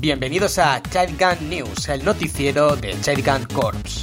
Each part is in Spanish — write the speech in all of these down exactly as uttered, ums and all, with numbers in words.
Bienvenidos a Child Gun News, el noticiero de Child Gun Corps.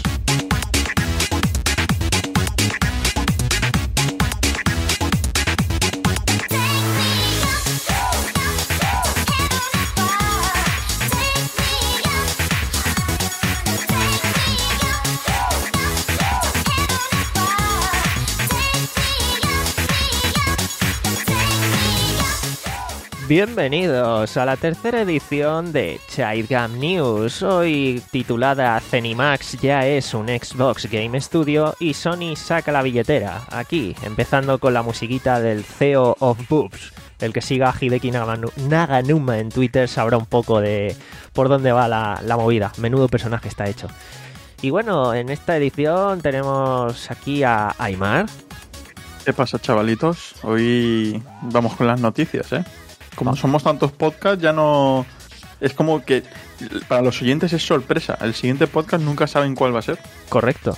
Bienvenidos a la tercera edición de Child Gun News, hoy titulada Zenimax ya es un Xbox Game Studio y Sony saca la billetera. Aquí, empezando con la musiquita del C E O of Boobs. El que siga a Hideki Naganuma en Twitter sabrá un poco de por dónde va la, la movida. Menudo personaje está hecho. Y bueno, en esta edición tenemos aquí a Aymar. ¿Qué pasa, chavalitos? Hoy vamos con las noticias, ¿eh? Como somos tantos podcasts, ya no... Es como que para los oyentes es sorpresa. El siguiente podcast nunca saben cuál va a ser. Correcto.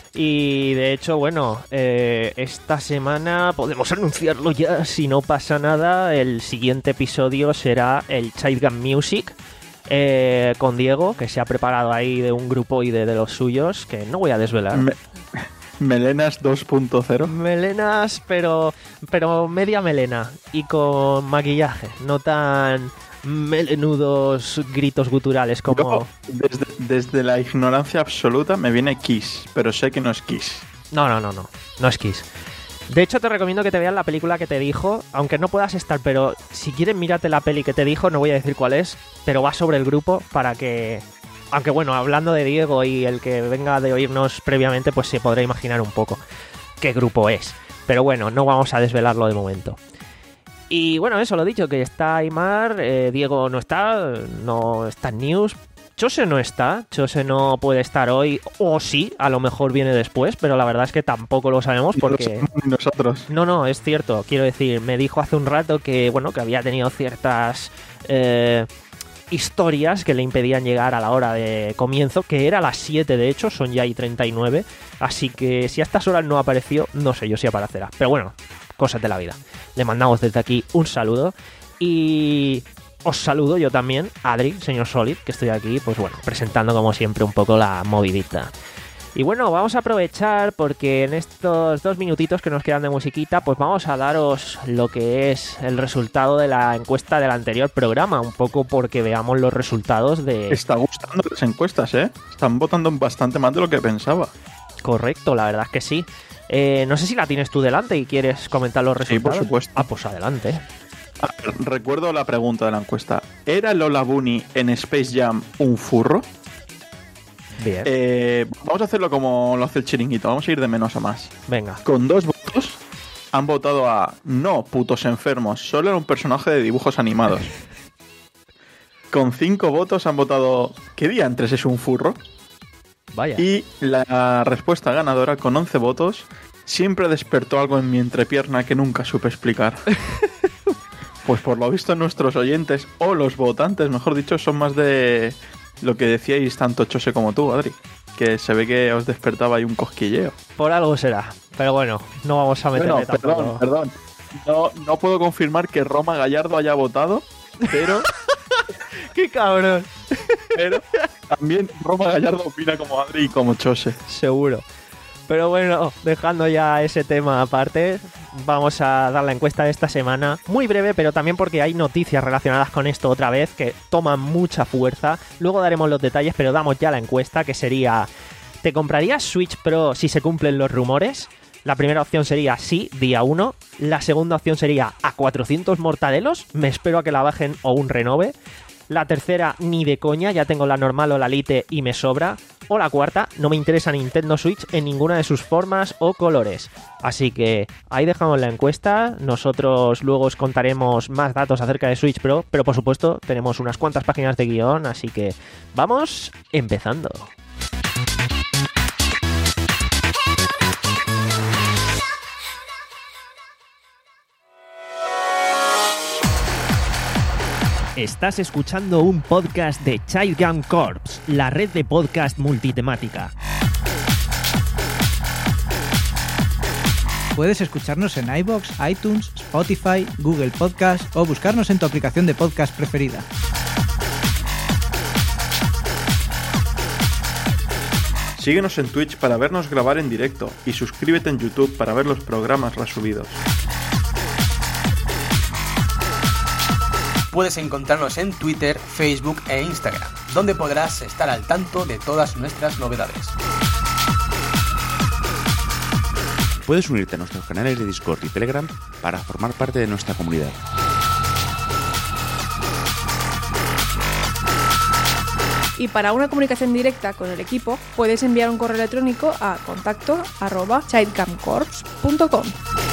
Y de hecho, bueno, eh, esta semana podemos anunciarlo ya, si no pasa nada. El siguiente episodio será el Child Gun Music eh, con Diego, que se ha preparado ahí de un grupo y de, de los suyos, que no voy a desvelar. Me... Melenas dos punto cero. Melenas, pero pero media melena y con maquillaje, no tan melenudos gritos guturales como... Yo, desde, desde la ignorancia absoluta me viene Kiss, pero sé que no es Kiss. No, no, no, no, no es Kiss. De hecho, te recomiendo que te veas la película que te dijo, aunque no puedas estar, pero si quieres mírate la peli que te dijo, no voy a decir cuál es, pero va sobre el grupo para que... Aunque bueno, hablando de Diego y el que venga de oírnos previamente, pues se podrá imaginar un poco qué grupo es. Pero bueno, no vamos a desvelarlo de momento. Y bueno, eso lo dicho, que está Aymar, eh, Diego no está, no está en News, Chose no está, Chose no puede estar hoy, o sí, a lo mejor viene después, pero la verdad es que tampoco lo sabemos porque... Nosotros. No, no, es cierto, quiero decir, me dijo hace un rato que, bueno, que había tenido ciertas... Eh, historias que le impedían llegar a la hora de comienzo, que era a las siete de hecho, son ya y treinta y nueve, así que si a estas horas no apareció, no sé yo si aparecerá, pero bueno, cosas de la vida. Le mandamos desde aquí un saludo y os saludo yo también, Adri, señor Solid, que estoy aquí, pues bueno, presentando como siempre un poco la movidita. Y bueno, vamos a aprovechar porque en estos dos minutitos que nos quedan de musiquita, pues vamos a daros lo que es el resultado de la encuesta del anterior programa, un poco porque veamos los resultados de... Está gustando las encuestas, ¿eh? Están votando bastante más de lo que pensaba. Correcto, la verdad es que sí. Eh, no sé si la tienes tú delante y quieres comentar los resultados. Sí, por supuesto. Ah, pues adelante. A ver, recuerdo la pregunta de la encuesta. ¿Era Lola Bunny en Space Jam un furro? Bien. Eh, vamos a hacerlo como lo hace el chiringuito. Vamos a ir de menos a más. Venga. Con dos votos han votado a no, putos enfermos, solo era un personaje de dibujos animados. Con cinco votos han votado ¿qué diantres es un furro? Vaya. Y la respuesta ganadora con once votos, siempre despertó algo en mi entrepierna que nunca supe explicar. Pues por lo visto nuestros oyentes, o los votantes, mejor dicho, son más de... lo que decíais tanto Chose como tú, Adri, que se ve que os despertaba ahí un cosquilleo. Por algo será, pero bueno, no vamos a meterle bueno, tampoco. Perdón, perdón. No, no puedo confirmar que Roma Gallardo haya votado, pero... ¡Qué cabrón! Pero también Roma Gallardo opina como Adri y como Chose. Seguro. Pero bueno, dejando ya ese tema aparte, vamos a dar la encuesta de esta semana. Muy breve, pero también porque hay noticias relacionadas con esto otra vez que toman mucha fuerza. Luego daremos los detalles, pero damos ya la encuesta, que sería... ¿te comprarías Switch Pro si se cumplen los rumores? La primera opción sería sí, día uno. La segunda opción sería a cuatrocientos mortadelos. Me espero a que la bajen o un renove. La tercera, ni de coña, ya tengo la normal o la Lite y me sobra. O la cuarta, no me interesa Nintendo Switch en ninguna de sus formas o colores. Así que ahí dejamos la encuesta. Nosotros luego os contaremos más datos acerca de Switch Pro, pero por supuesto tenemos unas cuantas páginas de guión, así que vamos empezando. Estás escuchando un podcast de Child Gun Corps, la red de podcast multitemática. Puedes escucharnos en iVoox, iTunes, Spotify, Google Podcast o buscarnos en tu aplicación de podcast preferida. Síguenos en Twitch para vernos grabar en directo y suscríbete en YouTube para ver los programas resubidos. Puedes encontrarnos en Twitter, Facebook e Instagram, donde podrás estar al tanto de todas nuestras novedades. Puedes unirte a nuestros canales de Discord y Telegram para formar parte de nuestra comunidad. Y para una comunicación directa con el equipo, puedes enviar un correo electrónico a contacto arroba childcamcorps punto com.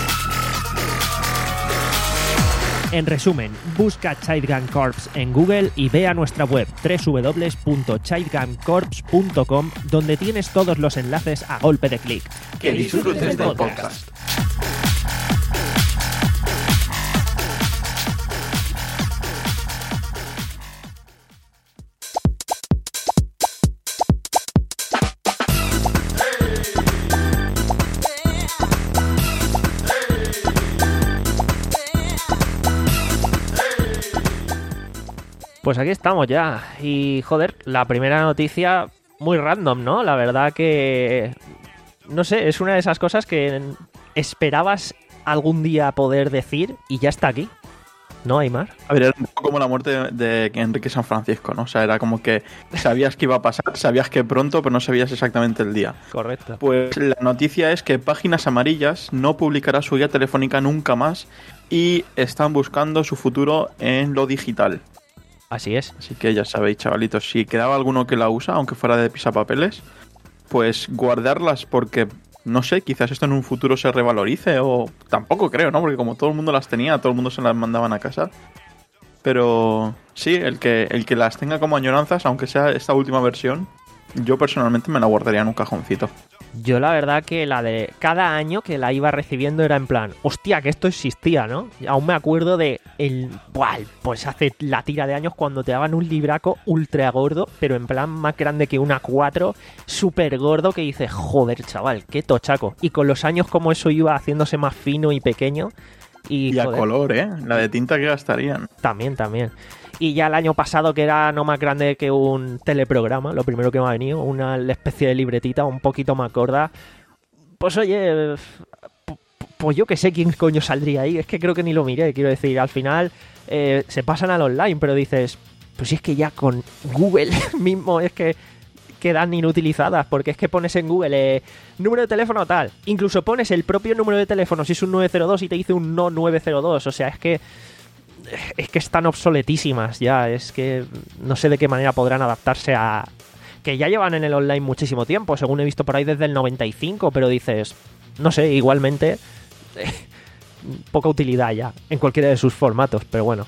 En resumen, busca Childgun Corps en Google y ve a nuestra web doble u doble u doble u punto childguncorps punto com, donde tienes todos los enlaces a golpe de clic. Que disfrutes del podcast. Pues aquí estamos ya. Y joder, la primera noticia muy random, ¿no? La verdad que... no sé, es una de esas cosas que esperabas algún día poder decir y ya está aquí. ¿No, Aymar? A ver, era un poco como la muerte de Enrique San Francisco, ¿no? O sea, era como que sabías que iba a pasar, sabías que pronto, pero no sabías exactamente el día. Correcto. Pues la noticia es que Páginas Amarillas no publicará su guía telefónica nunca más y están buscando su futuro en lo digital. Así es. Así que ya sabéis, chavalitos, si quedaba alguno que la usa, aunque fuera de pisapapeles, pues guardarlas porque, no sé, quizás esto en un futuro se revalorice o... Tampoco creo, ¿no? Porque como todo el mundo las tenía, todo el mundo se las mandaban a casa. Pero sí, el que, el que las tenga como añoranzas, aunque sea esta última versión, yo personalmente me la guardaría en un cajoncito. Yo la verdad que la de cada año que la iba recibiendo era en plan, hostia, que esto existía, ¿no? Aún me acuerdo de el, buah, pues hace la tira de años cuando te daban un libraco ultra gordo, pero en plan más grande que una cuatro, súper gordo, que dices, joder, chaval, qué tochaco. Y con los años como eso iba haciéndose más fino y pequeño. Y, y a joder, color, ¿eh? La de tinta que gastarían. También, también. Y ya el año pasado, que era no más grande que un teleprograma, lo primero que me ha venido, una especie de libretita un poquito más gorda. Pues oye, pues yo que sé quién coño saldría ahí. Es que creo que ni lo miré, quiero decir. Al final eh, se pasan al online, pero dices, pues si es que ya con Google mismo es que quedan inutilizadas, porque es que pones en Google eh, número de teléfono tal, incluso pones el propio número de teléfono si es un nueve cero dos y te dice un no nueve cero dos, o sea, es que es que están obsoletísimas ya, es que no sé de qué manera podrán adaptarse a... que ya llevan en el online muchísimo tiempo, según he visto por ahí desde el noventa y cinco, pero dices, no sé, igualmente eh, poca utilidad ya en cualquiera de sus formatos, pero bueno,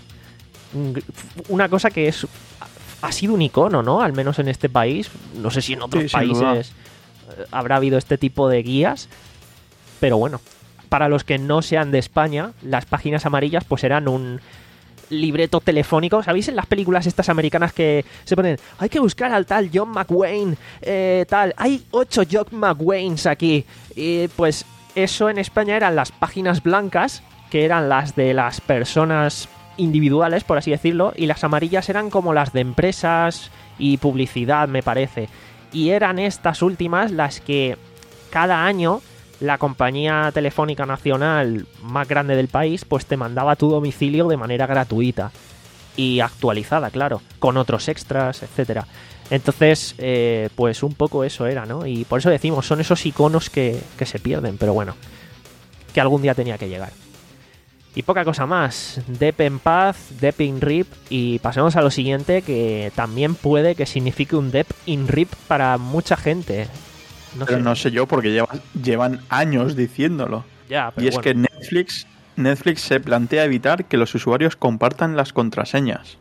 una cosa que es ha sido un icono, ¿no? Al menos en este país, no sé si en otros sí, sin países duda habrá habido este tipo de guías, pero bueno, para los que no sean de España, las páginas amarillas pues eran un libreto telefónico. ¿Sabéis en las películas estas americanas que se ponen, hay que buscar al tal John McWayne, eh, tal, hay ocho John McWaynes aquí? Y pues eso en España eran las páginas blancas, que eran las de las personas individuales, por así decirlo, y las amarillas eran como las de empresas y publicidad, me parece. Y eran estas últimas las que cada año la compañía telefónica nacional más grande del país pues te mandaba a tu domicilio de manera gratuita y actualizada, claro, con otros extras, etcétera. Entonces, eh, pues un poco eso era, ¿no? Y por eso decimos, son esos iconos que, que se pierden, pero bueno, que algún día tenía que llegar. Y poca cosa más, Dep en paz, Dep in rip, y pasemos a lo siguiente, que también puede que signifique un Dep in rip para mucha gente. No pero sé. no sé yo, porque llevan, llevan años diciéndolo. Ya, pero y es bueno. que Netflix, Netflix se plantea evitar que los usuarios compartan las contraseñas.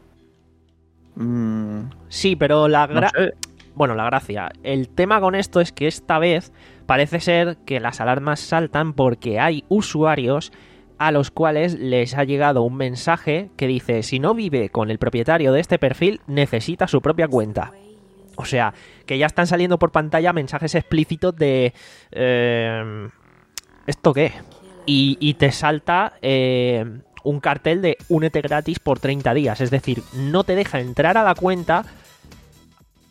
Mm, Sí, pero la no gra- sé. bueno, la gracia. El tema con esto es que esta vez parece ser que las alarmas saltan porque hay usuarios a los cuales les ha llegado un mensaje que dice, si no vive con el propietario de este perfil, necesita su propia cuenta. O sea, que ya están saliendo por pantalla mensajes explícitos de... Eh, ¿esto qué? Y, y te salta eh, un cartel de únete gratis por treinta días. Es decir, no te deja entrar a la cuenta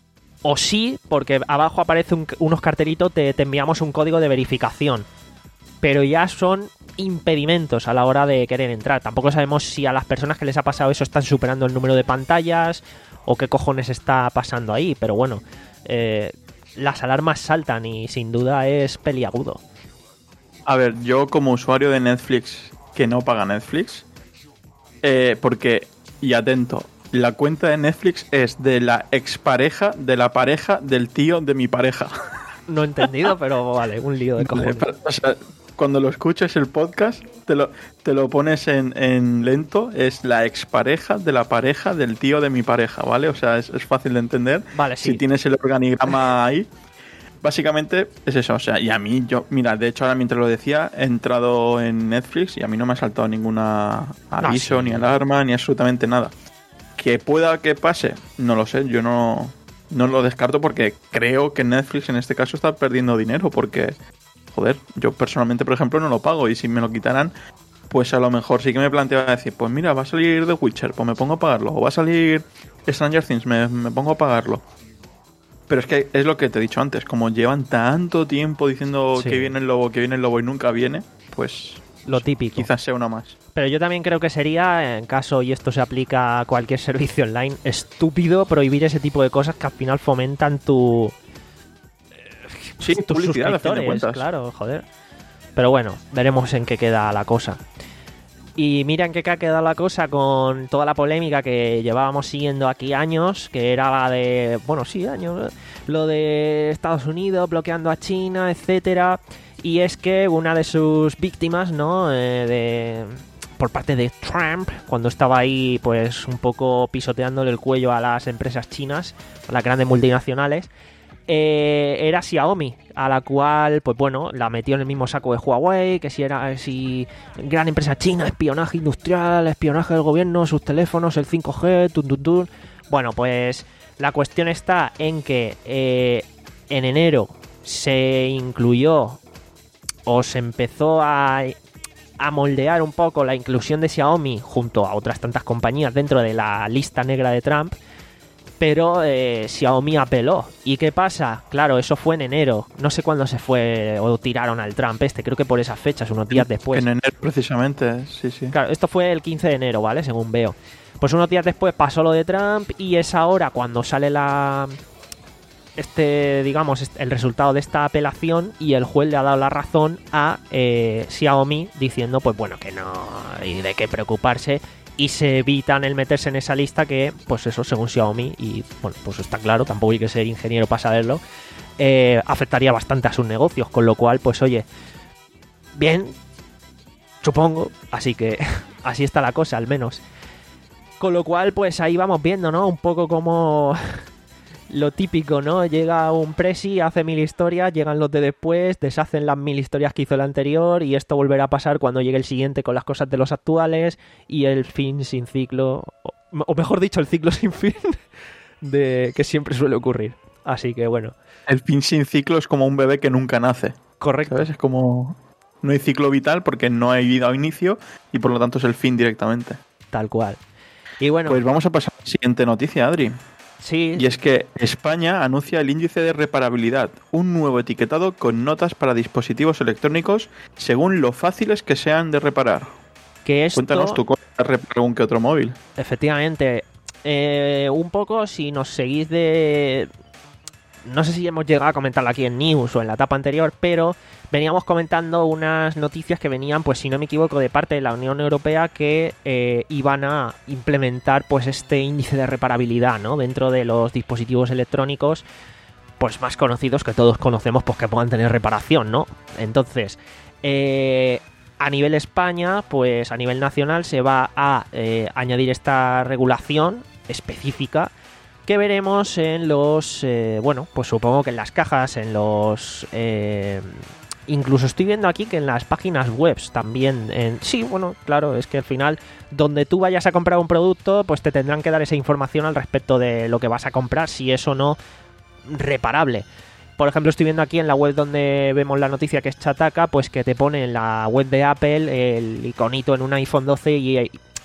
o sí, porque abajo aparece un, unos cartelitos, te, te enviamos un código de verificación. Pero ya son impedimentos a la hora de querer entrar. Tampoco sabemos si a las personas que les ha pasado eso están superando el número de pantallas o qué cojones está pasando ahí. Pero bueno, eh, las alarmas saltan y sin duda es peliagudo. A ver, yo como usuario de Netflix que no paga Netflix, eh, porque, y atento, la cuenta de Netflix es de la expareja de la pareja del tío de mi pareja. No he entendido, pero vale, un lío de cojones. O sea, cuando lo escuches el podcast, te lo, te lo pones en, en lento, es la expareja de la pareja del tío de mi pareja, ¿vale? O sea, es, es fácil de entender. Vale, sí. Si tienes el organigrama ahí. Básicamente es eso, o sea, y a mí, yo, mira, de hecho ahora mientras lo decía, he entrado en Netflix y a mí no me ha saltado ninguna aviso, no, sí. ni alarma, ni absolutamente nada. Que pueda que pase, no lo sé, yo no, no lo descarto porque creo que Netflix en este caso está perdiendo dinero porque, joder, yo personalmente, por ejemplo, no lo pago y si me lo quitaran, pues a lo mejor sí que me planteaba decir, pues mira, va a salir The Witcher, pues me pongo a pagarlo, o va a salir Stranger Things, me, me pongo a pagarlo. Pero es que es lo que te he dicho antes, como llevan tanto tiempo diciendo sí. que viene el lobo, que viene el lobo y nunca viene, pues lo típico. Quizás sea una más. Pero yo también creo que sería, en caso, y esto se aplica a cualquier servicio online, estúpido prohibir ese tipo de cosas que al final fomentan tu... Sí, tus publicidad, a fin de suscriptores, cuentas. claro, joder. Pero bueno, veremos en qué queda la cosa. Y mira en qué ha quedado la cosa con toda la polémica que llevábamos siguiendo aquí años, que era la de, bueno, sí, años, lo de Estados Unidos bloqueando a China, etcétera. Y es que una de sus víctimas, ¿no? Eh, de por parte de Trump, cuando estaba ahí, pues un poco pisoteándole el cuello a las empresas chinas, a las grandes multinacionales, eh, era Xiaomi, a la cual, pues bueno, la metió en el mismo saco de Huawei, que si era si gran empresa china, espionaje industrial, espionaje del gobierno, sus teléfonos, el cinco G, tun, tun, tun. Bueno, pues la cuestión está en que eh, en enero se incluyó o se empezó a, a moldear un poco la inclusión de Xiaomi junto a otras tantas compañías dentro de la lista negra de Trump. Pero eh, Xiaomi apeló. ¿Y qué pasa? Claro, eso fue en enero. No sé cuándo se fue o tiraron al Trump este. Creo que por esas fechas, unos días después. En enero precisamente, sí, sí. Claro, esto fue el quince de enero, ¿vale? Según veo. Pues unos días después pasó lo de Trump y es ahora cuando sale la... Este, digamos, el resultado de esta apelación y el juez le ha dado la razón a eh, Xiaomi diciendo, pues bueno, que no hay de qué preocuparse. Y se evitan el meterse en esa lista que, pues eso, según Xiaomi, y bueno, pues está claro, tampoco hay que ser ingeniero para saberlo, eh, afectaría bastante a sus negocios, con lo cual, pues oye, bien, supongo, así que así está la cosa, al menos. Con lo cual, pues ahí vamos viendo, ¿no? Un poco como lo típico, ¿no? Llega un presi, hace mil historias, llegan los de después, deshacen las mil historias que hizo el anterior y esto volverá a pasar cuando llegue el siguiente con las cosas de los actuales y el fin sin ciclo, o mejor dicho, el ciclo sin fin de que siempre suele ocurrir. Así que bueno. El fin sin ciclo es como un bebé que nunca nace. Correcto. ¿Sabes? Es como... No hay ciclo vital porque no hay vida o inicio y por lo tanto es el fin directamente. Tal cual. Y bueno... Pues vamos a pasar a la siguiente noticia, Adri. Sí. Y es que España anuncia el índice de reparabilidad, un nuevo etiquetado con notas para dispositivos electrónicos según lo fáciles que sean de reparar. Que esto... Cuéntanos tú cómo reparar un que otro móvil. Efectivamente. Eh, un poco, si nos seguís de... No sé si hemos llegado a comentarlo aquí en News o en la etapa anterior, pero veníamos comentando unas noticias que venían, pues si no me equivoco, de parte de la Unión Europea que eh, iban a implementar pues este índice de reparabilidad, ¿no? Dentro de los dispositivos electrónicos, pues más conocidos que todos conocemos, pues que puedan tener reparación, ¿no? Entonces, eh, a nivel España, pues a nivel nacional se va a eh, añadir esta regulación específica que veremos en los, eh, bueno, pues supongo que en las cajas, en los... Eh, incluso estoy viendo aquí que en las páginas web también... En, sí, bueno, claro, es que al final, donde tú vayas a comprar un producto, pues te tendrán que dar esa información al respecto de lo que vas a comprar, si es o no reparable. Por ejemplo, estoy viendo aquí en la web donde vemos la noticia que es Chataka, pues que te pone en la web de Apple el iconito en un iPhone doce y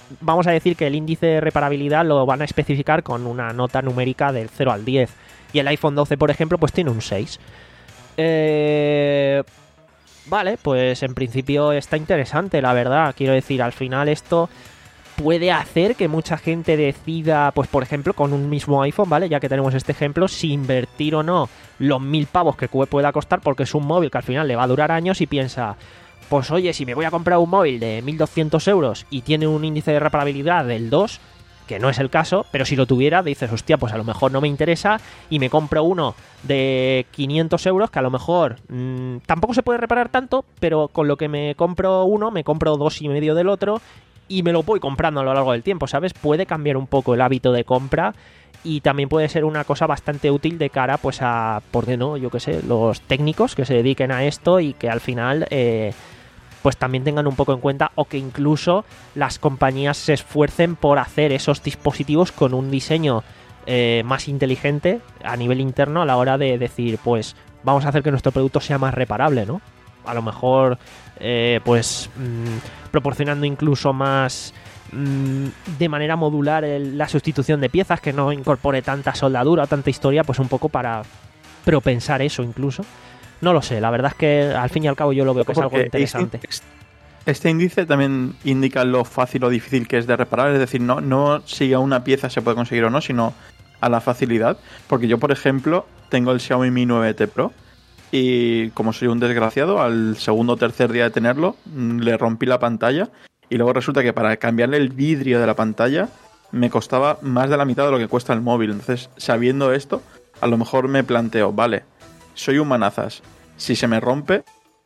vamos a decir que el índice de reparabilidad lo van a especificar con una nota numérica del cero al diez. Y el iPhone doce, por ejemplo, pues tiene un seis. Eh... Vale, pues en principio está interesante, la verdad. Quiero decir, al final esto puede hacer que mucha gente decida, pues por ejemplo, con un mismo iPhone, ¿vale? Ya que tenemos este ejemplo, si invertir o no los mil pavos que pueda costar, porque es un móvil que al final le va a durar años, y piensa, pues oye, si me voy a comprar un móvil de mil doscientos euros y tiene un índice de reparabilidad del dos, que no es el caso, pero si lo tuviera, dices, hostia, pues a lo mejor no me interesa y me compro uno de quinientos euros, que a lo mejor mmm, tampoco se puede reparar tanto, pero con lo que me compro uno, me compro dos y medio del otro, y me lo voy comprando a lo largo del tiempo, ¿sabes? Puede cambiar un poco el hábito de compra y también puede ser una cosa bastante útil de cara, pues a, ¿por qué no? Yo qué sé, los técnicos que se dediquen a esto y que al final, eh, pues también tengan un poco en cuenta, o que incluso las compañías se esfuercen por hacer esos dispositivos con un diseño eh, más inteligente a nivel interno a la hora de decir, pues vamos a hacer que nuestro producto sea más reparable, ¿no? A lo mejor, eh, pues, mmm, proporcionando incluso más, mmm, de manera modular el, la sustitución de piezas, que no incorpore tanta soldadura o tanta historia, pues un poco para propensar eso incluso. No lo sé, la verdad es que al fin y al cabo yo lo veo que es algo interesante. Este, este índice también indica lo fácil o difícil que es de reparar, es decir, no, no si a una pieza se puede conseguir o no, sino a la facilidad. Porque yo, por ejemplo, tengo el Xiaomi Mi nueve T Pro, y como soy un desgraciado, al segundo o tercer día de tenerlo, le rompí la pantalla, y luego resulta que para cambiarle el vidrio de la pantalla me costaba más de la mitad de lo que cuesta el móvil. Entonces, sabiendo esto, a lo mejor me planteo, vale, soy un manazas, si se me rompe...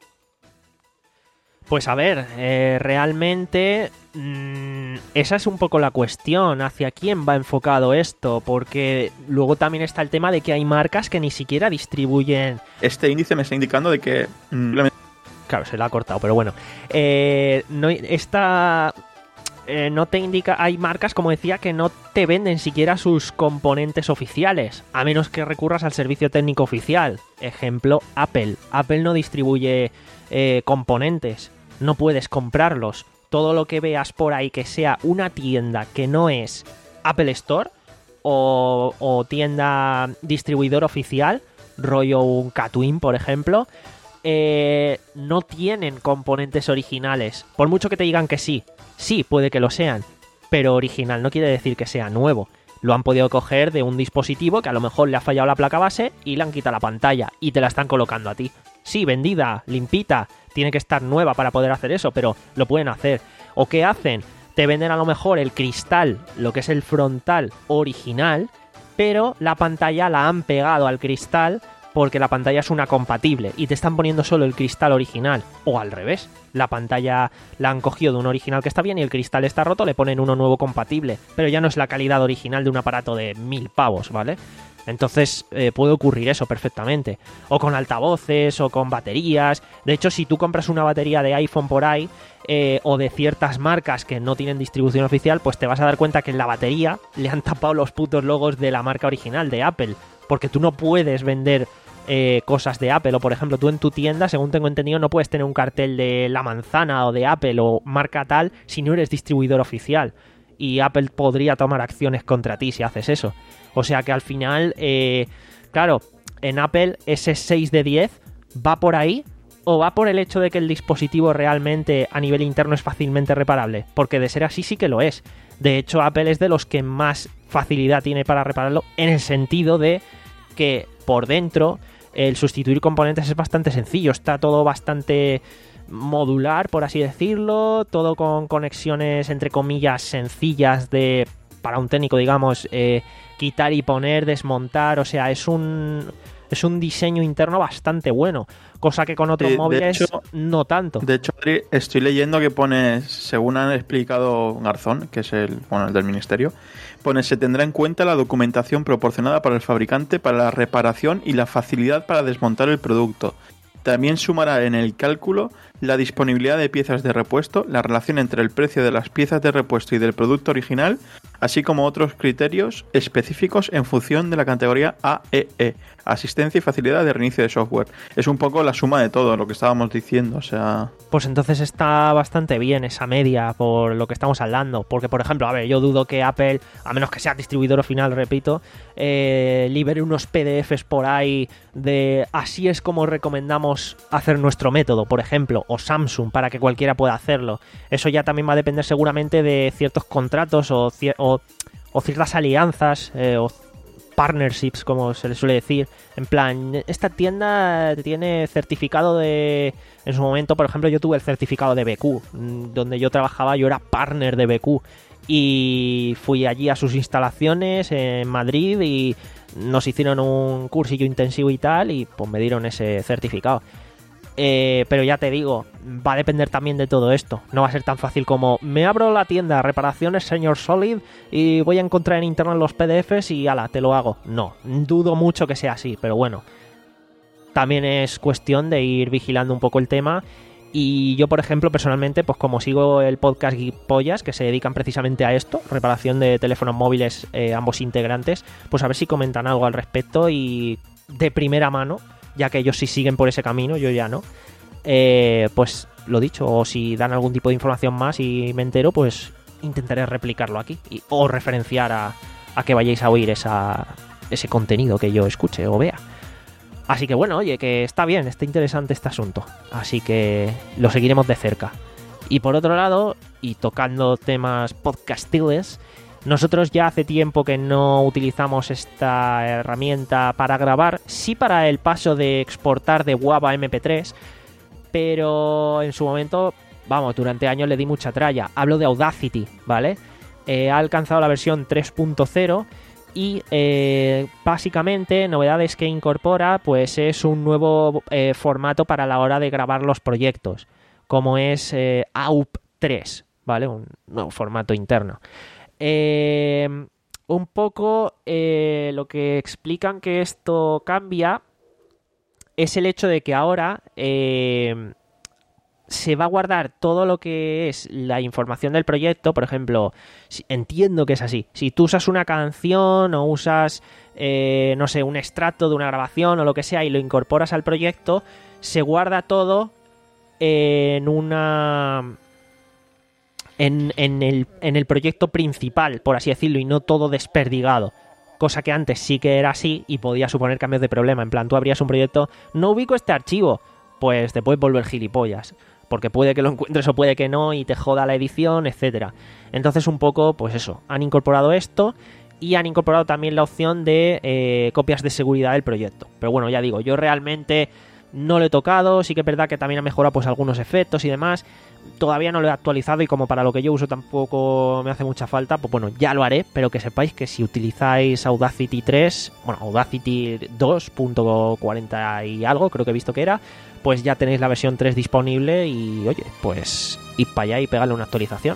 Pues a ver, eh, realmente mmm, esa es un poco la cuestión, hacia quién va enfocado esto, porque luego también está el tema de que hay marcas que ni siquiera distribuyen... Este índice me está indicando de que... Mmm, claro, se la ha cortado, pero bueno. Eh, no, esta... Eh, no te indica, hay marcas, como decía, que no te venden siquiera sus componentes oficiales, a menos que recurras al servicio técnico oficial. Ejemplo, Apple. Apple no distribuye eh, componentes, no puedes comprarlos. Todo lo que veas por ahí que sea una tienda que no es Apple Store o, o tienda distribuidor oficial, rollo un Catwin, por ejemplo, eh, no tienen componentes originales. Por mucho que te digan que sí, sí, puede que lo sean, pero original no quiere decir que sea nuevo. Lo han podido coger de un dispositivo que a lo mejor le ha fallado la placa base y le han quitado la pantalla y te la están colocando a ti. Sí, vendida, limpita, tiene que estar nueva para poder hacer eso, pero lo pueden hacer. ¿O qué hacen? Te venden a lo mejor el cristal, lo que es el frontal original, pero la pantalla la han pegado al cristal porque la pantalla es una compatible y te están poniendo solo el cristal original, o al revés, la pantalla la han cogido de un original que está bien y el cristal está roto, le ponen uno nuevo compatible, pero ya no es la calidad original de un aparato de mil pavos, ¿vale? Entonces eh, puede ocurrir eso perfectamente, o con altavoces, o con baterías. De hecho, si tú compras una batería de iPhone por ahí, eh, o de ciertas marcas que no tienen distribución oficial, pues te vas a dar cuenta que en la batería le han tapado los putos logos de la marca original, de Apple, porque tú no puedes vender Eh, cosas de Apple, o por ejemplo tú en tu tienda, según tengo entendido, no puedes tener un cartel de la manzana o de Apple o marca tal si no eres distribuidor oficial, y Apple podría tomar acciones contra ti si haces eso. O sea que al final, eh, claro, en Apple ese seis de diez va por ahí, o va por el hecho de que el dispositivo realmente a nivel interno es fácilmente reparable, porque de ser así sí que lo es. De hecho, Apple es de los que más facilidad tiene para repararlo, en el sentido de que por dentro el sustituir componentes es bastante sencillo, está todo bastante modular, por así decirlo, todo con conexiones entre comillas sencillas de, para un técnico, digamos, eh, quitar y poner, desmontar, o sea, es un es un diseño interno bastante bueno, cosa que con otros eh, móviles hecho, no tanto. De hecho, Adri, estoy leyendo que pone, según han explicado Garzón, que es el, bueno, el del ministerio, pone, se tendrá en cuenta la documentación proporcionada para el fabricante para la reparación y la facilidad para desmontar el producto. También sumará en el cálculo la disponibilidad de piezas de repuesto, la relación entre el precio de las piezas de repuesto y del producto original, así como otros criterios específicos en función de la categoría A E E, asistencia y facilidad de reinicio de software. Es un poco la suma de todo lo que estábamos diciendo, o sea... Pues entonces está bastante bien esa media por lo que estamos hablando, porque por ejemplo, a ver, yo dudo que Apple, a menos que sea distribuidor final, repito, eh, libere unos P D Fs por ahí de así es como recomendamos hacer nuestro método, por ejemplo, o Samsung, para que cualquiera pueda hacerlo. Eso ya también va a depender seguramente de ciertos contratos o, o, o ciertas alianzas eh, o partnerships, como se le suele decir. En plan, esta tienda tiene certificado de... En su momento, por ejemplo, yo tuve el certificado de B Q. Donde yo trabajaba, yo era partner de B Q. Y fui allí a sus instalaciones en Madrid y nos hicieron un cursillo intensivo y tal, y pues me dieron ese certificado. Eh, pero ya te digo, va a depender también de todo esto. No va a ser tan fácil como me abro la tienda, reparaciones señor Solid, y voy a encontrar en internet los P D Fs y ala, te lo hago. No, dudo mucho que sea así, pero bueno. También es cuestión de ir vigilando un poco el tema. Y yo, por ejemplo, personalmente, pues como sigo el podcast Geekpollas, que se dedican precisamente a esto, reparación de teléfonos móviles, eh, ambos integrantes, pues a ver si comentan algo al respecto y de primera mano, ya que ellos sí siguen por ese camino, yo ya no, eh, pues lo dicho, o si dan algún tipo de información más y me entero, pues intentaré replicarlo aquí y, o referenciar a, a que vayáis a oír esa, ese contenido que yo escuche o vea. Así que bueno, oye, que está bien, está interesante este asunto, así que lo seguiremos de cerca. Y por otro lado, y tocando temas podcastiles, nosotros ya hace tiempo que no utilizamos esta herramienta para grabar, sí para el paso de exportar de WAV a eme pe tres, pero en su momento, vamos, durante años le di mucha tralla. Hablo de Audacity, ¿vale? Eh, ha alcanzado la versión tres punto cero y eh, básicamente novedades que incorpora pues es un nuevo eh, formato para la hora de grabar los proyectos, como es eh, A U P tres, ¿vale? Un nuevo formato interno. Eh, un poco eh, lo que explican que esto cambia es el hecho de que ahora eh, se va a guardar todo lo que es la información del proyecto. Por ejemplo, si, entiendo que es así, si tú usas una canción o usas eh, no sé, un extracto de una grabación o lo que sea y lo incorporas al proyecto, se guarda todo en una... En, en, el, en el proyecto principal, por así decirlo, y no todo desperdigado. Cosa que antes sí que era así y podía suponer cambios de problema. En plan, tú abrías un proyecto, no ubico este archivo, pues te puedes volver gilipollas, porque puede que lo encuentres o puede que no y te joda la edición, etcétera. Entonces un poco, pues eso, han incorporado esto y han incorporado también la opción de eh, copias de seguridad del proyecto. Pero bueno, ya digo, yo realmente no lo he tocado, sí que es verdad que también ha mejorado pues algunos efectos y demás. Todavía no lo he actualizado y como para lo que yo uso tampoco me hace mucha falta, pues bueno, ya lo haré, pero que sepáis que si utilizáis Audacity tres, bueno, Audacity dos punto cuarenta y algo, creo que he visto que era, pues ya tenéis la versión tres disponible y oye, pues id para allá y pegadle una actualización.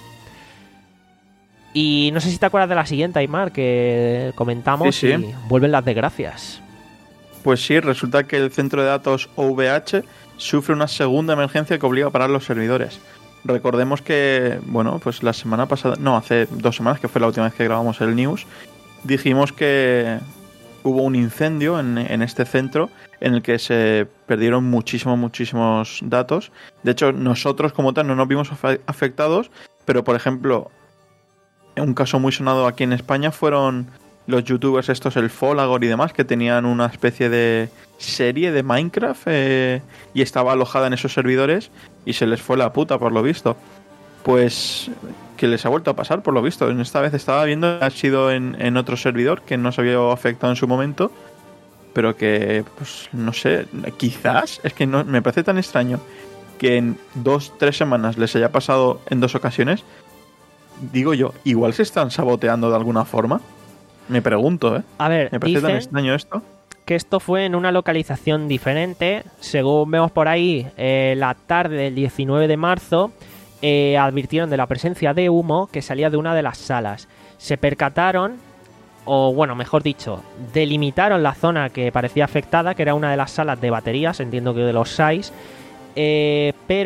Y no sé si te acuerdas de la siguiente, Aymar, que comentamos, sí, sí. Y vuelven las desgracias. Pues sí, resulta que el centro de datos O V H sufre una segunda emergencia que obliga a parar los servidores. Recordemos que, bueno, pues la semana pasada, no, hace dos semanas, que fue la última vez que grabamos el news, dijimos que hubo un incendio en, en este centro en el que se perdieron muchísimos, muchísimos datos. De hecho, nosotros como tal no nos vimos afectados, pero por ejemplo, un caso muy sonado aquí en España fueron los youtubers estos, el Folagor y demás, que tenían una especie de serie de Minecraft eh, y estaba alojada en esos servidores y se les fue la puta, por lo visto. Pues que les ha vuelto a pasar, por lo visto. Esta vez estaba viendo, ha sido en, en otro servidor que no se había afectado en su momento, pero que, pues no sé, quizás, es que no me parece tan extraño que en dos, tres semanas les haya pasado en dos ocasiones. Digo yo, igual se están saboteando de alguna forma. Me pregunto, ¿eh? A ver, me parece tan extraño esto. Que esto fue en una localización diferente. Según vemos por ahí, eh, la tarde del diecinueve de marzo, eh, advirtieron de la presencia de humo que salía de una de las salas. Se percataron, o bueno, mejor dicho, delimitaron la zona que parecía afectada, que era una de las salas de baterías, entiendo que de los S A I S, eh, pero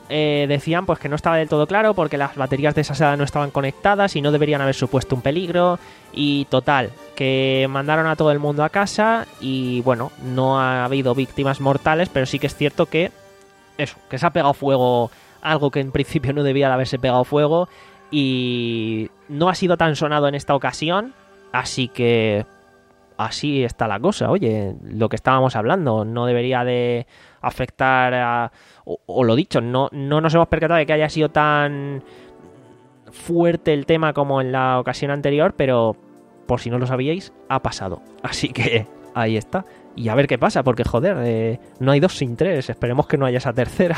eh, decían pues que no estaba del todo claro porque las baterías de esa sala no estaban conectadas y no deberían haber supuesto un peligro. Y total, que mandaron a todo el mundo a casa y bueno, no ha habido víctimas mortales, pero sí que es cierto que eso, que se ha pegado fuego, algo que en principio no debía de haberse pegado fuego, y no ha sido tan sonado en esta ocasión, así que así está la cosa. Oye, lo que estábamos hablando no debería de afectar a, o, o lo dicho, no, no nos hemos percatado de que haya sido tan fuerte el tema como en la ocasión anterior, pero por si no lo sabíais, ha pasado. Así que ahí está. Y a ver qué pasa, porque joder, eh, no hay dos sin tres. Esperemos que no haya esa tercera.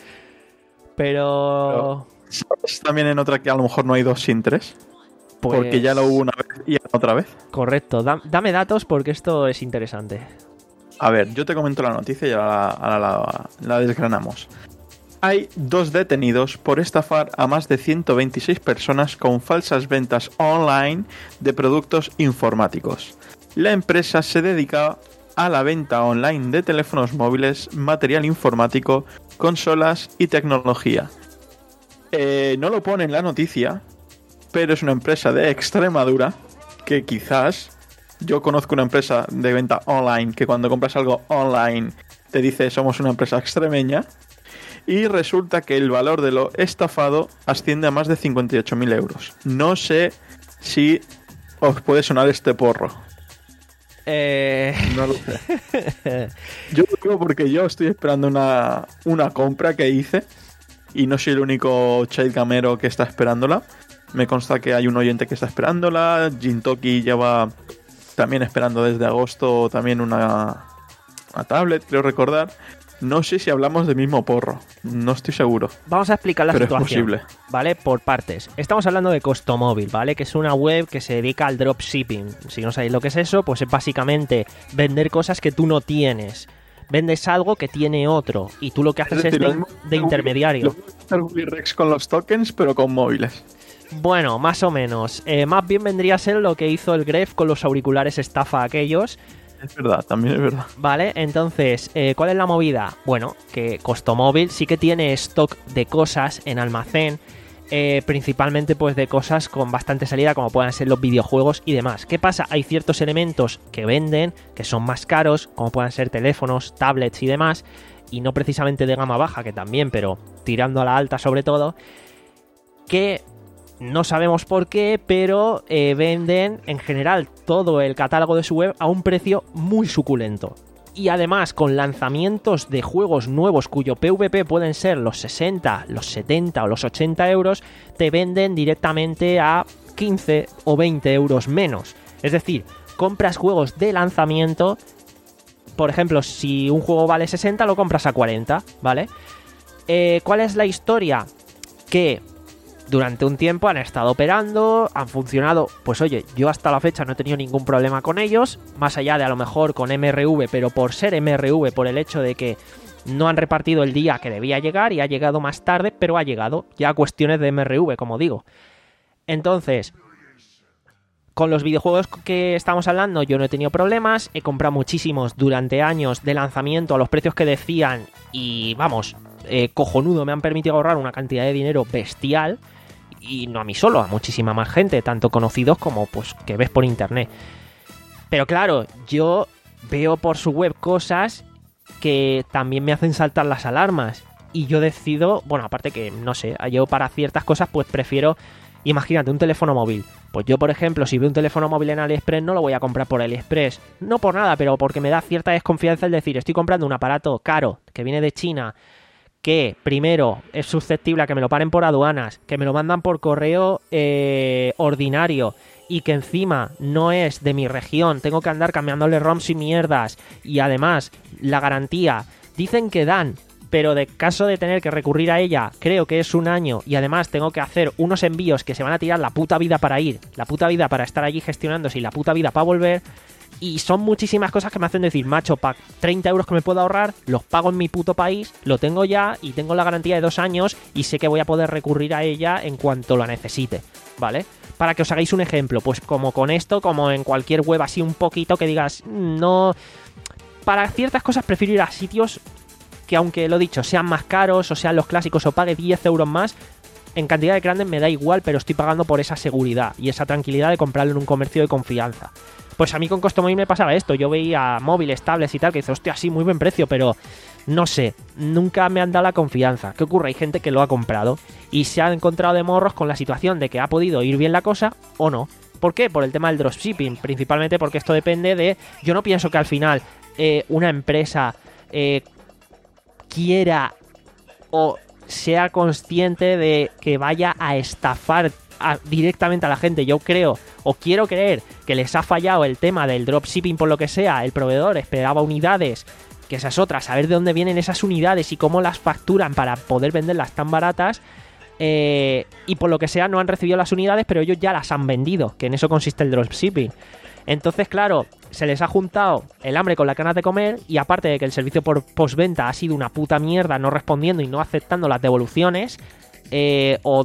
Pero... ¿Sabes también en otra que a lo mejor no hay dos sin tres? Pues... Porque ya lo hubo una vez y otra vez. Correcto. Da- dame datos porque esto es interesante. A ver, yo te comento la noticia y ahora, ahora la, la desgranamos. Hay dos detenidos por estafar a más de ciento veintiséis personas con falsas ventas online de productos informáticos. La empresa se dedica a la venta online de teléfonos móviles, material informático, consolas y tecnología. Eh, no lo pone en la noticia, pero es una empresa de Extremadura que quizás... Yo conozco una empresa de venta online que cuando compras algo online te dice somos una empresa extremeña, y resulta que el valor de lo estafado asciende a más de cincuenta y ocho mil euros. No sé si os puede sonar este porro. Eh... No lo sé. Yo lo digo porque yo estoy esperando una, una compra que hice y no soy el único child gamero que está esperándola. Me consta que hay un oyente que está esperándola. Jintoki lleva también esperando desde agosto también una, una tablet, creo recordar. No sé si hablamos del mismo porro, no estoy seguro. Vamos a explicar la pero situación, es posible. ¿vale? Por partes. Estamos hablando de Costomóvil, ¿vale? Que es una web que se dedica al dropshipping. Si no sabéis lo que es eso, pues es básicamente vender cosas que tú no tienes. Vendes algo que tiene otro y tú lo que haces es, decir, es de, lo mismo- de intermediario. Lo mismo que hacer Willy Rex con los tokens, pero con móviles. Bueno, más o menos. Eh, más bien vendría a ser lo que hizo el Gref con los auriculares estafa aquellos. Es verdad, también es verdad. Vale, entonces, eh, ¿cuál es la movida? Bueno, que Costomóvil sí que tiene stock de cosas en almacén, eh, principalmente pues de cosas con bastante salida, como puedan ser los videojuegos y demás. ¿Qué pasa? Hay ciertos elementos que venden, que son más caros, como puedan ser teléfonos, tablets y demás, y no precisamente de gama baja, que también, pero tirando a la alta sobre todo, que... no sabemos por qué, pero eh, venden en general todo el catálogo de su web a un precio muy suculento. Y además con lanzamientos de juegos nuevos cuyo P V P pueden ser los sesenta, los setenta o los ochenta euros, te venden directamente a quince o veinte euros menos. Es decir, compras juegos de lanzamiento, por ejemplo, si un juego vale sesenta, lo compras a cuarenta, ¿vale? Eh, ¿Cuál es la historia? Que... durante un tiempo han estado operando, han funcionado, pues oye, yo hasta la fecha no he tenido ningún problema con ellos, más allá de a lo mejor con M R V, pero por ser M R V, por el hecho de que no han repartido el día que debía llegar y ha llegado más tarde, pero ha llegado, ya cuestiones de M R V, como digo. Entonces, con los videojuegos que estamos hablando yo no he tenido problemas, he comprado muchísimos durante años de lanzamiento a los precios que decían y vamos, eh, cojonudo, me han permitido ahorrar una cantidad de dinero bestial. Y no a mí solo, a muchísima más gente, tanto conocidos como pues que ves por internet. Pero claro, yo veo por su web cosas que también me hacen saltar las alarmas. Y yo decido, bueno, aparte que, no sé, yo para ciertas cosas pues prefiero, imagínate, un teléfono móvil. Pues yo, por ejemplo, si veo un teléfono móvil en AliExpress, no lo voy a comprar por AliExpress. No por nada, pero porque me da cierta desconfianza el decir, estoy comprando un aparato caro, que viene de China, que primero es susceptible a que me lo paren por aduanas, que me lo mandan por correo eh, ordinario y que encima no es de mi región, tengo que andar cambiándole ROMs y mierdas, y además la garantía dicen que dan, pero de caso de tener que recurrir a ella creo que es un año, y además tengo que hacer unos envíos que se van a tirar la puta vida para ir, la puta vida para estar allí gestionándose y la puta vida para volver. Y son muchísimas cosas que me hacen decir, macho, para treinta euros que me puedo ahorrar, los pago en mi puto país, lo tengo ya y tengo la garantía de dos años y sé que voy a poder recurrir a ella en cuanto la necesite, ¿vale? Para que os hagáis un ejemplo, pues como con esto, como en cualquier web así un poquito que digas, no... Para ciertas cosas prefiero ir a sitios que aunque lo dicho, sean más caros o sean los clásicos o pague diez euros más, en cantidad de grandes me da igual, pero estoy pagando por esa seguridad y esa tranquilidad de comprarlo en un comercio de confianza. Pues a mí con Customobile me pasaba esto, yo veía móviles, tablets y tal, que dice, hostia, sí, muy buen precio, pero no sé, nunca me han dado la confianza. ¿Qué ocurre? Hay gente que lo ha comprado y se ha encontrado de morros con la situación de que ha podido ir bien la cosa o no. ¿Por qué? Por el tema del dropshipping, principalmente porque esto depende de... Yo no pienso que al final eh, una empresa eh, quiera o sea consciente de que vaya a estafar a, directamente a la gente. Yo creo o quiero creer que les ha fallado el tema del dropshipping por lo que sea. El proveedor esperaba unidades, que esa es otra, saber de dónde vienen esas unidades y cómo las facturan para poder venderlas tan baratas. Eh, y por lo que sea no han recibido las unidades, pero ellos ya las han vendido, que en eso consiste el dropshipping. Entonces, claro, se les ha juntado el hambre con las ganas de comer, y aparte de que el servicio por postventa ha sido una puta mierda, no respondiendo y no aceptando las devoluciones, eh, o,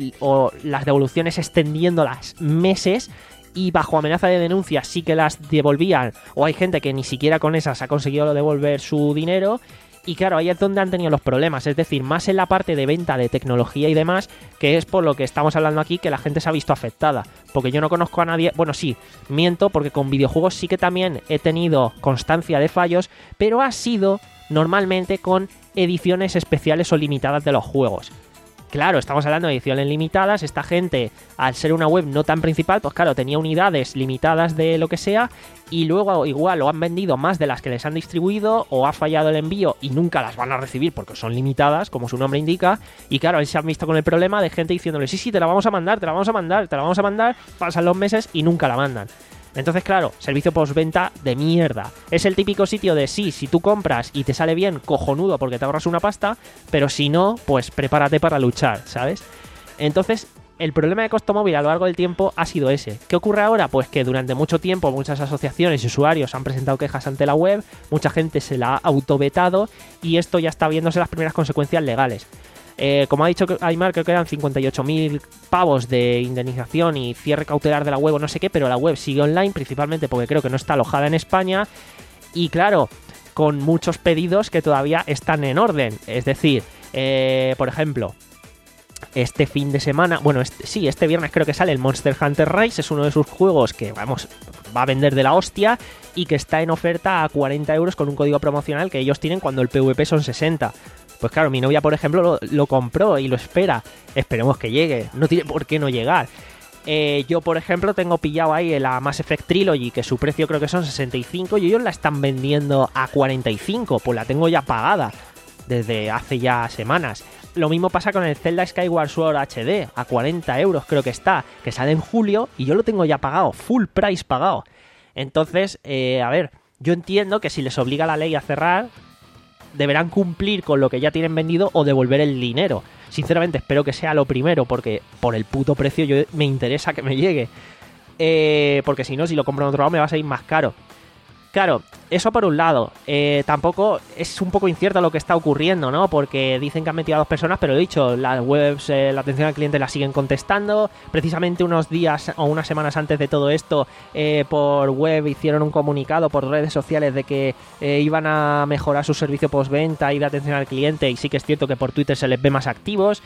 o las devoluciones extendiéndolas meses, y bajo amenaza de denuncia sí que las devolvían, o hay gente que ni siquiera con esas ha conseguido devolver su dinero. Y claro, ahí es donde han tenido los problemas, es decir, más en la parte de venta de tecnología y demás, que es por lo que estamos hablando aquí, que la gente se ha visto afectada. Porque yo no conozco a nadie, bueno, sí, miento, porque con videojuegos sí que también he tenido constancia de fallos, pero ha sido normalmente con ediciones especiales o limitadas de los juegos. Claro, estamos hablando de ediciones limitadas, esta gente, al ser una web no tan principal, pues claro, tenía unidades limitadas de lo que sea, y luego igual o han vendido más de las que les han distribuido, o ha fallado el envío y nunca las van a recibir porque son limitadas, como su nombre indica, y claro, se han visto con el problema de gente diciéndole, sí, sí, te la vamos a mandar, te la vamos a mandar, te la vamos a mandar, pasan los meses y nunca la mandan. Entonces, claro, servicio postventa de mierda. Es el típico sitio de sí, si tú compras y te sale bien, cojonudo porque te ahorras una pasta, pero si no, pues prepárate para luchar, ¿sabes? Entonces, el problema de Customobile a lo largo del tiempo ha sido ese. ¿Qué ocurre ahora? Pues que durante mucho tiempo muchas asociaciones y usuarios han presentado quejas ante la web, mucha gente se la ha autovetado y esto ya está viéndose las primeras consecuencias legales. Eh, como ha dicho Aymar, creo que eran cincuenta y ocho mil pavos de indemnización y cierre cautelar de la web o no sé qué, pero la web sigue online principalmente porque creo que no está alojada en España y claro, con muchos pedidos que todavía están en orden. Es decir, eh, por ejemplo, este fin de semana, bueno, este, sí, este viernes creo que sale el Monster Hunter Rise, es uno de sus juegos que, vamos, va a vender de la hostia y que está en oferta a cuarenta euros con un código promocional que ellos tienen cuando el PvP son sesenta. Pues claro, mi novia, por ejemplo, lo, lo compró y lo espera. Esperemos que llegue. No tiene por qué no llegar. Eh, yo, por ejemplo, tengo pillado ahí la Mass Effect Trilogy, que su precio creo que son sesenta y cinco y ellos la están vendiendo a cuarenta y cinco. Pues la tengo ya pagada desde hace ya semanas. Lo mismo pasa con el Zelda Skyward Sword H D, a cuarenta euros creo que está, que sale en julio y yo lo tengo ya pagado, full price pagado. Entonces, eh, a ver, yo entiendo que si les obliga la ley a cerrar, deberán cumplir con lo que ya tienen vendido o devolver el dinero. Sinceramente espero que sea lo primero, porque por el puto precio yo me interesa que me llegue. Eh, porque si no, si lo compro en otro lado me va a salir más caro. Claro, eso por un lado. Eh, tampoco es un poco incierto lo que está ocurriendo, ¿no? Porque dicen que han metido a dos personas, pero he dicho, las webs, eh, la atención al cliente la siguen contestando. Precisamente unos días o unas semanas antes de todo esto, eh, por web hicieron un comunicado por redes sociales de que eh, iban a mejorar su servicio postventa y de atención al cliente, y sí que es cierto que por Twitter se les ve más activos.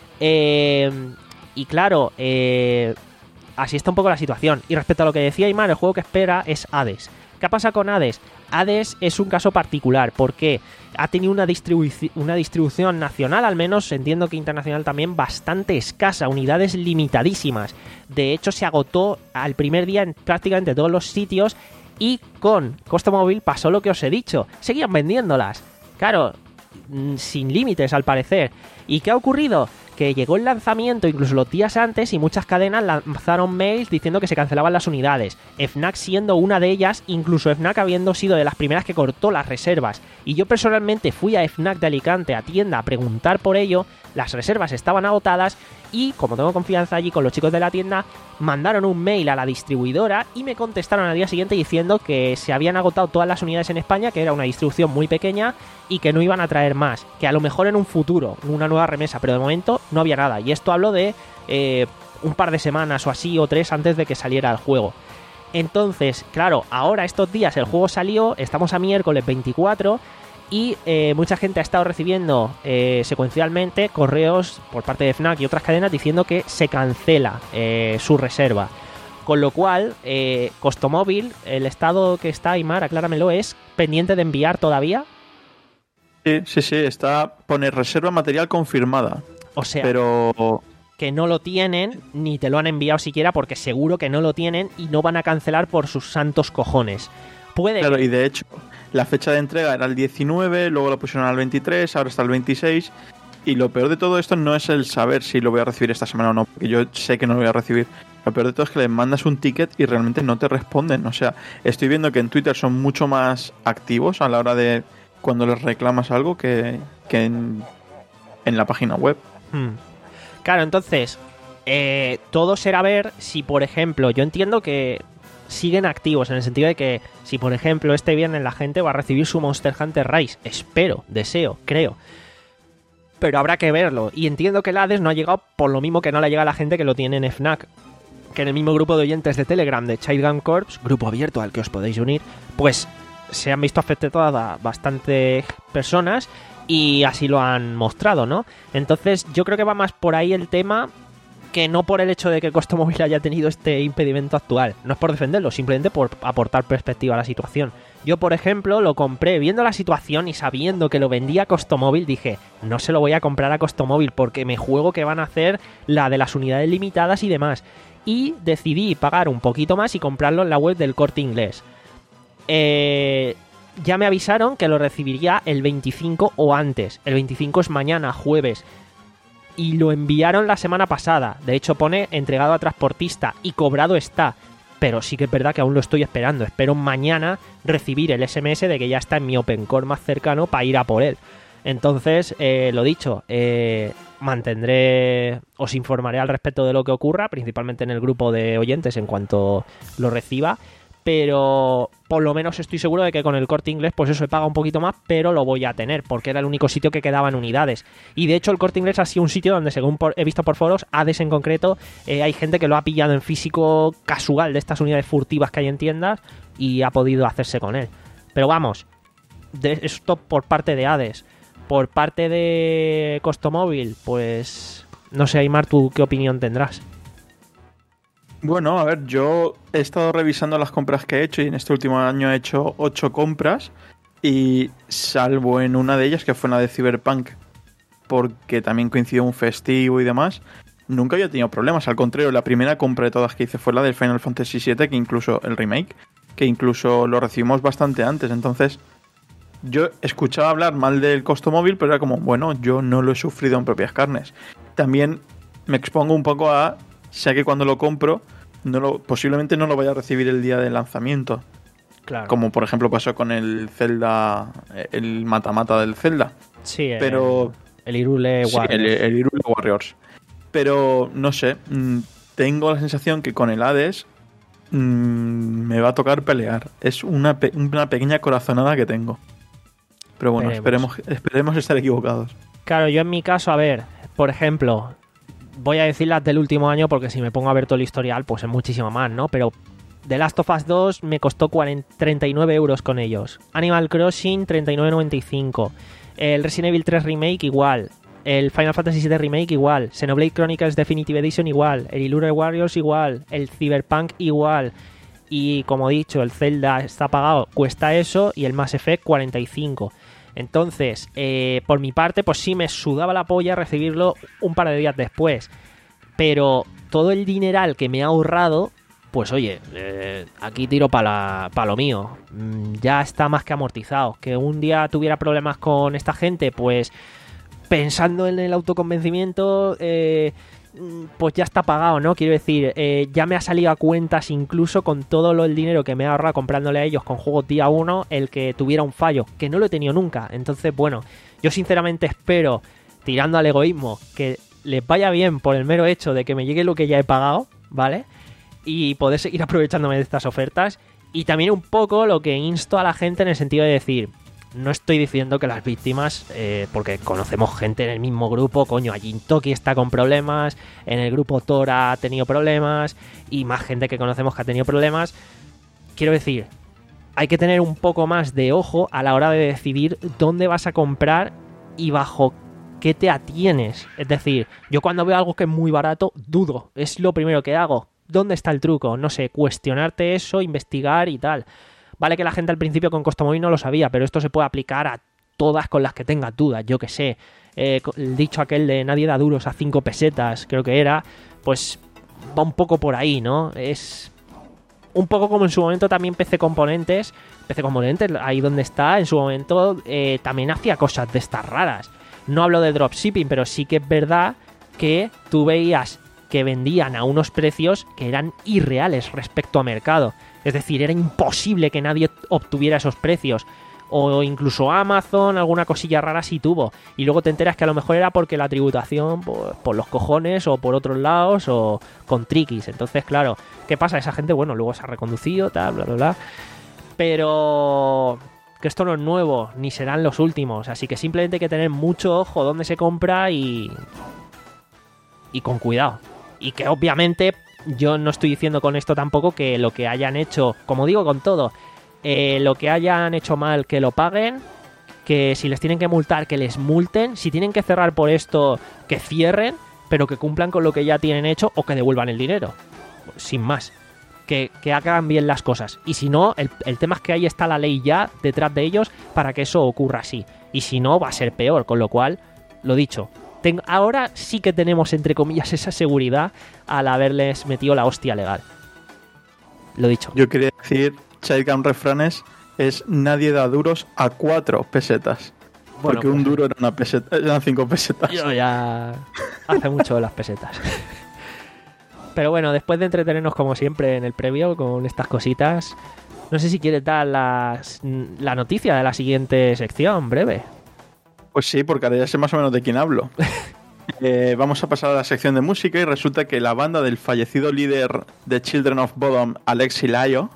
Eh, y claro, eh, así está un poco la situación. Y respecto a lo que decía Aymar, el juego que espera es Hades. ¿Qué pasa con Hades? Hades es un caso particular porque ha tenido una, distribu- una distribución nacional, al menos entiendo que internacional también, bastante escasa, unidades limitadísimas. De hecho, se agotó al primer día en prácticamente todos los sitios y con Customobile pasó lo que os he dicho. Seguían vendiéndolas. Claro, sin límites al parecer. ¿Y qué ha ocurrido? Que llegó el lanzamiento incluso los días antes y muchas cadenas lanzaron mails diciendo que se cancelaban las unidades. Fnac siendo una de ellas, incluso Fnac habiendo sido de las primeras que cortó las reservas. Y yo personalmente fui a Fnac de Alicante, a tienda, a preguntar por ello. Las reservas estaban agotadas y, como tengo confianza allí con los chicos de la tienda, mandaron un mail a la distribuidora y me contestaron al día siguiente diciendo que se habían agotado todas las unidades en España, que era una distribución muy pequeña y que no iban a traer más, que a lo mejor en un futuro, una nueva remesa, pero de momento no había nada. Y esto hablo de eh, un par de semanas o así, o tres antes de que saliera el juego. Entonces, claro, ahora estos días el juego salió, estamos a miércoles veinticuatro Y eh, mucha gente ha estado recibiendo eh, secuencialmente correos por parte de Fnac y otras cadenas diciendo que se cancela eh, su reserva. Con lo cual, eh, Costomóvil, el estado que está, Aimar, acláramelo, es pendiente de enviar todavía. Sí, sí, sí, está, pone reserva material confirmada. O sea, pero que no lo tienen, ni te lo han enviado siquiera, porque seguro que no lo tienen y no van a cancelar por sus santos cojones. Puede claro, que... y de hecho, la fecha de entrega era el diecinueve, luego lo pusieron al veintitrés, ahora está el veintiséis. Y lo peor de todo esto no es el saber si lo voy a recibir esta semana o no, porque yo sé que no lo voy a recibir. Lo peor de todo es que le mandas un ticket y realmente no te responden. O sea, estoy viendo que en Twitter son mucho más activos a la hora de cuando les reclamas algo que, que en, en la página web. Hmm. Claro, entonces, eh, todo será ver si, por ejemplo, yo entiendo que siguen activos en el sentido de que si, por ejemplo, este viernes la gente va a recibir su Monster Hunter Rise, espero, deseo, creo. Pero habrá que verlo. Y entiendo que el Hades no ha llegado por lo mismo que no le llega a la gente que lo tiene en Fnac. Que en el mismo grupo de oyentes de Telegram de Childgun Corps, grupo abierto al que os podéis unir, pues se han visto afectadas bastantes personas y así lo han mostrado, ¿no? Entonces yo creo que va más por ahí el tema que no por el hecho de que Costomóvil haya tenido este impedimento actual. No es por defenderlo, simplemente por aportar perspectiva a la situación. Yo, por ejemplo, lo compré viendo la situación y sabiendo que lo vendía a Costomóvil, dije, no se lo voy a comprar a Costomóvil porque me juego que van a hacer la de las unidades limitadas y demás. Y decidí pagar un poquito más y comprarlo en la web del Corte Inglés. Eh, ya me avisaron que lo recibiría el veinticinco o antes. El veinticinco es mañana, jueves. Y lo enviaron la semana pasada. De hecho pone entregado a transportista y cobrado está. Pero sí que es verdad que aún lo estoy esperando. Espero mañana recibir el ese eme ese de que ya está en mi OpenCore más cercano para ir a por él. Entonces, eh, lo dicho, eh, mantendré, os informaré al respecto de lo que ocurra, principalmente en el grupo de oyentes en cuanto lo reciba. Pero por lo menos estoy seguro de que con el Corte Inglés, pues eso, he pagado un poquito más, pero lo voy a tener, porque era el único sitio que quedaba en unidades. Y de hecho el Corte Inglés ha sido un sitio donde, según por, he visto por foros, Hades en concreto, eh, hay gente que lo ha pillado en físico casual de estas unidades furtivas que hay en tiendas y ha podido hacerse con él. Pero vamos, de esto por parte de Hades. Por parte de Costomóvil, pues no sé, Aimar, ¿tú qué opinión tendrás? Bueno, a ver, yo he estado revisando las compras que he hecho y en este último año he hecho ocho compras y salvo en una de ellas, que fue la de Cyberpunk, porque también coincidió un festivo y demás, nunca había tenido problemas. Al contrario, la primera compra de todas que hice fue la del Final Fantasy siete, que incluso el remake, que incluso lo recibimos bastante antes. Entonces, yo escuchaba hablar mal del Costomóvil, pero era como, bueno, yo no lo he sufrido en propias carnes. También me expongo un poco a, sé que cuando lo compro, no lo, posiblemente no lo vaya a recibir el día del lanzamiento. Claro. Como por ejemplo pasó con el Zelda, el mata-mata del Zelda. Sí, pero el, el Hyrule sí, Warriors. El, el Hyrule Warriors. Pero no sé, tengo la sensación que con el Hades mmm, me va a tocar pelear. Es una, pe- una pequeña corazonada que tengo. Pero bueno, esperemos. esperemos, esperemos estar equivocados. Claro, yo en mi caso, a ver, por ejemplo, voy a decir las del último año porque si me pongo a ver todo el historial, pues es muchísimo más, ¿no? Pero The Last of Us dos me costó cuarenta, treinta y nueve euros con ellos. Animal Crossing, treinta y nueve noventa y cinco. El Resident Evil tres Remake, igual. El Final Fantasy siete Remake, igual. Xenoblade Chronicles Definitive Edition, igual. El Hyrule Warriors, igual. El Cyberpunk, igual. Y como he dicho, el Zelda está pagado, cuesta eso. Y el Mass Effect, cuarenta y cinco. Entonces, eh, por mi parte, pues sí me sudaba la polla recibirlo un par de días después. Pero todo el dineral que me ha ahorrado, pues oye, eh, aquí tiro para pa lo mío. Mm, ya está más que amortizado. Que un día tuviera problemas con esta gente, pues pensando en el autoconvencimiento, eh, pues ya está pagado, ¿no? Quiero decir, eh, ya me ha salido a cuentas incluso con todo lo, el dinero que me he ahorrado comprándole a ellos con juegos día uno, el que tuviera un fallo, que no lo he tenido nunca. Entonces, bueno, yo sinceramente espero, tirando al egoísmo, que les vaya bien por el mero hecho de que me llegue lo que ya he pagado, ¿vale? Y poder seguir aprovechándome de estas ofertas. Y también un poco lo que insto a la gente en el sentido de decir, no estoy diciendo que las víctimas, eh, porque conocemos gente en el mismo grupo, coño, allí Toki está con problemas, en el grupo Tora ha tenido problemas, y más gente que conocemos que ha tenido problemas. Quiero decir, hay que tener un poco más de ojo a la hora de decidir dónde vas a comprar y bajo qué te atienes. Es decir, yo cuando veo algo que es muy barato, dudo. Es lo primero que hago. ¿Dónde está el truco? No sé, cuestionarte eso, investigar y tal. Vale que la gente al principio con Costomóvil no lo sabía, pero esto se puede aplicar a todas con las que tengas dudas. Yo que sé, eh, el dicho aquel de nadie da duros a cinco pesetas, creo que era, pues va un poco por ahí, ¿no? Es un poco como en su momento también P C Componentes. P C Componentes, ahí donde está, en su momento eh, también hacía cosas de estas raras. No hablo de dropshipping, pero sí que es verdad que tú veías que vendían a unos precios que eran irreales respecto a mercado. Es decir, era imposible que nadie obtuviera esos precios. O incluso Amazon, alguna cosilla rara sí tuvo. Y luego te enteras que a lo mejor era porque la tributación, por, por los cojones, o por otros lados, o con triquis. Entonces, claro, ¿qué pasa? Esa gente, bueno, luego se ha reconducido, tal, bla, bla, bla. Pero que esto no es nuevo, ni serán los últimos. Así que simplemente hay que tener mucho ojo dónde se compra y... y con cuidado. Y que obviamente yo no estoy diciendo con esto tampoco que lo que hayan hecho, como digo con todo, eh, lo que hayan hecho mal que lo paguen, que si les tienen que multar que les multen, si tienen que cerrar por esto que cierren, pero que cumplan con lo que ya tienen hecho o que devuelvan el dinero, sin más, que, que hagan bien las cosas. Y si no, el, el tema es que ahí está la ley ya detrás de ellos para que eso ocurra así, y si no va a ser peor, con lo cual, lo dicho, ahora sí que tenemos, entre comillas, esa seguridad al haberles metido la hostia legal. Lo dicho. Yo quería decir, Childgam Refranes es nadie da duros a cuatro pesetas. Bueno, porque pues, un duro era una peseta, eran cinco pesetas. Yo ya hace mucho de las pesetas. Pero bueno, después de entretenernos como siempre en el previo con estas cositas, no sé si quieres dar las, la noticia de la siguiente sección, breve. Pues sí, porque ahora ya sé más o menos de quién hablo. eh, vamos a pasar a la sección de música y resulta que la banda del fallecido líder de Children of Bodom, Alexi Laiho,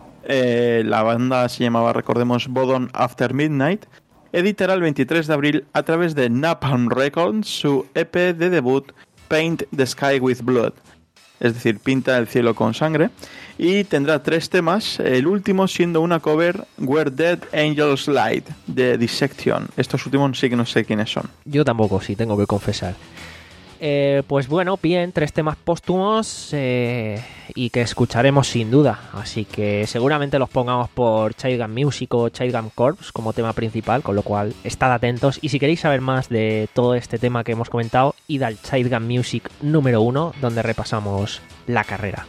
eh, la banda se llamaba, recordemos, Bodom After Midnight, editará el veintitrés de abril a través de Napalm Records su E P de debut Paint the Sky with Blood, es decir, pinta el cielo con sangre, y tendrá tres temas, el último siendo una cover, Where Dead Angels Light, de Dissection. Estos últimos sí que no sé quiénes son. Yo tampoco, sí, tengo que confesar. Eh, pues bueno, bien, tres temas póstumos eh, y que escucharemos sin duda, así que seguramente los pongamos por Childgam Music o Childgam Corps como tema principal, con lo cual estad atentos, y si queréis saber más de todo este tema que hemos comentado, id al Childgam Music número uno, donde repasamos la carrera.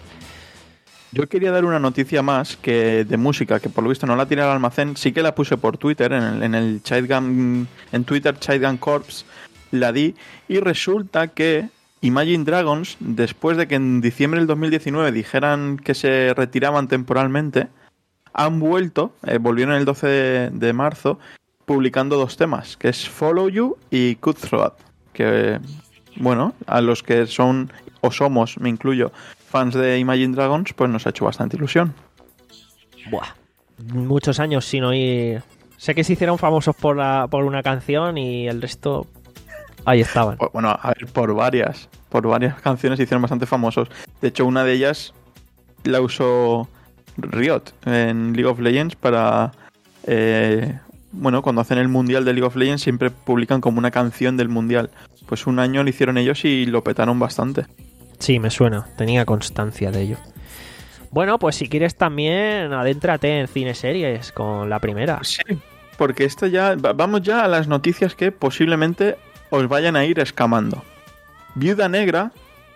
Yo quería dar una noticia más que de música, que por lo visto no la tiré al almacén, sí que la puse por Twitter, en el, en el Childgam, en Twitter Childgam Corps, la di, y resulta que Imagine Dragons, después de que en diciembre del dos mil diecinueve dijeran que se retiraban temporalmente, han vuelto, eh, volvieron el doce de, de marzo, publicando dos temas, que es Follow You y Cutthroat, que, bueno, a los que son, o somos, me incluyo, fans de Imagine Dragons, pues nos ha hecho bastante ilusión. Buah, muchos años sin oír. Sé que se hicieron famosos por, la, por una canción y el resto ahí estaban. Bueno, a ver, por varias, por varias canciones se hicieron bastante famosos. De hecho, una de ellas la usó Riot en League of Legends para... Eh, bueno, cuando hacen el mundial de League of Legends siempre publican como una canción del mundial. Pues un año lo hicieron ellos y lo petaron bastante. Sí, me suena, tenía constancia de ello. Bueno, pues si quieres también adéntrate en cine series con la primera. Sí, porque esto ya... Vamos ya a las noticias que posiblemente os vayan a ir escamando. Viuda Negra,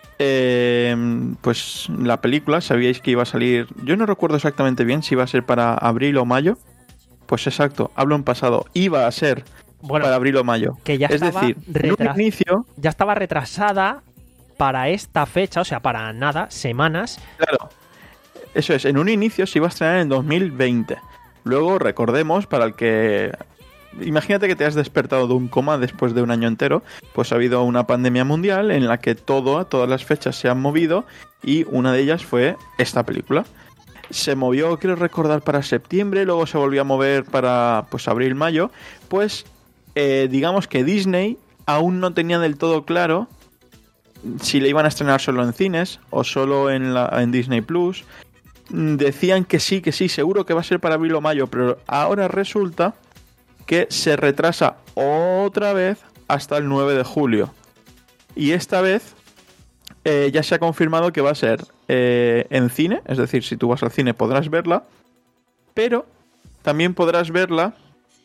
eh, pues la película, sabíais que iba a salir... Yo no recuerdo exactamente bien si iba a ser para abril o mayo. Pues exacto, hablo en pasado. Iba a ser bueno, para abril o mayo. Que ya es estaba decir, retras- en un inicio... Ya estaba retrasada para esta fecha, o sea, para nada, semanas. Claro, eso es, en un inicio se iba a estrenar en dos mil veinte. Luego, recordemos, para el que... Imagínate que te has despertado de un coma después de un año entero, pues ha habido una pandemia mundial en la que todo, todas las fechas se han movido y una de ellas fue esta película. Se movió, quiero recordar, para septiembre, luego se volvió a mover para pues abril, mayo. Pues eh, digamos que Disney aún no tenía del todo claro si le iban a estrenar solo en cines o solo en, la, en Disney Plus. decían que sí, que sí, seguro que va a ser para abril o mayo, pero ahora resulta que se retrasa otra vez hasta el nueve de julio. Y esta vez eh, ya se ha confirmado que va a ser eh, en cine, es decir, si tú vas al cine podrás verla, pero también podrás verla,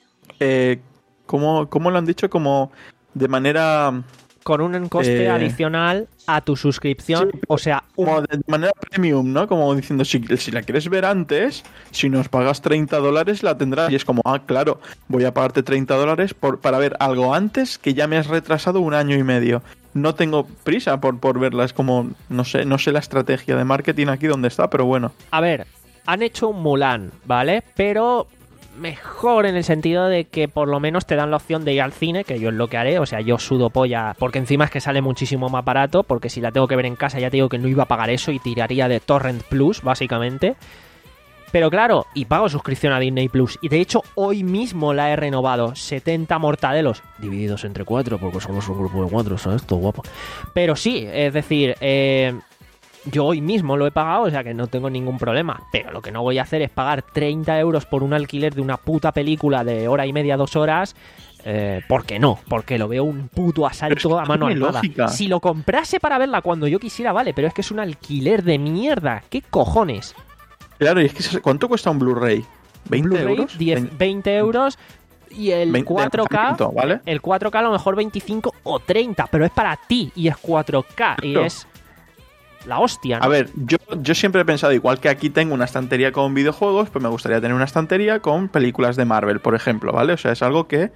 eh, como, como lo han dicho, como de manera... Con un coste eh, adicional a tu suscripción, sí, o sea, un... como de manera premium, ¿no? Como diciendo, si, si la quieres ver antes, si nos pagas treinta dólares la tendrás. Y es como, ah, claro, voy a pagarte treinta dólares por, para ver algo antes que ya me has retrasado un año y medio. No tengo prisa por, por verla, es como, no sé, no sé la estrategia de marketing aquí dónde está, pero bueno. A ver, han hecho un Mulan, ¿vale? Pero mejor en el sentido de que por lo menos te dan la opción de ir al cine, que yo es lo que haré, o sea, yo sudo polla, porque encima es que sale muchísimo más barato, porque si la tengo que ver en casa ya te digo que no iba a pagar eso y tiraría de Torrent Plus, básicamente. Pero claro, y pago suscripción a Disney Plus, y de hecho hoy mismo la he renovado, setenta mortadelos, divididos entre cuatro, porque somos un grupo de cuatro, ¿sabes? Todo guapo. Pero sí, es decir, eh... yo hoy mismo lo he pagado, o sea que no tengo ningún problema. Pero lo que no voy a hacer es pagar treinta euros por un alquiler de una puta película de hora y media, dos horas. Eh, ¿Por qué no? Porque lo veo un puto asalto a mano armada. Si lo comprase para verla cuando yo quisiera, vale, pero es que es un alquiler de mierda. ¿Qué cojones? Claro, y es que ¿cuánto cuesta un Blu-ray? ¿veinte euros? diez, veinte euros. Y el veinte cuatro K, ¿vale? El cuatro K a lo mejor veinticinco o treinta, pero es para ti y es cuatro K y Claro. es... la hostia, ¿no? A ver, yo, yo siempre he pensado, igual que aquí tengo una estantería con videojuegos, pues me gustaría tener una estantería con películas de Marvel, por ejemplo, ¿vale? O sea, es algo que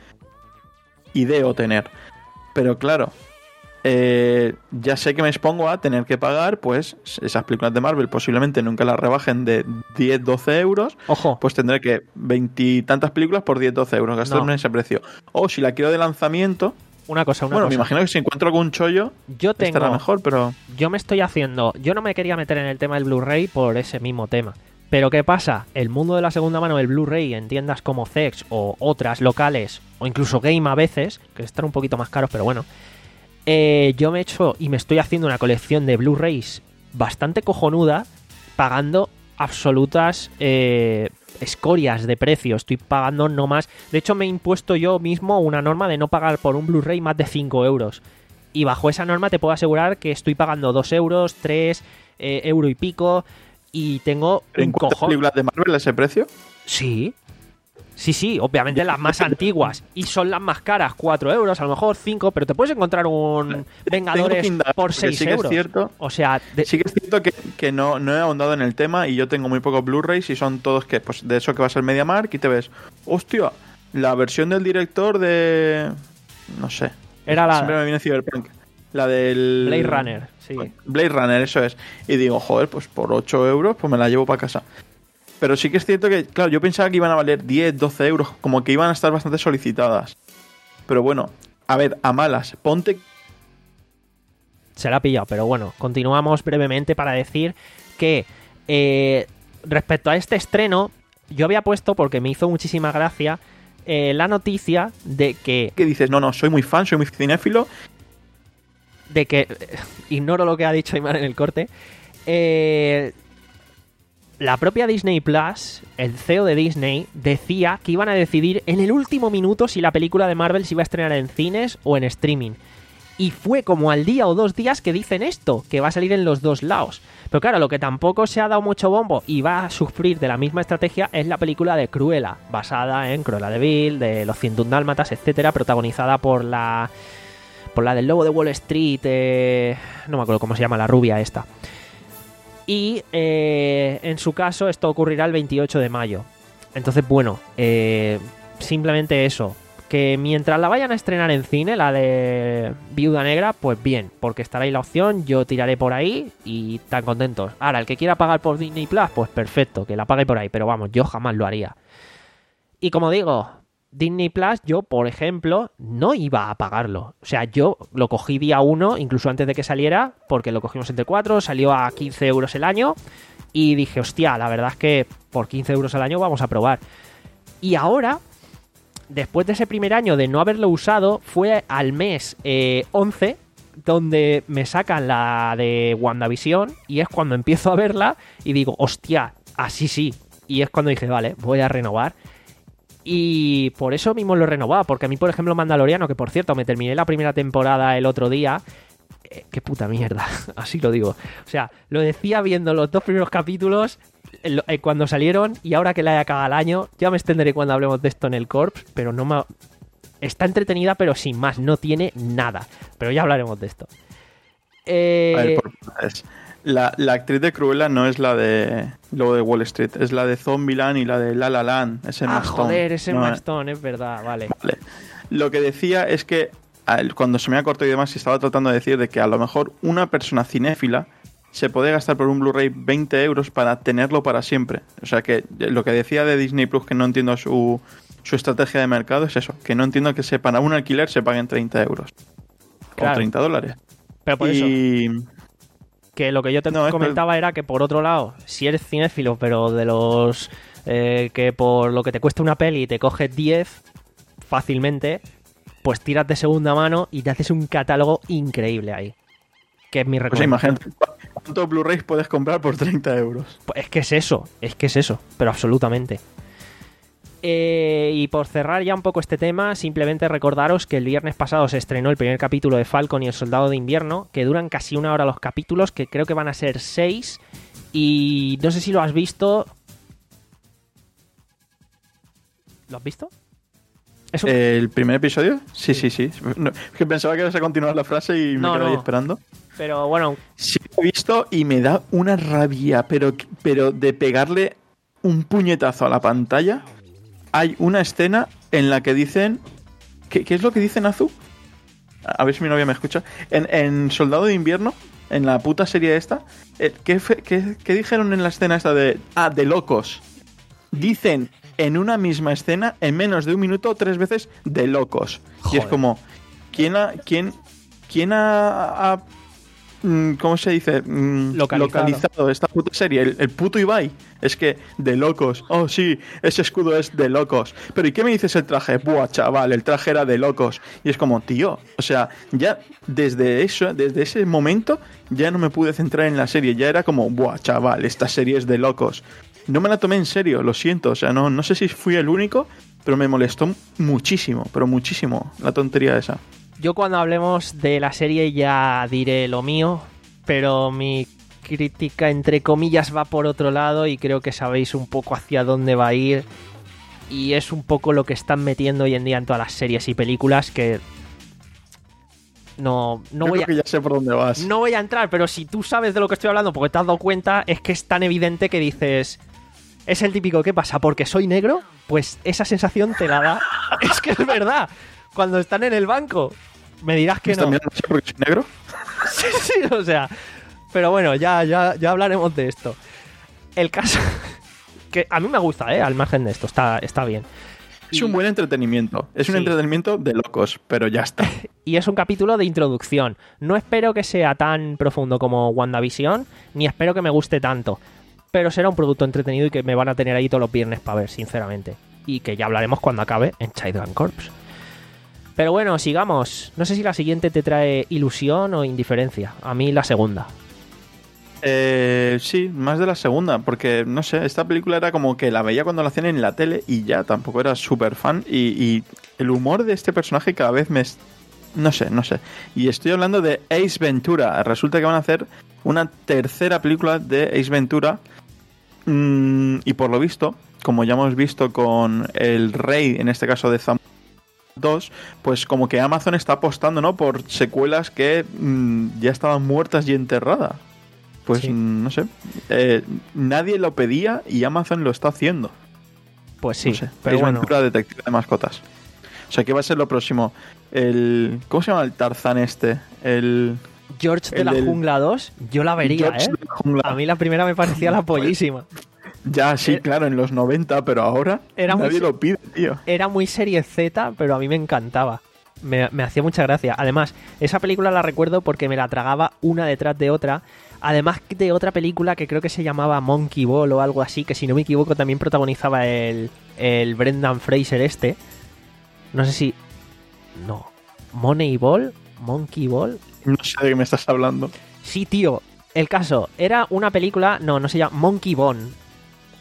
ideo tener. Pero claro, eh, ya sé que me expongo a tener que pagar, pues, esas películas de Marvel posiblemente nunca las rebajen de diez, doce euros. Ojo. Pues tendré que veintitantas películas por diez, doce euros, gastarme No. en ese precio. O si la quiero de lanzamiento, Una cosa, una bueno, cosa. me imagino que si encuentro algún chollo, Yo tengo... estará mejor, pero... Yo me estoy haciendo... Yo no me quería meter en el tema del Blu-ray por ese mismo tema. Pero ¿qué pasa? El mundo de la segunda mano del Blu-ray en tiendas como Zex o otras locales, o incluso Game a veces, que están un poquito más caros, pero bueno... Eh, yo me he hecho y me estoy haciendo una colección de Blu-rays bastante cojonuda, pagando absolutas eh, escorias de precio. Estoy pagando no más. De hecho, me he impuesto yo mismo una norma de no pagar por un Blu-ray más de cinco euros. Y bajo esa norma te puedo asegurar que estoy pagando dos euros, tres eh, euro y pico. Y tengo un ¿En cuántas cojón. películas de Marvel a ese precio? Sí. Sí, sí, obviamente las más antiguas. Y son las más caras, cuatro euros, a lo mejor cinco, pero te puedes encontrar un Vengadores que indagar, por porque seis sí que es euros. cierto- O sea, de- Sí que es cierto que, que no, no he ahondado en el tema y yo tengo muy pocos Blu-rays y son todos que, pues de eso que vas al MediaMarkt y te ves, hostia, la versión del director de... no sé. Era la- Siempre me viene Cyberpunk. La del... Blade Runner, sí. Blade Runner, eso es. Y digo, joder, pues por ocho euros pues me la llevo para casa. Pero sí que es cierto que, claro, yo pensaba que iban a valer diez, doce euros, como que iban a estar bastante solicitadas. Pero bueno, a ver, a malas, ponte... se la ha pillado, pero bueno, continuamos brevemente para decir que eh, respecto a este estreno, yo había puesto, porque me hizo muchísima gracia, eh, la noticia de que que dices, no, no, soy muy fan, soy muy cinéfilo. de que eh, ignoro lo que ha dicho Aymar en el corte. Eh, la propia Disney Plus, el C E O de Disney, decía que iban a decidir en el último minuto si la película de Marvel se iba a estrenar en cines o en streaming. Y fue como al día o dos días que dicen esto, que va a salir en los dos lados. Pero claro, lo que tampoco se ha dado mucho bombo y va a sufrir de la misma estrategia es la película de Cruella, basada en Cruella de Vil, de los ciento un Dálmatas, etcétera, protagonizada por la por la del Lobo de Wall Street, eh, no me acuerdo cómo se llama, la rubia esta. Y eh, en su caso esto ocurrirá el veintiocho de mayo. Entonces, bueno, eh, simplemente eso. Que mientras la vayan a estrenar en cine, la de Viuda Negra, pues bien, porque estará ahí la opción, yo tiraré por ahí y tan contentos. Ahora, el que quiera pagar por Disney Plus, pues perfecto, que la pague por ahí, pero vamos, yo jamás lo haría. Y como digo, Disney Plus, yo, por ejemplo, no iba a pagarlo. O sea, yo lo cogí día uno, incluso antes de que saliera, porque lo cogimos entre cuatro, salió a quince euros el año, y dije, hostia, la verdad es que por quince euros al año vamos a probar. Y ahora, después de ese primer año de no haberlo usado, fue al mes eh, once, donde me sacan la de WandaVision, y es cuando empiezo a verla y digo, hostia, así sí. Y es cuando dije, vale, voy a renovar. Y por eso mismo lo he renovado, porque a mí, por ejemplo, Mandaloriano, que por cierto, me terminé la primera temporada el otro día. Eh, qué puta mierda, así lo digo. O sea, lo decía viendo los dos primeros capítulos eh, eh, cuando salieron, y ahora que la he acabado el año, ya me extenderé cuando hablemos de esto en el Corps, pero no me... Está entretenida, pero sin más, no tiene nada. Pero ya hablaremos de esto. Eh... A ver, por partes. La, la actriz de Cruella no es la de luego de Wall Street, es la de Zombieland y la de La La Land. Es Emma ah, Stone. joder, es Emma No, Stone, es verdad, vale. Vale. Lo que decía es que cuando se me ha cortado y demás, estaba tratando de decir de que a lo mejor una persona cinéfila se puede gastar por un Blu-ray veinte euros para tenerlo para siempre. O sea que lo que decía de Disney Plus, que no entiendo su, su estrategia de mercado, es eso, que no entiendo que se, para un alquiler se paguen treinta euros. Claro. O treinta dólares. Pero por y... eso... Que lo que yo te no, comentaba es... era que, por otro lado, si eres cinéfilo, pero de los eh, que por lo que te cuesta una peli te coges diez fácilmente, pues tiras de segunda mano y te haces un catálogo increíble ahí. Que es mi recomendación. Pues imagínate, ¿cuántos Blu-rays puedes comprar por treinta euros? Pues es que es eso, es que es eso, pero absolutamente. Eh, y por cerrar ya un poco este tema, simplemente recordaros que el viernes pasado se estrenó el primer capítulo de Falcon y el Soldado de Invierno, que duran casi una hora los capítulos, que creo que van a ser seis, y no sé si lo has visto. ¿Lo has visto? ¿Es un... ¿El primer episodio? Sí, sí, sí. sí. No, es que pensaba que ibas a continuar la frase y no, me quedé no. ahí esperando. Pero bueno... Sí lo he visto y me da una rabia, pero, pero de pegarle un puñetazo a la pantalla. Hay una escena en la que dicen... ¿Qué, qué es lo que dicen, Azu? A ver si mi novia me escucha. En, en Soldado de Invierno, en la puta serie esta, ¿qué, qué, ¿qué dijeron en la escena esta de... Ah, de locos. Dicen en una misma escena, en menos de un minuto, tres veces de locos. Joder. Y es como... ¿Quién ha... Quién, quién ha, ha ¿Cómo se dice? Localizado, localizado esta puta serie. El, el puto Ibai. Es que de locos. Oh, sí, ese escudo es de locos. Pero ¿y qué me dices el traje? Buah, chaval, el traje era de locos. Y es como, tío, o sea, ya desde eso, desde ese momento, ya no me pude centrar en la serie. Ya era como, buah, chaval, esta serie es de locos. No me la tomé en serio, lo siento. O sea, no, no sé si fui el único, pero me molestó muchísimo, pero muchísimo la tontería esa. Yo cuando hablemos de la serie ya diré lo mío, pero mi crítica entre comillas va por otro lado y creo que sabéis un poco hacia dónde va a ir, y es un poco lo que están metiendo hoy en día en todas las series y películas, que no, no Yo voy creo a, que ya sé por dónde vas. No voy a entrar, pero si tú sabes de lo que estoy hablando porque te has dado cuenta, es que es tan evidente que dices... Es el típico, ¿qué pasa? ¿Porque soy negro? Pues esa sensación te la da. Es que es verdad. Cuando están en el banco, me dirás que no. ¿También no sé porque soy negro? Sí, sí, o sea... Pero bueno, ya, ya, ya hablaremos de esto. El caso... Que a mí me gusta, ¿eh? Al margen de esto, está, está bien. Es y... un buen entretenimiento. Es un sí. entretenimiento de locos, pero ya está. Y es un capítulo de introducción. No espero que sea tan profundo como WandaVision, ni espero que me guste tanto. Pero será un producto entretenido y que me van a tener ahí todos los viernes para ver, sinceramente. Y que ya hablaremos cuando acabe en Children Corps. Pero bueno, sigamos. No sé si la siguiente te trae ilusión o indiferencia. A mí la segunda. Eh, sí, más de la segunda, porque no sé, esta película era como que la veía cuando la hacían en la tele y ya, tampoco era súper fan. Y, y el humor de este personaje cada vez me... No sé, no sé. Y estoy hablando de Ace Ventura. Resulta que van a hacer una tercera película de Ace Ventura. Mm, y por lo visto, como ya hemos visto con El Rey, en este caso de Zam dos, pues como que Amazon está apostando, ¿no?, por secuelas que mmm, ya estaban muertas y enterradas. Pues sí. No sé, eh, nadie lo pedía y Amazon lo está haciendo. Pues sí, no sé, pero es bueno. Aventura detective de mascotas. O sea, ¿qué va a ser lo próximo? El ¿cómo se llama el Tarzán este? El George de el la del... Jungla dos, yo la vería, George ¿eh? de la Jungla. A mí la primera me parecía la pollísima. Ya, sí, era... claro, en los noventa, pero ahora era nadie muy... lo pide, tío. Era muy serie Z, pero a mí me encantaba. Me, me hacía mucha gracia. Además, esa película la recuerdo porque me la tragaba una detrás de otra. Además de otra película que creo que se llamaba Monkey Ball o algo así, que si no me equivoco también protagonizaba el, el Brendan Fraser este. No sé si... No. Moneyball, Monkey Ball. No sé de qué me estás hablando. Sí, tío. El caso, era una película... No, no se llama... Monkey Bone.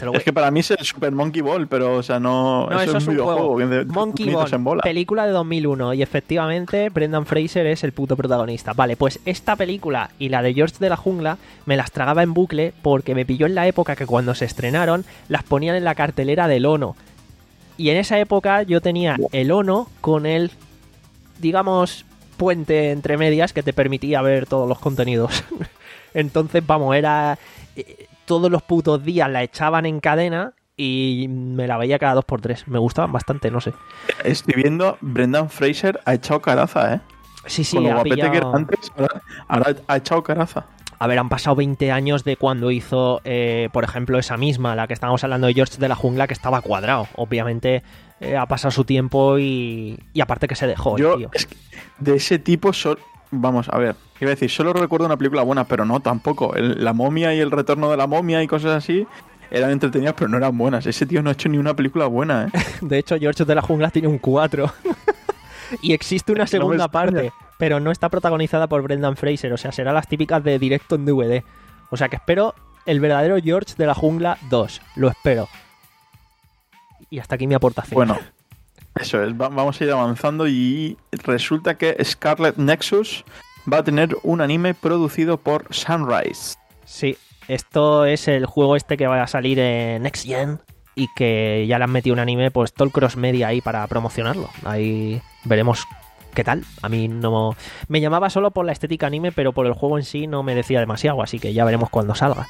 te lo voy... Es que para mí es el Super Monkey Ball, pero, o sea, no... No, eso es un videojuego. juego. De, Monkey de Ball, en bola. película de dos mil uno, y efectivamente Brendan Fraser es el puto protagonista. Vale, pues esta película y la de George de la Jungla me las tragaba en bucle porque me pilló en la época que cuando se estrenaron las ponían en la cartelera del Ono. Y en esa época yo tenía el Ono con el, digamos, puente entre medias que te permitía ver todos los contenidos. Entonces, vamos, era... Eh, todos los putos días la echaban en cadena y me la veía cada dos por tres. Me gustaban bastante, no sé. Estoy viendo, Brendan Fraser ha echado caraza, ¿eh? Sí, sí, Con lo ha guapete pillado... que era antes, ahora, ahora ha echado caraza. A ver, han pasado veinte años de cuando hizo, eh, por ejemplo, esa misma, la que estábamos hablando de George de la Jungla, que estaba cuadrado. Obviamente eh, ha pasado su tiempo y, y aparte que se dejó, Yo, el tío. es que de ese tipo, sol, vamos, a ver, iba a decir, solo recuerdo una película buena, pero no, tampoco. El, la momia y el retorno de la momia y cosas así eran entretenidas, pero no eran buenas. Ese tío no ha hecho ni una película buena, ¿eh? De hecho, George de la Jungla tiene un cuatro. Y existe una segunda No me extraña. parte, pero no está protagonizada por Brendan Fraser. O sea, será las típicas de directo en D V D. O sea que espero el verdadero George de la Jungla dos. Lo espero. Y hasta aquí mi aportación. Bueno, eso es, va- vamos a ir avanzando y resulta que Scarlet Nexus va a tener un anime producido por Sunrise. Sí, esto es el juego este que va a salir en Next Gen y que ya le han metido un anime, pues todo el cross media ahí para promocionarlo. Ahí veremos qué tal. A mí no me llamaba solo por la estética anime, pero por el juego en sí no me decía demasiado, así que ya veremos cuando salga.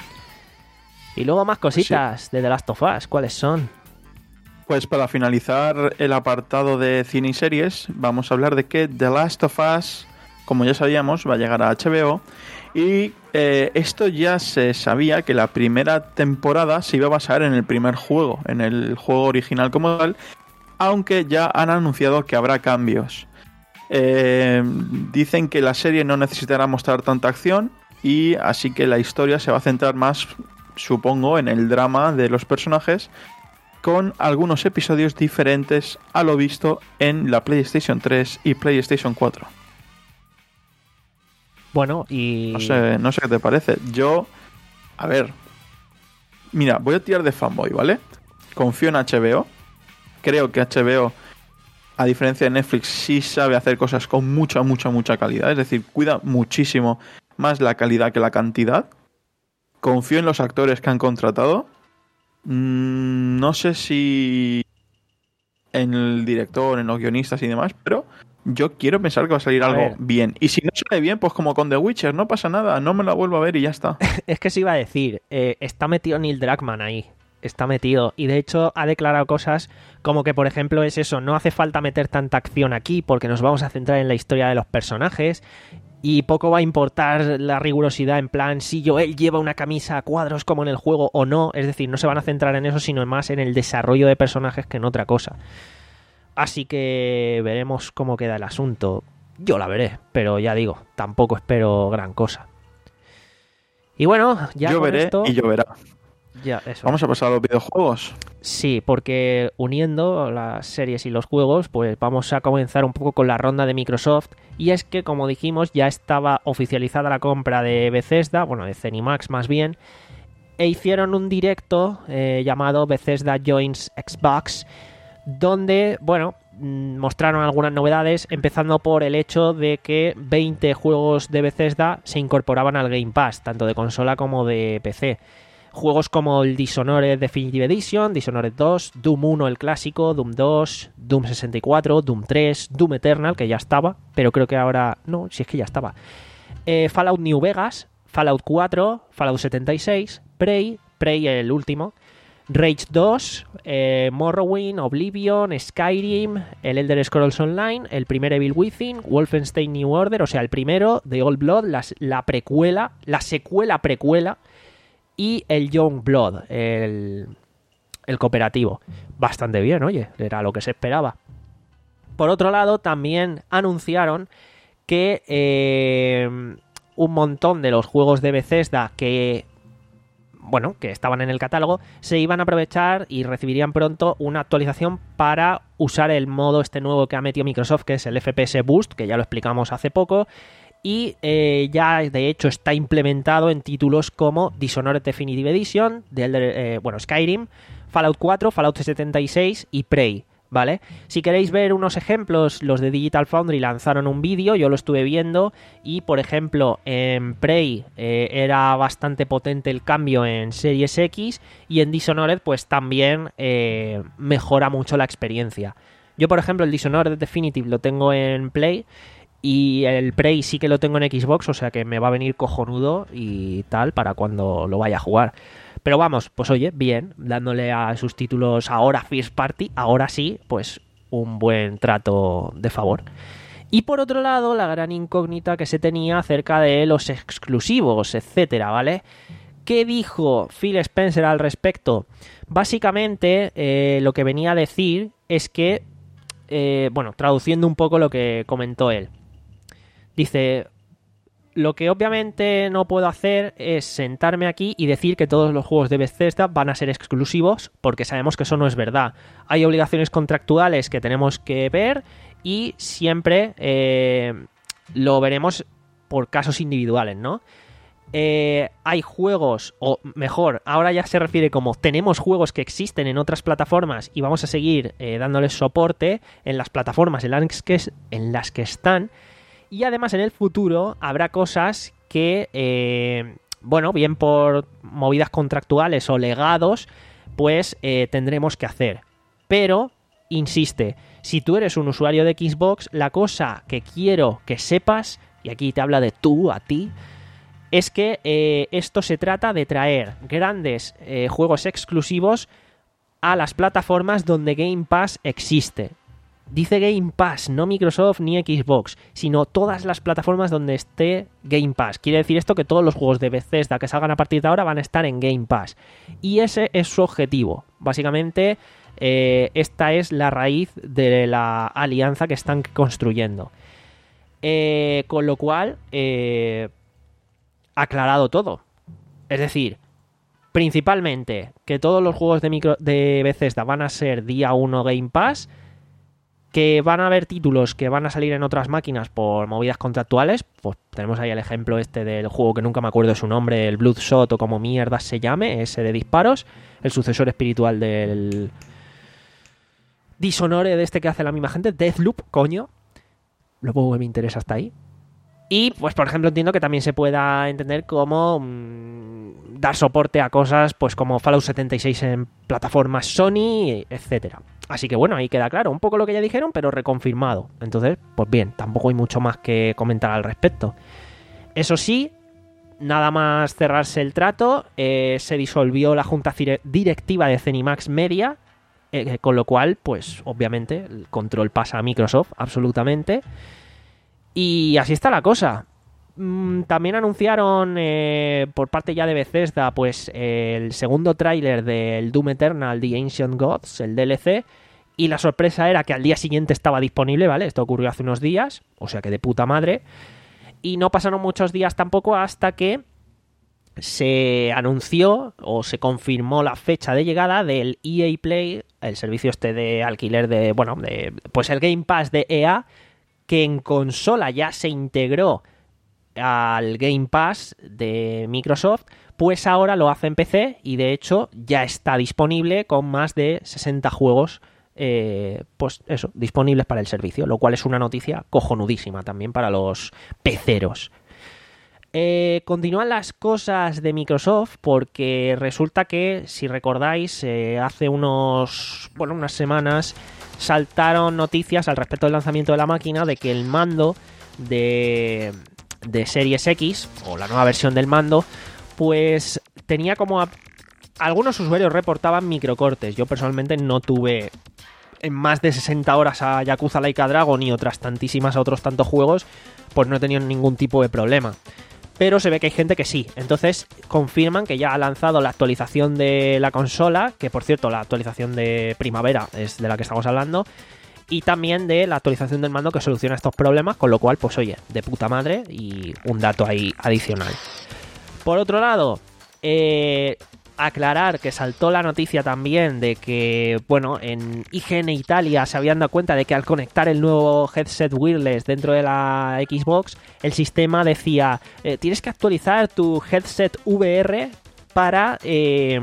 Y luego más cositas de The Last of Us. ¿Cuáles son? Pues para finalizar el apartado de cine y series, vamos a hablar de que The Last of Us, como ya sabíamos, va a llegar a H B O. Y eh, esto ya se sabía, que la primera temporada se iba a basar en el primer juego, en el juego original como tal, aunque ya han anunciado que habrá cambios. Eh, dicen que la serie no necesitará mostrar tanta acción y así que la historia se va a centrar más, supongo, en el drama de los personajes, con algunos episodios diferentes a lo visto en la PlayStation tres y PlayStation cuatro. Bueno, y... No sé, no sé qué te parece. Yo, a ver, mira, voy a tirar de fanboy, ¿vale? Confío en H B O. Creo que H B O, a diferencia de Netflix, sí sabe hacer cosas con mucha, mucha, mucha calidad. Es decir, cuida muchísimo más la calidad que la cantidad. Confío en los actores que han contratado. Mm, no sé si en el director, en los guionistas y demás, pero yo quiero pensar que va a salir A algo ver. bien. Y si no sale bien, pues como con The Witcher, no pasa nada, no me la vuelvo a ver y ya está. Es que se iba a decir, eh, está metido Neil Druckmann ahí. Está metido. Y de hecho ha declarado cosas como que, por ejemplo, es eso. No hace falta meter tanta acción aquí porque nos vamos a centrar en la historia de los personajes. Y poco va a importar la rigurosidad en plan si Joel lleva una camisa a cuadros como en el juego o no. Es decir, no se van a centrar en eso, sino más en el desarrollo de personajes que en otra cosa. Así que veremos cómo queda el asunto. Yo la veré, pero ya digo, tampoco espero gran cosa. Y bueno, ya yo con veré esto... y lloverá. Ya, eso. Vamos a pasar a los videojuegos. Sí, porque uniendo las series y los juegos, pues vamos a comenzar un poco con la ronda de Microsoft. Y es que, como dijimos, ya estaba oficializada la compra de Bethesda, bueno, de Zenimax más bien, e hicieron un directo eh, llamado Bethesda Joins Xbox, donde, bueno, mm, mostraron algunas novedades, empezando por el hecho de que veinte juegos de Bethesda se incorporaban al Game Pass, tanto de consola como de P C. Juegos como el Dishonored Definitive Edition, Dishonored dos, Doom uno el clásico, Doom dos, Doom sesenta y cuatro, Doom tres, Doom Eternal, que ya estaba, pero creo que ahora... No, si es que ya estaba. Eh, Fallout New Vegas, Fallout cuatro, Fallout setenta y seis, Prey, Prey el último, Rage dos, eh, Morrowind, Oblivion, Skyrim, el Elder Scrolls Online, el primer Evil Within, Wolfenstein New Order, o sea, el primero, The Old Blood, la, la precuela, la secuela precuela, y el Young Blood, el, el cooperativo. Bastante bien, oye, era lo que se esperaba. Por otro lado, también anunciaron que eh, un montón de los juegos de Bethesda que, bueno, que estaban en el catálogo, se iban a aprovechar y recibirían pronto una actualización para usar el modo este nuevo que ha metido Microsoft, que es el F P S Boost, que ya lo explicamos hace poco, y eh, ya de hecho está implementado en títulos como Dishonored Definitive Edition, The Elder, eh, bueno, Skyrim, Fallout cuatro, Fallout setenta y seis y Prey, ¿vale? Si queréis ver unos ejemplos, los de Digital Foundry lanzaron un vídeo, yo lo estuve viendo y, por ejemplo, en Prey eh, era bastante potente el cambio en Series X y en Dishonored pues también eh, mejora mucho la experiencia. Yo, por ejemplo, el Dishonored Definitive lo tengo en Play y el Prey sí que lo tengo en Xbox, o sea que me va a venir cojonudo y tal para cuando lo vaya a jugar. Pero vamos, pues oye, bien, dándole a sus títulos ahora First Party, ahora sí, pues un buen trato de favor. Y por otro lado, la gran incógnita que se tenía acerca de los exclusivos, etcétera, ¿vale? ¿Qué dijo Phil Spencer al respecto? Básicamente, eh, lo que venía a decir es que, eh, bueno, traduciendo un poco lo que comentó él, dice: lo que obviamente no puedo hacer es sentarme aquí y decir que todos los juegos de Bethesda van a ser exclusivos, porque sabemos que eso no es verdad. Hay obligaciones contractuales que tenemos que ver y siempre eh, lo veremos por casos individuales, ¿no? Eh, hay juegos, o mejor, ahora ya se refiere como tenemos juegos que existen en otras plataformas y vamos a seguir eh, dándoles soporte en las plataformas en las que, en las que están. Y además en el futuro habrá cosas que, eh, bueno, bien por movidas contractuales o legados, pues eh, tendremos que hacer. Pero, insiste, si tú eres un usuario de Xbox, la cosa que quiero que sepas, y aquí te habla de tú, a ti, es que eh, esto se trata de traer grandes eh, juegos exclusivos a las plataformas donde Game Pass existe. Dice Game Pass, no Microsoft ni Xbox, sino todas las plataformas donde esté Game Pass. Quiere decir esto que todos los juegos de Bethesda que salgan a partir de ahora van a estar en Game Pass. Y ese es su objetivo. Básicamente, eh, esta es la raíz de la alianza que están construyendo. Eh, con lo cual, eh, aclarado todo. Es decir, principalmente que todos los juegos de, micro, de Bethesda van a ser día uno Game Pass, que van a haber títulos que van a salir en otras máquinas por movidas contractuales. Pues tenemos ahí el ejemplo este del juego que nunca me acuerdo de su nombre, el Bloodshot o como mierda se llame, ese de disparos, el sucesor espiritual del Dishonored de este que hace la misma gente, Deathloop, coño. Lo poco que me interesa hasta ahí. Y, pues, por ejemplo, entiendo que también se pueda entender como mmm, dar soporte a cosas pues como Fallout setenta y seis en plataformas Sony, etcétera. Así que, bueno, ahí queda claro un poco lo que ya dijeron, pero reconfirmado. Entonces, pues bien, tampoco hay mucho más que comentar al respecto. Eso sí, nada más cerrarse el trato, eh, se disolvió la junta directiva de Zenimax Media, eh, con lo cual, pues, obviamente, el control pasa a Microsoft, absolutamente. Y así está la cosa. Mm, también anunciaron eh, por parte ya de Bethesda pues eh, el segundo tráiler del Doom Eternal The Ancient Gods, el D L C, y la sorpresa era que al día siguiente estaba disponible, ¿vale? Esto ocurrió hace unos días, o sea que de puta madre. Y no pasaron muchos días tampoco hasta que se anunció o se confirmó la fecha de llegada del E A Play, el servicio este de alquiler de, bueno, de, pues el Game Pass de E A, que en consola ya se integró al Game Pass de Microsoft, pues ahora lo hace en P C y de hecho ya está disponible con más de sesenta juegos, eh, pues eso, disponibles para el servicio, lo cual es una noticia cojonudísima también para los peceros. Eh, continúan las cosas de Microsoft porque resulta que, si recordáis, eh, hace unos, bueno, unas semanas saltaron noticias al respecto del lanzamiento de la máquina de que el mando de, de Series X, o la nueva versión del mando, pues tenía como a, algunos usuarios reportaban microcortes. Yo personalmente no tuve en más de sesenta horas a Yakuza Laika Dragon y otras tantísimas a otros tantos juegos, pues no he tenido ningún tipo de problema. Pero se ve que hay gente que sí. Entonces confirman que ya ha lanzado la actualización de la consola, que por cierto la actualización de primavera es de la que estamos hablando, y también de la actualización del mando que soluciona estos problemas, con lo cual, pues oye, de puta madre, y un dato ahí adicional. Por otro lado, eh, aclarar que saltó la noticia también de que, bueno, en I G N Italia se habían dado cuenta de que al conectar el nuevo headset wireless dentro de la Xbox, el sistema decía, eh, tienes que actualizar tu headset V R para... Eh,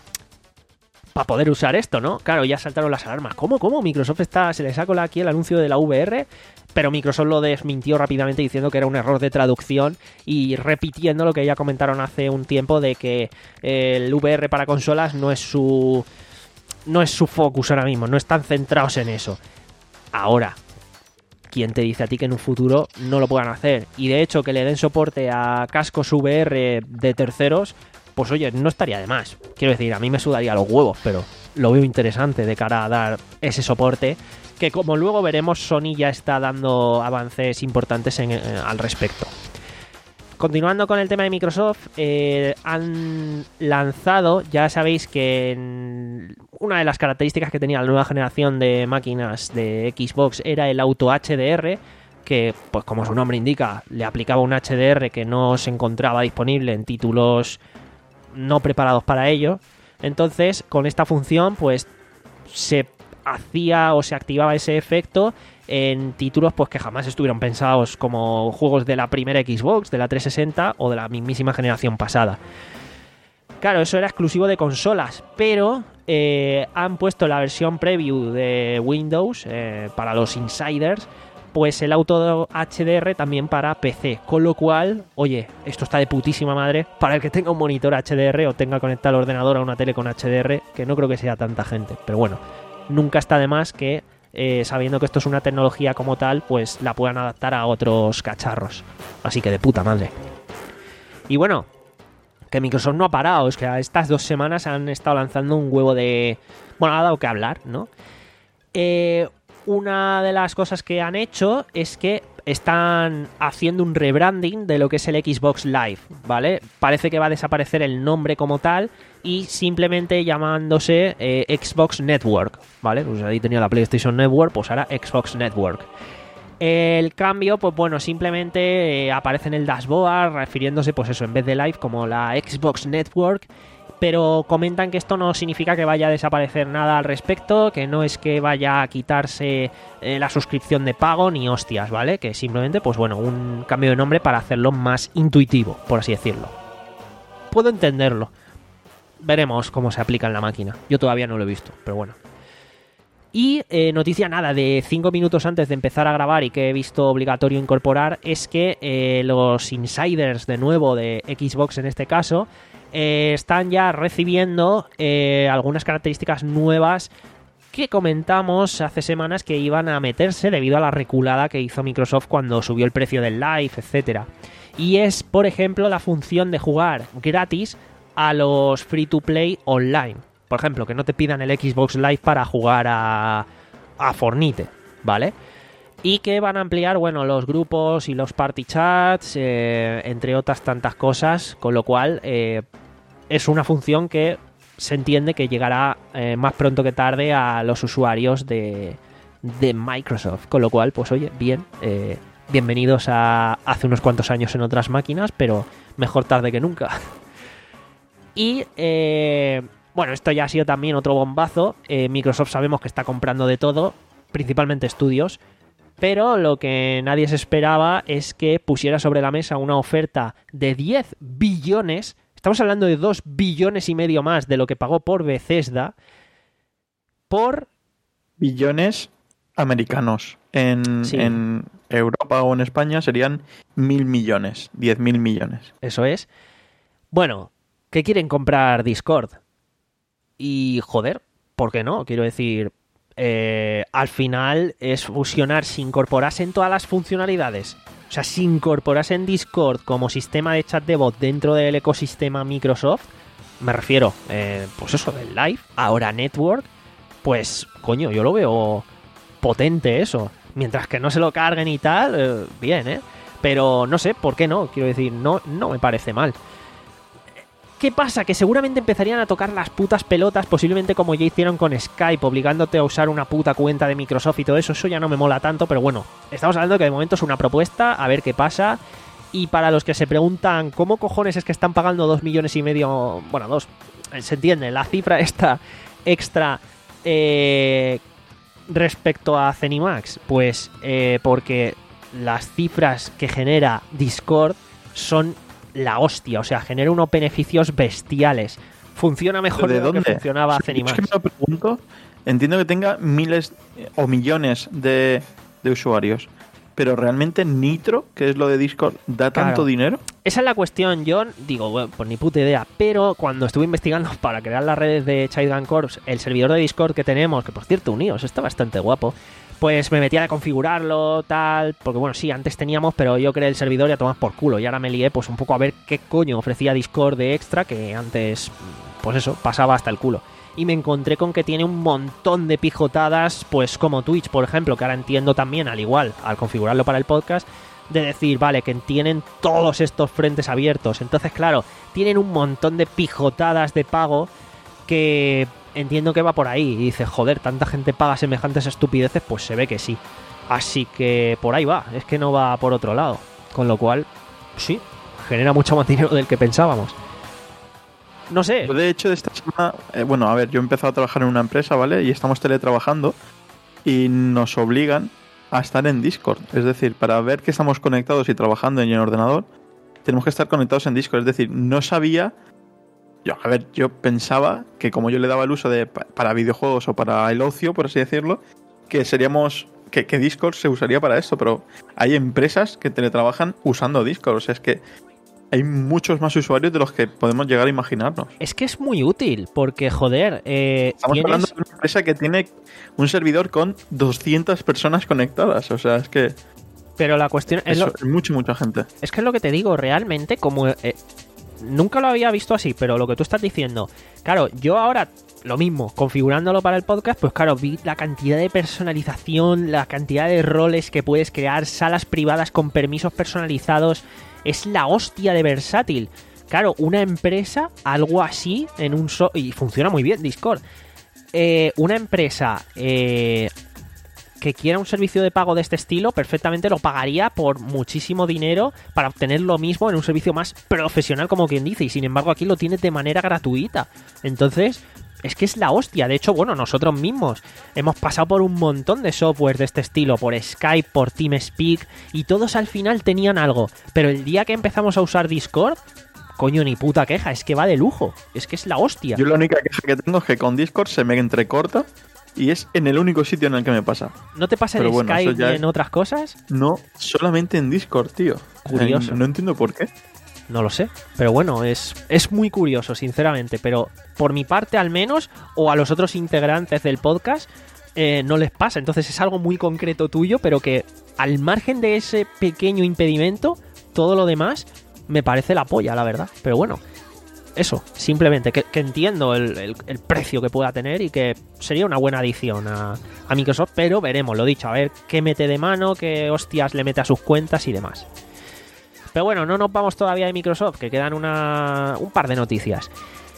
para poder usar esto, ¿no? Claro, ya saltaron las alarmas. ¿Cómo, cómo? Microsoft está... Se le sacó aquí el anuncio de la V R, pero Microsoft lo desmintió rápidamente diciendo que era un error de traducción y repitiendo lo que ya comentaron hace un tiempo de que el V R para consolas no es su... no es su focus ahora mismo, no están centrados en eso. Ahora, ¿quién te dice a ti que en un futuro no lo puedan hacer? Y de hecho que le den soporte a cascos V R de terceros... Pues oye, no estaría de más. Quiero decir, a mí me sudaría los huevos, pero lo veo interesante de cara a dar ese soporte, que como luego veremos, Sony ya está dando avances importantes en, en, al respecto. Continuando con el tema de Microsoft, eh, han lanzado, ya sabéis que en una de las características que tenía la nueva generación de máquinas de Xbox era el auto H D R, que, pues como su nombre indica, le aplicaba un H D R que no se encontraba disponible en títulos no preparados para ello. Entonces, con esta función, pues se hacía o se activaba ese efecto en títulos pues que jamás estuvieron pensados, como juegos de la primera Xbox, de la trescientos sesenta o de la mismísima generación pasada. Claro, eso era exclusivo de consolas, pero eh, han puesto la versión preview de Windows eh, para los insiders, pues el auto H D R también para P C, con lo cual, oye, esto está de putísima madre para el que tenga un monitor H D R o tenga conectado el ordenador a una tele con H D R, que no creo que sea tanta gente, pero bueno, nunca está de más que, eh, sabiendo que esto es una tecnología como tal, pues la puedan adaptar a otros cacharros, así que de puta madre. Y bueno, que Microsoft no ha parado, es que estas dos semanas han estado lanzando un huevo de... Bueno, ha dado que hablar, ¿no? Eh... Una de las cosas que han hecho es que están haciendo un rebranding de lo que es el Xbox Live, ¿vale? Parece que va a desaparecer el nombre como tal y simplemente llamándose eh, Xbox Network, ¿vale? Pues ahí tenía la PlayStation Network, pues ahora Xbox Network. El cambio, pues bueno, simplemente eh, aparece en el dashboard refiriéndose, pues eso, en vez de Live como la Xbox Network. Pero comentan que esto no significa que vaya a desaparecer nada al respecto, que no es que vaya a quitarse eh, la suscripción de pago ni hostias, ¿vale? Que simplemente, pues bueno, un cambio de nombre para hacerlo más intuitivo, por así decirlo. Puedo entenderlo. Veremos cómo se aplica en la máquina. Yo todavía no lo he visto, pero bueno. Y eh, noticia nada, de cinco minutos antes de empezar a grabar y que he visto obligatorio incorporar, es que eh, los insiders de nuevo de Xbox en este caso... Eh, están ya recibiendo eh, algunas características nuevas que comentamos hace semanas que iban a meterse debido a la reculada que hizo Microsoft cuando subió el precio del Live, etcétera. Y es, por ejemplo, la función de jugar gratis a los free to play online. Por ejemplo, que no te pidan el Xbox Live para jugar a, a Fortnite, ¿vale? Y que van a ampliar, bueno, los grupos y los party chats, eh, entre otras tantas cosas, con lo cual eh, es una función que se entiende que llegará eh, más pronto que tarde a los usuarios de, de Microsoft, con lo cual, pues oye, bien, eh, bienvenidos a hace unos cuantos años en otras máquinas, pero mejor tarde que nunca. Y, eh, bueno, esto ya ha sido también otro bombazo. eh, Microsoft sabemos que está comprando de todo, principalmente estudios, pero lo que nadie se esperaba es que pusiera sobre la mesa una oferta de diez billones, estamos hablando de dos billones y medio más de lo que pagó por Bethesda, por... Billones americanos. En, sí. en Europa o en España serían mil millones, diez mil millones. Eso es. Bueno, que quieren comprar Discord. Y joder, ¿por qué no? Quiero decir... Eh, al final es fusionar, si incorporase en todas las funcionalidades, o sea, si incorporase en Discord como sistema de chat de voz dentro del ecosistema Microsoft, me refiero, eh, pues eso, del Live, ahora Network, pues coño, yo lo veo potente eso, mientras que no se lo carguen y tal, eh, bien, ¿eh? Pero no sé, ¿por qué no? Quiero decir, no, no me parece mal. ¿Qué pasa? Que seguramente empezarían a tocar las putas pelotas, posiblemente como ya hicieron con Skype, obligándote a usar una puta cuenta de Microsoft y todo eso. Eso ya no me mola tanto, pero bueno, estamos hablando de que de momento es una propuesta, a ver qué pasa. Y para los que se preguntan cómo cojones es que están pagando dos millones y medio, bueno, dos, se entiende, la cifra esta extra eh, respecto a Zenimax, pues eh, porque las cifras que genera Discord son la hostia, o sea, genera unos beneficios bestiales. Funciona mejor de, de lo que funcionaba Zenimax. Es que me lo pregunto, entiendo que tenga miles o millones de, de usuarios, pero realmente Nitro, que es lo de Discord, ¿da tanto claro. dinero? Esa es la cuestión, yo digo, bueno, pues ni puta idea, pero cuando estuve investigando para crear las redes de Childgun Corps, el servidor de Discord que tenemos, que por cierto, unidos, está bastante guapo, pues me metía a configurarlo, tal, porque bueno, sí, antes teníamos, pero yo creé el servidor y a tomar por culo, y ahora me lié pues un poco a ver qué coño ofrecía Discord de extra, que antes, pues eso, pasaba hasta el culo. Y me encontré con que tiene un montón de pijotadas, pues como Twitch, por ejemplo, que ahora entiendo también, al igual, al configurarlo para el podcast, de decir, vale, que tienen todos estos frentes abiertos. Entonces, claro, tienen un montón de pijotadas de pago que entiendo que va por ahí. Y dice, joder, tanta gente paga semejantes estupideces, pues se ve que sí. Así que por ahí va, es que no va por otro lado. Con lo cual, sí, genera mucho más dinero del que pensábamos. No sé. De hecho, de esta semana, eh, bueno, a ver, yo he empezado a trabajar en una empresa, ¿vale? Y estamos teletrabajando y nos obligan a estar en Discord. Es decir, para ver que estamos conectados y trabajando en el ordenador, tenemos que estar conectados en Discord. Es decir, no sabía... Yo, a ver, yo pensaba que como yo le daba el uso de para videojuegos o para el ocio, por así decirlo, que seríamos... Que, que Discord se usaría para esto, pero hay empresas que teletrabajan usando Discord. O sea, es que hay muchos más usuarios de los que podemos llegar a imaginarnos. Es que es muy útil, porque, joder... Eh, Estamos ¿tienes? hablando de una empresa que tiene un servidor con doscientas personas conectadas. O sea, es que... Pero la cuestión es, Eso, lo, es mucha, mucha gente. es que es lo que te digo, realmente, como... Eh, nunca lo había visto así, pero lo que tú estás diciendo... Claro, yo ahora... Lo mismo, configurándolo para el podcast, pues claro, vi la cantidad de personalización, la cantidad de roles que puedes crear, salas privadas con permisos personalizados, es la hostia de versátil. Claro, una empresa, algo así, en un so y funciona muy bien Discord. Eh, una empresa eh, que quiera un servicio de pago de este estilo, perfectamente lo pagaría por muchísimo dinero para obtener lo mismo en un servicio más profesional, como quien dice, y sin embargo aquí lo tienes de manera gratuita. Entonces... Es que es la hostia. De hecho, bueno, nosotros mismos hemos pasado por un montón de software de este estilo, por Skype, por TeamSpeak, y todos al final tenían algo. Pero el día que empezamos a usar Discord, coño, ni puta queja, es que va de lujo. Es que es la hostia. Yo la única queja que tengo es que con Discord se me entrecorta y es en el único sitio en el que me pasa. ¿No te pasa en Pero bueno, Skype eso ya y en es... otras cosas? No, solamente en Discord, tío. Curioso. En... No entiendo por qué. No lo sé, pero bueno, es, es muy curioso, sinceramente, pero por mi parte al menos, o a los otros integrantes del podcast, eh, no les pasa. Entonces es algo muy concreto tuyo, pero que al margen de ese pequeño impedimento, todo lo demás me parece la polla, la verdad. Pero bueno, eso, simplemente que, que entiendo el, el, el precio que pueda tener y que sería una buena adición a, a Microsoft, pero veremos, lo dicho, a ver qué mete de mano, qué hostias le mete a sus cuentas y demás. Pero bueno, no nos vamos todavía de Microsoft, que quedan una, un par de noticias.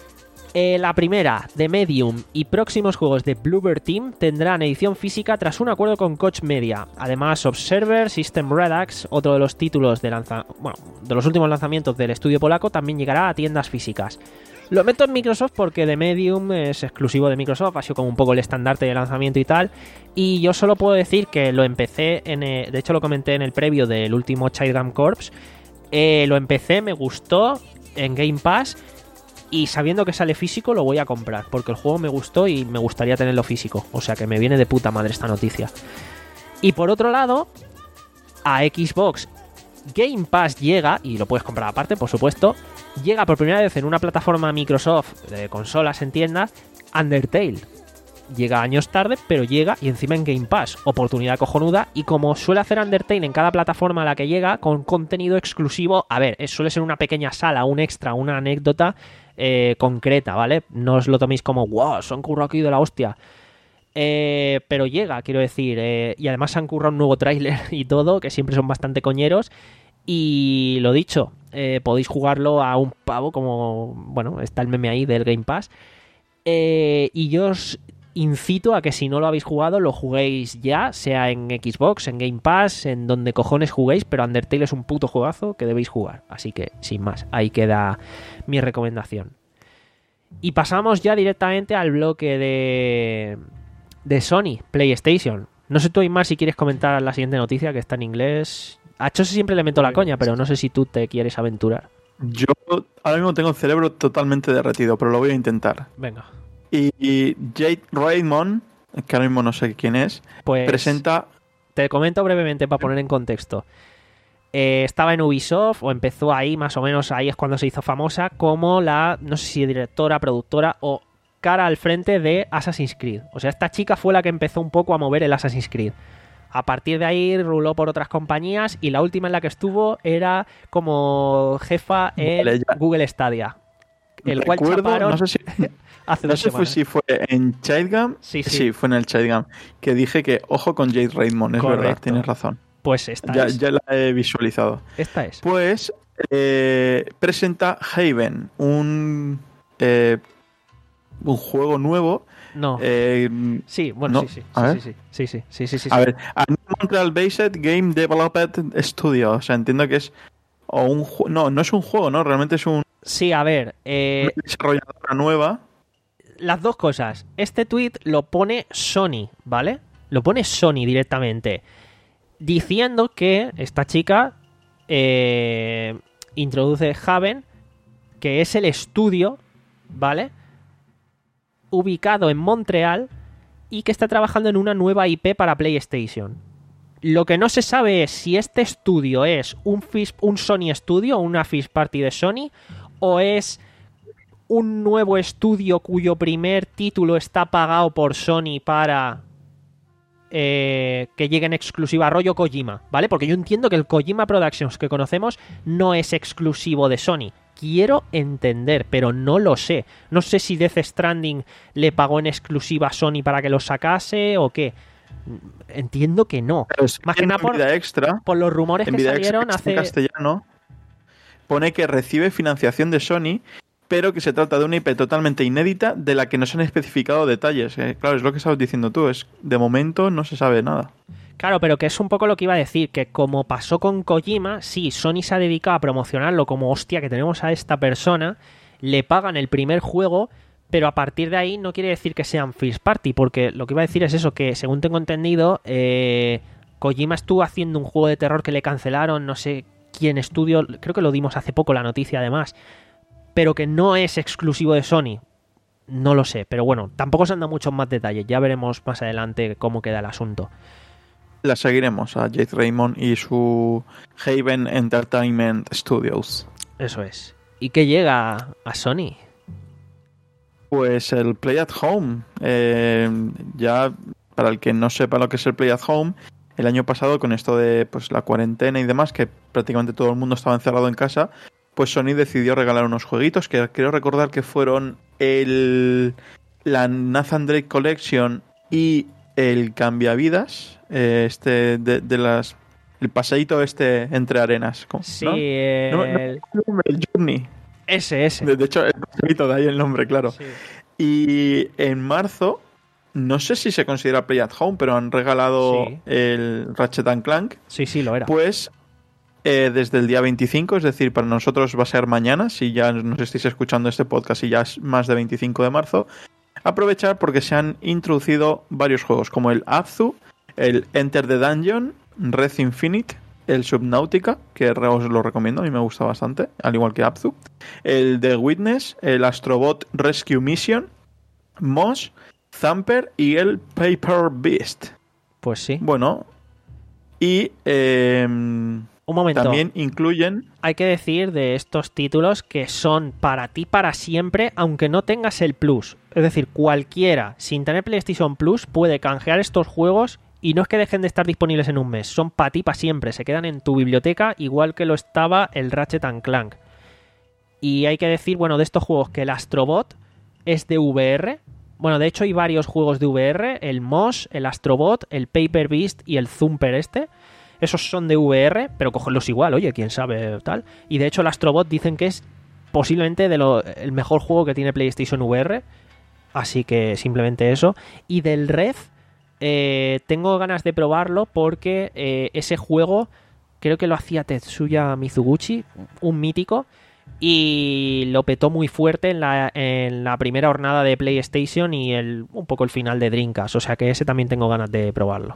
Eh, la primera, The Medium y próximos juegos de Bloober Team tendrán edición física tras un acuerdo con Koch Media. Además, Observer, System Redux, otro de los títulos de, lanza bueno, de los últimos lanzamientos del estudio polaco, también llegará a tiendas físicas. Lo meto en Microsoft porque The Medium es exclusivo de Microsoft, ha sido como un poco el estandarte de lanzamiento y tal. Y yo solo puedo decir que lo empecé, en el, de hecho lo comenté en el previo del último Childgun Corps. Eh, lo empecé, me gustó en Game Pass y sabiendo que sale físico lo voy a comprar porque el juego me gustó y me gustaría tenerlo físico, o sea que me viene de puta madre esta noticia. Y por otro lado, a Xbox Game Pass llega, y lo puedes comprar aparte por supuesto, llega por primera vez en una plataforma Microsoft de consolas en tiendas, Undertale. Llega años tarde, pero llega y encima en Game Pass. Oportunidad cojonuda. Y como suele hacer Undertale en cada plataforma a la que llega, con contenido exclusivo, a ver, suele ser una pequeña sala, un extra, una anécdota eh, concreta, ¿vale? No os lo toméis como, wow, se han currado aquí de la hostia. Eh, pero llega, quiero decir. Eh, y además se han currado un nuevo tráiler y todo, que siempre son bastante coñeros. Y lo dicho, eh, podéis jugarlo a un pavo, como, bueno, está el meme ahí del Game Pass. Eh, y yo os incito a que si no lo habéis jugado lo juguéis ya, sea en Xbox, en Game Pass, en donde cojones juguéis, pero Undertale es un puto juegazo que debéis jugar, así que sin más, ahí queda mi recomendación. Y pasamos ya directamente al bloque de, de Sony, PlayStation. No sé tú, Aymar, si quieres comentar la siguiente noticia, que está en inglés. A Cho siempre le meto la coña, pero no sé si tú te quieres aventurar. Yo ahora mismo tengo el cerebro totalmente derretido, pero lo voy a intentar. Venga. Y, y Jade Raymond, que ahora mismo no sé quién es, Pues presenta... te comento brevemente para poner en contexto. Eh, estaba en Ubisoft, o empezó ahí, más o menos ahí es cuando se hizo famosa, como la, no sé si directora, productora o cara al frente de Assassin's Creed. O sea, esta chica fue la que empezó un poco a mover el Assassin's Creed. A partir de ahí ruló por otras compañías y la última en la que estuvo era como jefa en Vale, ya. Google Stadia. El cual Recuerdo, chaparon no sé si, hace no dos sé fue, semanas. si fue en Childgam. Sí, sí. fue en el Childgam. Que dije que ojo con Jade Raymond, es Correcto. verdad, tienes razón. Pues esta Ya, es. ya la he visualizado. Esta es. Pues eh, presenta Haven, un, eh, un juego nuevo. No. eh, Sí, bueno, no, sí, sí. a Sí, ver. sí, sí, sí, sí, sí, sí, a sí. ver, a Montreal-based Game Development Studio. O sea, entiendo que es o un ju- no, no es un juego, ¿no? Realmente es un, Sí, a ver, eh, una desarrolladora nueva. las dos cosas. Este tweet lo pone Sony, ¿vale? Lo pone Sony directamente. Diciendo que esta chica eh, introduce Haven, que es el estudio, ¿vale? Ubicado en Montreal y que está trabajando en una nueva I P para PlayStation. Lo que no se sabe es si este estudio es un, fis- un Sony Studio, una First Party de Sony, o es un nuevo estudio cuyo primer título está pagado por Sony para eh, que llegue en exclusiva, rollo Kojima, ¿vale? Porque yo entiendo que el Kojima Productions que conocemos no es exclusivo de Sony. Quiero entender, pero no lo sé. No sé si Death Stranding le pagó en exclusiva a Sony para que lo sacase o qué. Entiendo que no. Pero es Más que nada por, vida extra. por los rumores En que vida salieron extra, hace... en castellano, pone que recibe financiación de Sony, pero que se trata de una I P totalmente inédita de la que no se han especificado detalles. Eh, claro, es lo que estabas diciendo tú. Es de momento no se sabe nada. Claro, pero que es un poco lo que iba a decir, que como pasó con Kojima, sí, Sony se ha dedicado a promocionarlo como hostia, que tenemos a esta persona, le pagan el primer juego, pero a partir de ahí no quiere decir que sean first party, porque lo que iba a decir es eso, que según tengo entendido, eh, Kojima estuvo haciendo un juego de terror que le cancelaron, no sé quién estudio, creo que lo dimos hace poco la noticia además, pero que no es exclusivo de Sony. No lo sé, pero bueno, tampoco se han dado muchos más detalles, ya veremos más adelante cómo queda el asunto. La seguiremos a Jade Raymond y su Haven Entertainment Studios. Eso es. ¿Y qué llega a Sony? Pues el Play at Home. Eh, ya, para el que no sepa lo que es el Play at Home, el año pasado, con esto de pues la cuarentena y demás, que prácticamente todo el mundo estaba encerrado en casa, pues Sony decidió regalar unos jueguitos que creo recordar que fueron el la Nathan Drake Collection y el Cambiavidas, eh, este de, de las el paseíto este entre arenas. ¿Cómo? Sí, ¿No? No, no, el... el Journey. ese, ese. De, de hecho, el paseíto, de ahí el nombre, claro. Sí. Y en marzo, no sé si se considera Play at Home, pero han regalado Sí. el Ratchet and Clank. Sí, sí, lo era. Pues eh, desde el día veinticinco, es decir, para nosotros va a ser mañana, si ya nos estáis escuchando este podcast y ya es más de veinticinco de marzo, aprovechar porque se han introducido varios juegos como el Abzu, el Enter the Dungeon, Red Infinite, el Subnautica, que os lo recomiendo, a mí me gusta bastante, al igual que Abzu, el The Witness, el Astrobot Rescue Mission, Moss, Thumper y el Paper Beast. Pues sí. Bueno, y eh, Un momento. también incluyen... Hay que decir de estos títulos que son para ti para siempre, aunque no tengas el Plus. Es decir, cualquiera sin tener PlayStation Plus puede canjear estos juegos y no es que dejen de estar disponibles en un mes. Son para ti para siempre. Se quedan en tu biblioteca igual que lo estaba el Ratchet and Clank. Y hay que decir, bueno, de estos juegos que el Astrobot es de V R. Bueno, de hecho hay varios juegos de V R. El Moss, el Astrobot, el Paper Beast y el Thumper este. Esos son de V R, pero cogerlos igual, oye, quién sabe, tal. Y de hecho el Astrobot dicen que es posiblemente de lo, el mejor juego que tiene PlayStation V R. Así que simplemente eso. Y del Red, eh, tengo ganas de probarlo porque eh, ese juego creo que lo hacía Tetsuya Mizuguchi, un mítico. Y lo petó muy fuerte en la, en la primera jornada de PlayStation y el, un poco el final de Dreamcast. O sea que ese también tengo ganas de probarlo.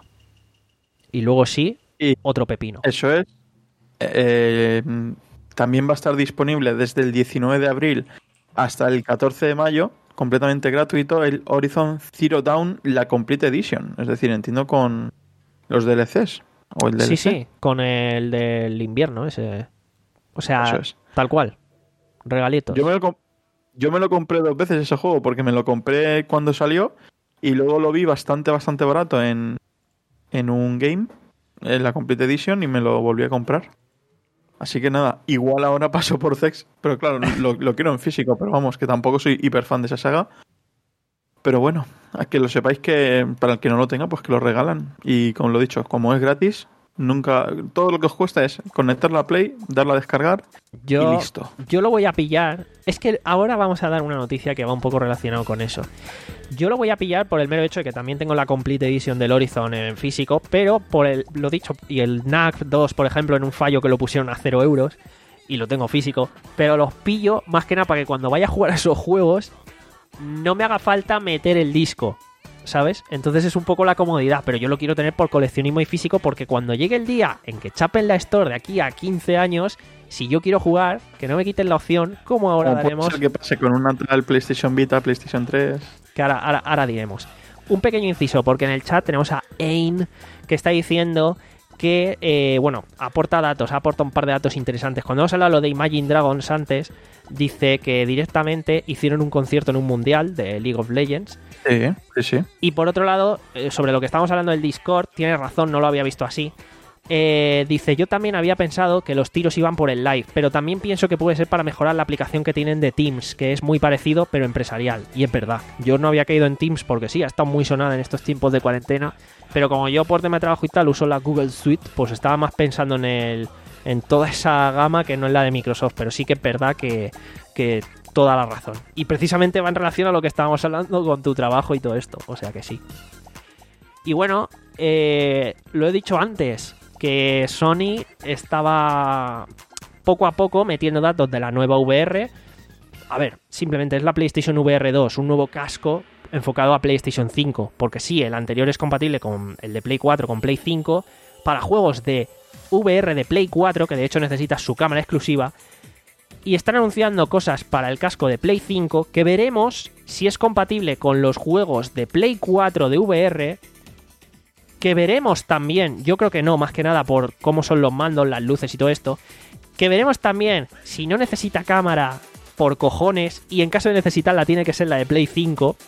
Y luego sí, Y otro pepino. eso es. Eh, también va a estar disponible desde el diecinueve de abril hasta el catorce de mayo, completamente gratuito, el Horizon Zero Dawn, la Complete Edition. Es decir, entiendo con los D L Cs. ¿O el D L C? Sí, sí, con el del invierno ese. O sea, Eso es. tal cual. Regalitos. Yo me, lo comp- yo me lo compré dos veces ese juego porque me lo compré cuando salió y luego lo vi bastante, bastante barato en, en un game, en la Complete Edition, y me lo volví a comprar. Así que nada, igual ahora paso por Zex, pero claro, lo, lo quiero en físico, pero vamos, que tampoco soy hiper fan de esa saga. Pero bueno, a que lo sepáis que para el que no lo tenga, pues que lo regalan. Y como lo he dicho, como es gratis, nunca todo lo que os cuesta es conectar la Play, darla a descargar yo, y listo. Yo lo voy a pillar. Es que ahora vamos a dar una noticia que va un poco relacionado con eso. Yo lo voy a pillar por el mero hecho de que también tengo la Complete Edition del Horizon en físico, pero por el, lo dicho, y el N A C dos, por ejemplo, en un fallo que lo pusieron a cero euros, y lo tengo físico, pero los pillo más que nada para que cuando vaya a jugar a esos juegos no me haga falta meter el disco, ¿sabes? Entonces es un poco la comodidad, pero yo lo quiero tener por coleccionismo y físico, porque cuando llegue el día en que chapen la Store de aquí a quince años, si yo quiero jugar, que no me quiten la opción, como ahora Como puede daremos, ser que pase con una tal PlayStation Vita, PlayStation tres. que ahora, ahora, ahora diremos. Un pequeño inciso, porque en el chat tenemos a Ain, que está diciendo que, eh, bueno, aporta datos, aporta un par de datos interesantes. Cuando hemos hablado de Imagine Dragons antes, dice que directamente hicieron un concierto en un mundial de League of Legends. Sí, sí, sí. Y por otro lado, eh, sobre lo que estamos hablando del Discord, tiene razón, no lo había visto así. Eh, dice, yo también había pensado que los tiros iban por el live, pero también pienso que puede ser para mejorar la aplicación que tienen de Teams, que es muy parecido pero empresarial. Y es verdad, yo no había caído en Teams porque sí, ha estado muy sonada en estos tiempos de cuarentena, pero como yo por tema de trabajo y tal uso la Google Suite, pues estaba más pensando en el en toda esa gama que no en la de Microsoft, pero sí que es verdad que, que toda la razón. Y precisamente va en relación a lo que estábamos hablando con tu trabajo y todo esto, o sea que sí. Y bueno, eh, lo he dicho antes, que Sony estaba poco a poco metiendo datos de la nueva V R. A ver, simplemente es la PlayStation V R dos, un nuevo casco enfocado a PlayStation cinco, porque sí, el anterior es compatible con el de Play cuatro, con Play cinco, para juegos de V R de Play cuatro, que de hecho necesita su cámara exclusiva, y están anunciando cosas para el casco de Play cinco que veremos si es compatible con los juegos de Play cuatro de V R, que veremos también, yo creo que no, más que nada por cómo son los mandos, las luces y todo esto, que veremos también si no necesita cámara por cojones, y en caso de necesitarla tiene que ser la de Play cinco.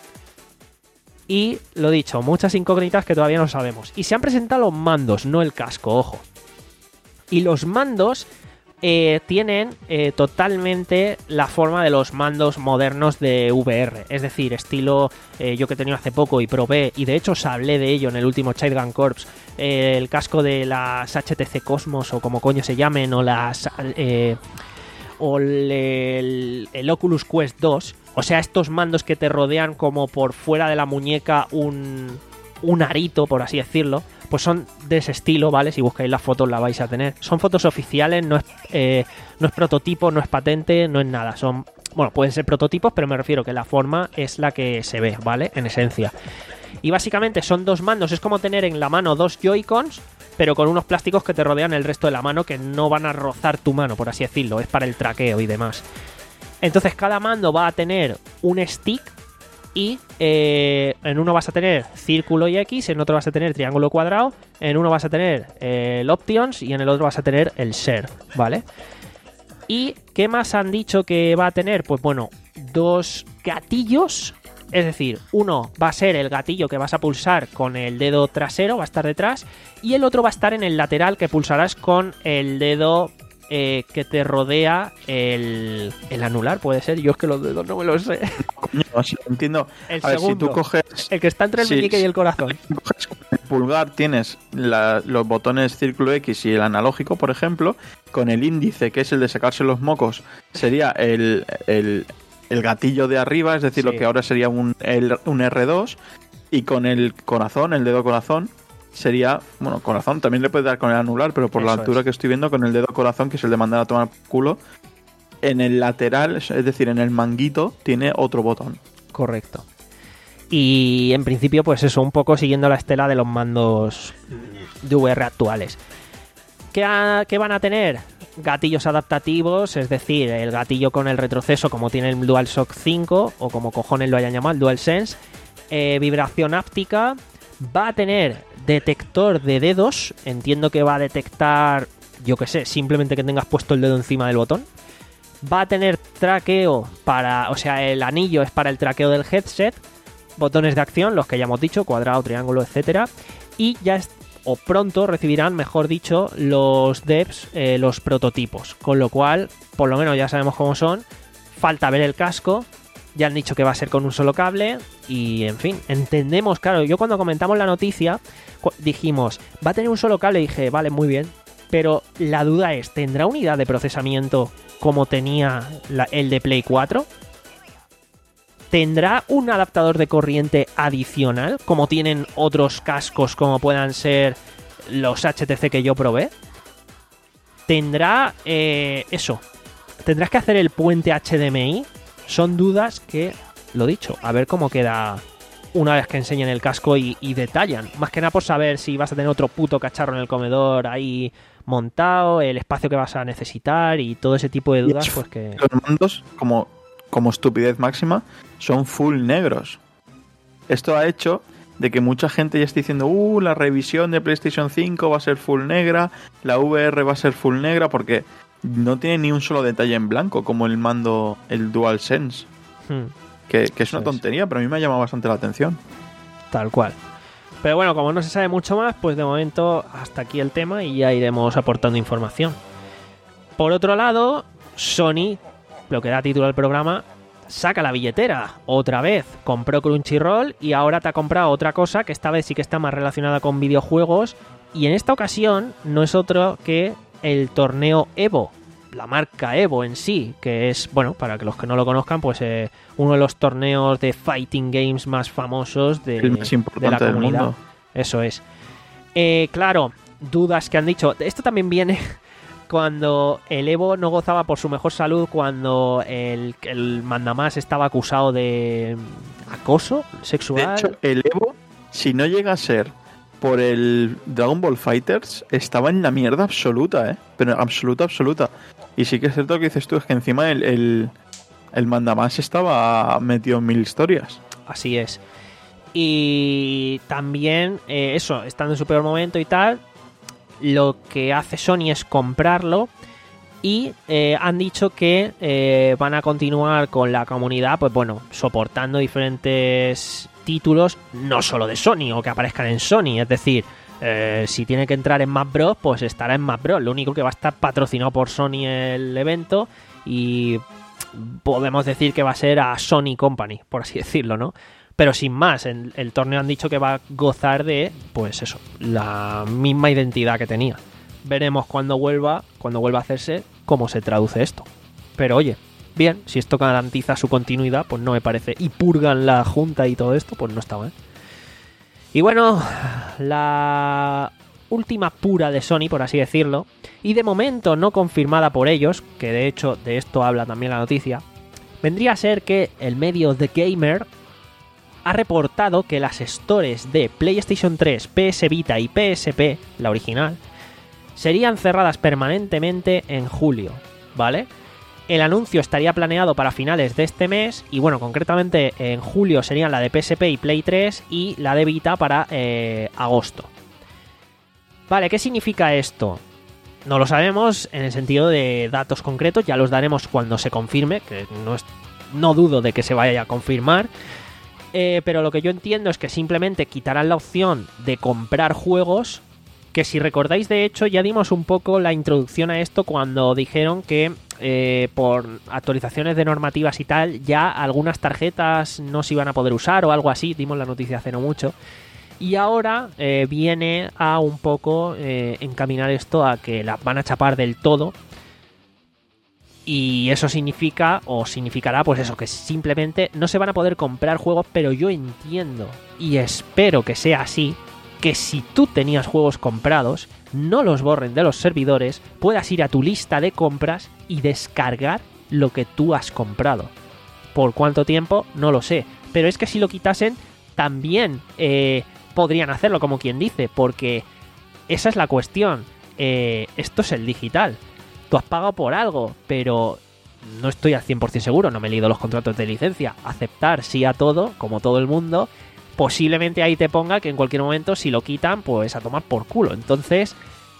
Y lo dicho, muchas incógnitas que todavía no sabemos. Y se han presentado los mandos, no el casco, ojo. Y los mandos eh, tienen eh, totalmente la forma de los mandos modernos de V R. Es decir, estilo eh, yo que he tenido hace poco y probé, y de hecho os hablé de ello en el último Childgun Corps, eh, el casco de las H T C Cosmos, o como coño se llamen, o las... Eh, o el, el, el Oculus Quest dos. O sea, estos mandos que te rodean como por fuera de la muñeca un, un arito, por así decirlo, pues son de ese estilo, ¿vale? Si buscáis las fotos la vais a tener. Son fotos oficiales, no es, eh, no es prototipo, no es patente, no es nada. Son, bueno, pueden ser prototipos, pero me refiero que la forma es la que se ve, ¿vale? En esencia. Y básicamente son dos mandos, es como tener en la mano dos Joy-Cons, pero con unos plásticos que te rodean el resto de la mano, que no van a rozar tu mano, por así decirlo, es para el traqueo y demás. Entonces cada mando va a tener un stick y eh, en uno vas a tener círculo y X, en otro vas a tener triángulo cuadrado, en uno vas a tener eh, el Options y en el otro vas a tener el Share, ¿vale? ¿Y qué más han dicho que va a tener? Pues bueno, dos gatillos. Es decir, uno va a ser el gatillo que vas a pulsar con el dedo trasero, va a estar detrás, y el otro va a estar en el lateral, que pulsarás con el dedo eh, que te rodea el, el anular, puede ser. Yo es que los dedos no me los sé. Coño, o sea, entiendo. El a ver, segundo, si tú coges... el que está entre el sí, meñique y el corazón. Si coges con el pulgar tienes la, los botones círculo X y el analógico, por ejemplo. Con el índice, que es el de sacarse los mocos, sería el... el el gatillo de arriba, es decir, Sí. lo que ahora sería un, el, un R dos, y con el corazón, el dedo corazón, sería, bueno, corazón, también le puedes dar con el anular, pero por Eso la altura es. que estoy viendo, con el dedo corazón, que es el de mandar a tomar culo, en el lateral, es decir, en el manguito, tiene otro botón. Correcto. Y en principio, pues eso, un poco siguiendo la estela de los mandos de V R actuales. ¿Qué, ha, ¿Qué van a tener? Gatillos adaptativos, es decir, el gatillo con el retroceso como tiene el DualShock cinco, o como cojones lo hayan llamado, el DualSense. Eh, vibración áptica. Va a tener detector de dedos. Entiendo que va a detectar, yo que sé, simplemente que tengas puesto el dedo encima del botón. Va a tener traqueo para, o sea, el anillo es para el traqueo del headset. Botones de acción, los que ya hemos dicho, cuadrado, triángulo, etcétera. Y ya es, o pronto recibirán, mejor dicho, los devs, eh, los prototipos. Con lo cual, por lo menos ya sabemos cómo son. Falta ver el casco. Ya han dicho que va a ser con un solo cable. Y, en fin, entendemos, claro, yo cuando comentamos la noticia, dijimos, va a tener un solo cable. Y dije, vale, muy bien. Pero la duda es, ¿tendrá unidad de procesamiento como tenía la, el de Play cuatro? ¿Tendrá un adaptador de corriente adicional, como tienen otros cascos, como puedan ser los H T C que yo probé? ¿Tendrá eh, eso? ¿Tendrás que hacer el puente H D M I? Son dudas que, lo dicho, a ver cómo queda una vez que enseñen el casco y, y detallan. Más que nada por saber si vas a tener otro puto cacharro en el comedor ahí montado, el espacio que vas a necesitar y todo ese tipo de dudas, pues que... Los mandos, como... como estupidez máxima, son full negros. Esto ha hecho de que mucha gente ya esté diciendo, uh, la revisión de PlayStation cinco va a ser full negra, la V R va a ser full negra, porque no tiene ni un solo detalle en blanco, como el mando, el DualSense. Hmm. Que, que es una tontería, pero a mí me ha llamado bastante la atención. Tal cual. Pero bueno, como no se sabe mucho más, pues de momento hasta aquí el tema y ya iremos aportando información. Por otro lado, Sony, lo que da título al programa, saca la billetera otra vez. Compró Crunchyroll y ahora te ha comprado otra cosa que esta vez sí que está más relacionada con videojuegos, y en esta ocasión no es otro que el torneo Evo, la marca Evo en sí, que es, bueno, para que los que no lo conozcan, pues eh, uno de los torneos de fighting games más famosos de, el más importante de la del comunidad. Mundo. Eso es. Eh, claro, dudas que han dicho. Esto también viene cuando el Evo no gozaba por su mejor salud, cuando el, el mandamás estaba acusado de acoso sexual. De hecho, el Evo, si no llega a ser por el Dragon Ball Fighters, estaba en la mierda absoluta, ¿eh? Pero absoluta, absoluta. Y sí que es cierto que dices tú, es que encima el, el, el mandamás estaba metido en mil historias. Así es. Y también, eh, eso, estando en su peor momento y tal, lo que hace Sony es comprarlo y eh, han dicho que eh, van a continuar con la comunidad, pues bueno, soportando diferentes títulos, no solo de Sony o que aparezcan en Sony, es decir, eh, si tiene que entrar en Smash Bros, pues estará en Smash Bros. Lo único que va a estar patrocinado por Sony el evento y podemos decir que va a ser a Sony Company, por así decirlo, ¿no? Pero sin más, el, el torneo han dicho que va a gozar de, pues eso, la misma identidad que tenía. Veremos cuando vuelva, cuando vuelva a hacerse, cómo se traduce esto. Pero oye, bien, si esto garantiza su continuidad, pues no me parece. Y purgan la junta y todo esto, pues no está mal. Y bueno, la última pura de Sony, por así decirlo, y de momento no confirmada por ellos, que de hecho de esto habla también la noticia, vendría a ser que el medio The Gamer ha reportado que las stores de PlayStation tres, P S Vita y P S P, la original, serían cerradas permanentemente en julio, ¿vale? El anuncio estaría planeado para finales de este mes y bueno, concretamente en julio serían la de P S P y Play tres y la de Vita para eh, agosto. Vale, ¿qué significa esto? No lo sabemos en el sentido de datos concretos, ya los daremos cuando se confirme, que no, es, no dudo de que se vaya a confirmar. Eh, pero lo que yo entiendo es que simplemente quitarán la opción de comprar juegos, que si recordáis de hecho ya dimos un poco la introducción a esto cuando dijeron que eh, por actualizaciones de normativas y tal ya algunas tarjetas no se iban a poder usar o algo así, dimos la noticia hace no mucho. Y ahora eh, viene a un poco eh, encaminar esto a que las van a chapar del todo. Y eso significa, o significará, pues eso, que simplemente no se van a poder comprar juegos, pero yo entiendo y espero que sea así, que si tú tenías juegos comprados, no los borren de los servidores, puedas ir a tu lista de compras y descargar lo que tú has comprado. ¿Por cuánto tiempo? No lo sé. Pero es que si lo quitasen, también eh, podrían hacerlo, como quien dice, porque esa es la cuestión. Eh, esto es el digital. Tú has pagado por algo, pero no estoy al cien por ciento seguro, no me he leído los contratos de licencia. Aceptar sí a todo, como todo el mundo. Posiblemente ahí te ponga que en cualquier momento, si lo quitan, pues a tomar por culo. Entonces,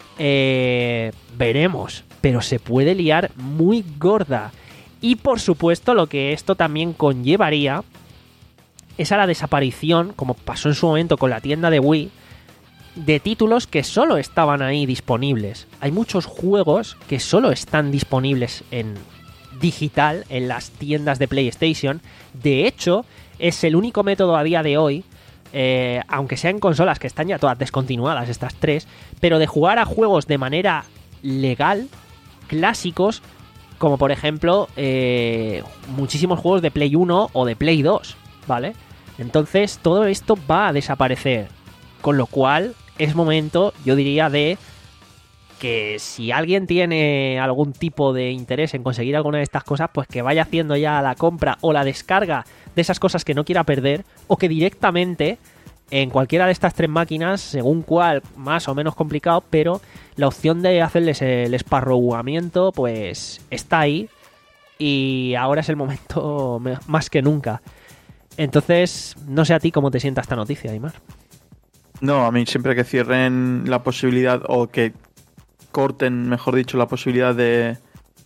eh, veremos. Pero se puede liar muy gorda. Y por supuesto, lo que esto también conllevaría es a la desaparición, como pasó en su momento con la tienda de Wii, de títulos que solo estaban ahí disponibles. Hay muchos juegos que solo están disponibles en digital, en las tiendas de PlayStation. De hecho, es el único método a día de hoy, eh, aunque sean consolas que están ya todas descontinuadas, estas tres, pero de jugar a juegos de manera legal, clásicos, como por ejemplo eh, muchísimos juegos de Play uno o de Play dos, ¿vale? Entonces todo esto va a desaparecer, con lo cual es momento, yo diría, de que si alguien tiene algún tipo de interés en conseguir alguna de estas cosas, pues que vaya haciendo ya la compra o la descarga de esas cosas que no quiera perder, o que directamente en cualquiera de estas tres máquinas, según cuál, más o menos complicado, pero la opción de hacerles el esparruamiento pues está ahí, y ahora es el momento más que nunca. Entonces, no sé a ti cómo te sienta esta noticia, Aimar. No, a mí siempre que cierren la posibilidad, o que corten, mejor dicho, la posibilidad de...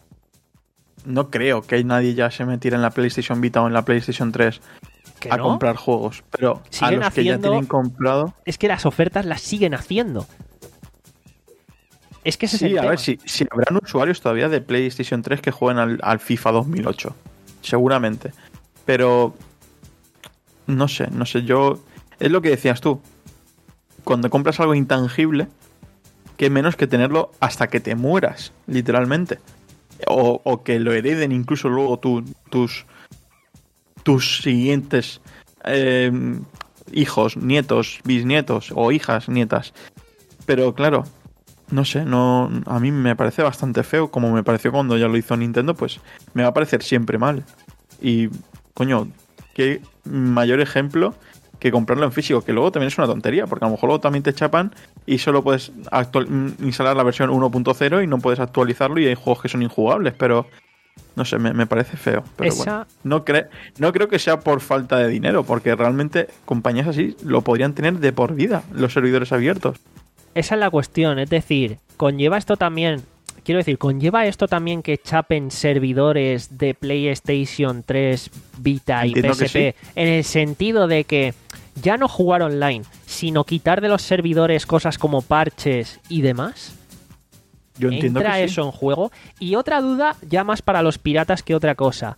No creo que nadie ya se metiera en la PlayStation Vita o en la PlayStation tres a no? comprar juegos, pero siguen a los haciendo... que ya tienen comprado... Es que las ofertas las siguen haciendo. Es que ese sí, es el a tema. ver, si, si habrán usuarios todavía de PlayStation tres que jueguen al, al FIFA dos mil ocho. Seguramente. Pero... No sé, no sé, yo... Es lo que decías tú. Cuando compras algo intangible, que menos que tenerlo hasta que te mueras, literalmente. O, o que lo hereden incluso luego tu, tus tus siguientes eh, hijos, nietos, bisnietos o hijas, nietas. Pero claro, no sé, no, a mí me parece bastante feo, como me pareció cuando ya lo hizo Nintendo, pues me va a parecer siempre mal. Y, coño, qué mayor ejemplo que comprarlo en físico, que luego también es una tontería, porque a lo mejor luego también te chapan y solo puedes actual- instalar la versión uno punto cero y no puedes actualizarlo, y hay juegos que son injugables, pero no sé, me, me parece feo. Pero Esa... bueno, no, cre- no creo que sea por falta de dinero, porque realmente compañías así lo podrían tener de por vida, los servidores abiertos. Esa es la cuestión, es decir, conlleva esto también... Quiero decir, ¿conlleva esto también que chapen servidores de PlayStation tres, Vita y Entiendo P S P? sí. En el sentido de que ya no jugar online, sino quitar de los servidores cosas como parches y demás. Yo entiendo ¿Entra que sí. eso en juego? Y otra duda, ya más para los piratas que otra cosa.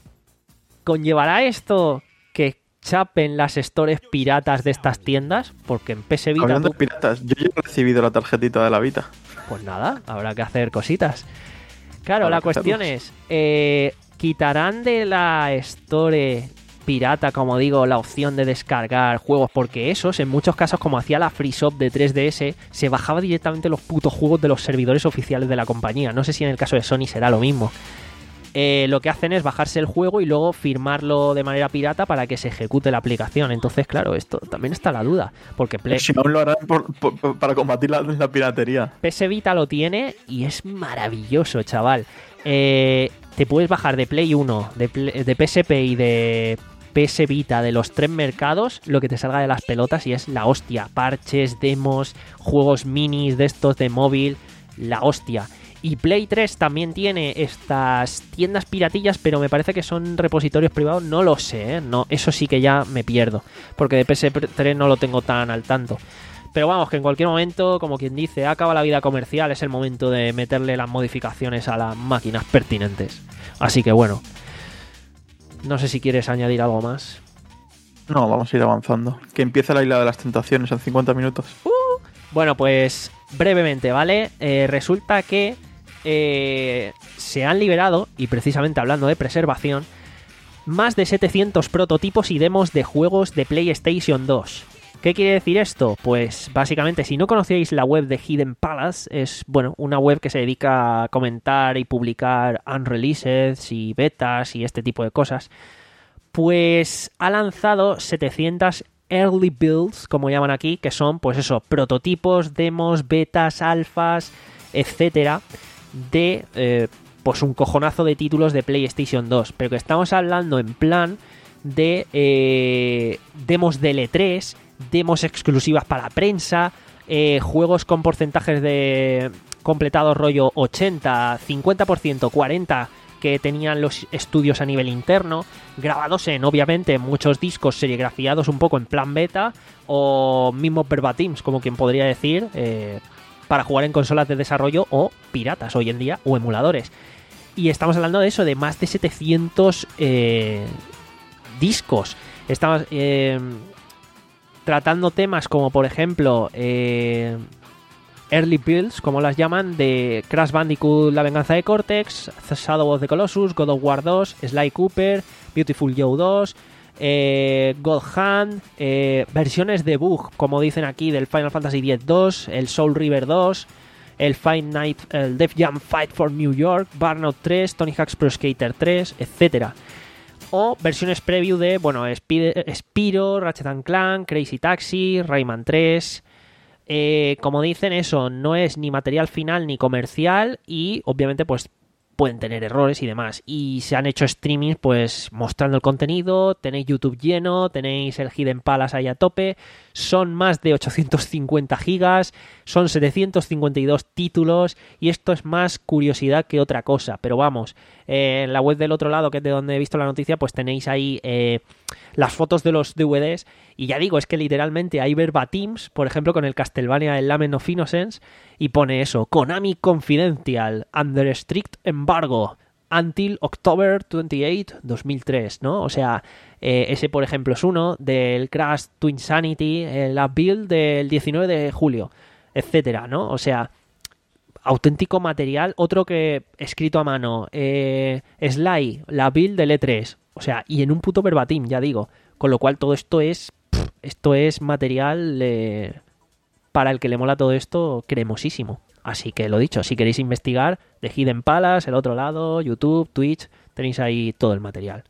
¿Conllevará esto que chapen las stores piratas de estas tiendas? Porque en P S Vita... Hablando tú... de piratas, yo ya he recibido la tarjetita de la Vita. Pues nada, habrá que hacer cositas. Claro, Habrá la que cuestión hacerlos. es, eh, ¿quitarán de la Store pirata, como digo, la opción de descargar juegos? Porque esos, en muchos casos, como hacía la Free Shop de tres D S, se bajaba directamente los putos juegos de los servidores oficiales de la compañía. No sé si en el caso de Sony será lo mismo. Eh, lo que hacen es bajarse el juego y luego firmarlo de manera pirata para que se ejecute la aplicación. Entonces, claro, esto también está la duda. Porque Play... Si aún lo harán por, por, por- para combatir la, la piratería. P S Vita lo tiene y es maravilloso, chaval. Eh, te puedes bajar de Play uno, de, Play- de P S P y de P S Vita, de los tres mercados, lo que te salga de las pelotas, y es la hostia. Parches, demos, juegos minis de estos de móvil, la hostia. Y Play tres también tiene estas tiendas piratillas, pero me parece que son repositorios privados, no lo sé, ¿eh? No, eso sí que ya me pierdo, porque de P S tres no lo tengo tan al tanto. Pero vamos, que en cualquier momento, como quien dice, acaba la vida comercial, es el momento de meterle las modificaciones a las máquinas pertinentes. Así que bueno, no sé si quieres añadir algo más. No, vamos a ir avanzando. Que empieza la isla de las tentaciones en cincuenta minutos. Bueno, pues brevemente, ¿vale? Eh, resulta que eh, se han liberado, y precisamente hablando de preservación, más de setecientos prototipos y demos de juegos de PlayStation dos. ¿Qué quiere decir esto? Pues básicamente, si no conocíais la web de Hidden Palace, es bueno una web que se dedica a comentar y publicar unreleases y betas y este tipo de cosas. Pues ha lanzado setecientas early builds, como llaman aquí, que son pues eso, prototipos, demos, betas, alfas, etcétera, de eh, pues un cojonazo de títulos de PlayStation dos, pero que estamos hablando en plan de eh, demos de L tres, demos exclusivas para la prensa, eh, juegos con porcentajes de completados rollo ochenta, cincuenta por ciento, cuarenta por ciento que tenían los estudios a nivel interno, grabados en, obviamente, muchos discos serigrafiados un poco en plan beta, o mismos verbatims, como quien podría decir, eh, para jugar en consolas de desarrollo o piratas hoy en día, o emuladores. Y estamos hablando de eso, de más de setecientos eh, discos. Estamos eh, tratando temas como, por ejemplo, eh, early builds, como las llaman, de Crash Bandicoot, La Venganza de Cortex, Shadow of the Colossus, God of War dos, Sly Cooper, Beautiful Joe dos, eh, God Hand, eh, versiones de bug, como dicen aquí, del Final Fantasy X dos, el Soul River dos, el Fight Night, el Def Jam Fight for New York, Burnout tres, Tony Hawk's Pro Skater tres, etcétera. O versiones preview de, bueno, Spyro, Ratchet and Clank, Crazy Taxi, Rayman tres. Eh, como dicen, eso no es ni material final ni comercial y obviamente pues pueden tener errores y demás. Y se han hecho streamings pues mostrando el contenido, tenéis YouTube lleno, tenéis el Hidden Palace ahí a tope, son más de ochocientos cincuenta gigas, son setecientos cincuenta y dos títulos y esto es más curiosidad que otra cosa. Pero vamos, eh, en la web del otro lado, que es de donde he visto la noticia, pues tenéis ahí eh, las fotos de los D V Ds y ya digo, es que literalmente hay verbatims, por ejemplo con el Castlevania, el Lament of Innocence, y pone eso, Konami Confidential, under strict embargo, until October veintiocho, dos mil tres, ¿no? O sea, eh, ese por ejemplo es uno, del Crash Twin Sanity, eh, la build del diecinueve de julio, etcétera, ¿no? O sea, auténtico material. Otro que escrito a mano, eh, Sly, la build del E tres, o sea, y en un puto verbatim, ya digo, con lo cual todo esto es pff, esto es material eh, para el que le mola todo esto, cremosísimo. Así que lo dicho, si queréis investigar, de Hidden Palace, el otro lado, YouTube, Twitch, tenéis ahí todo el material.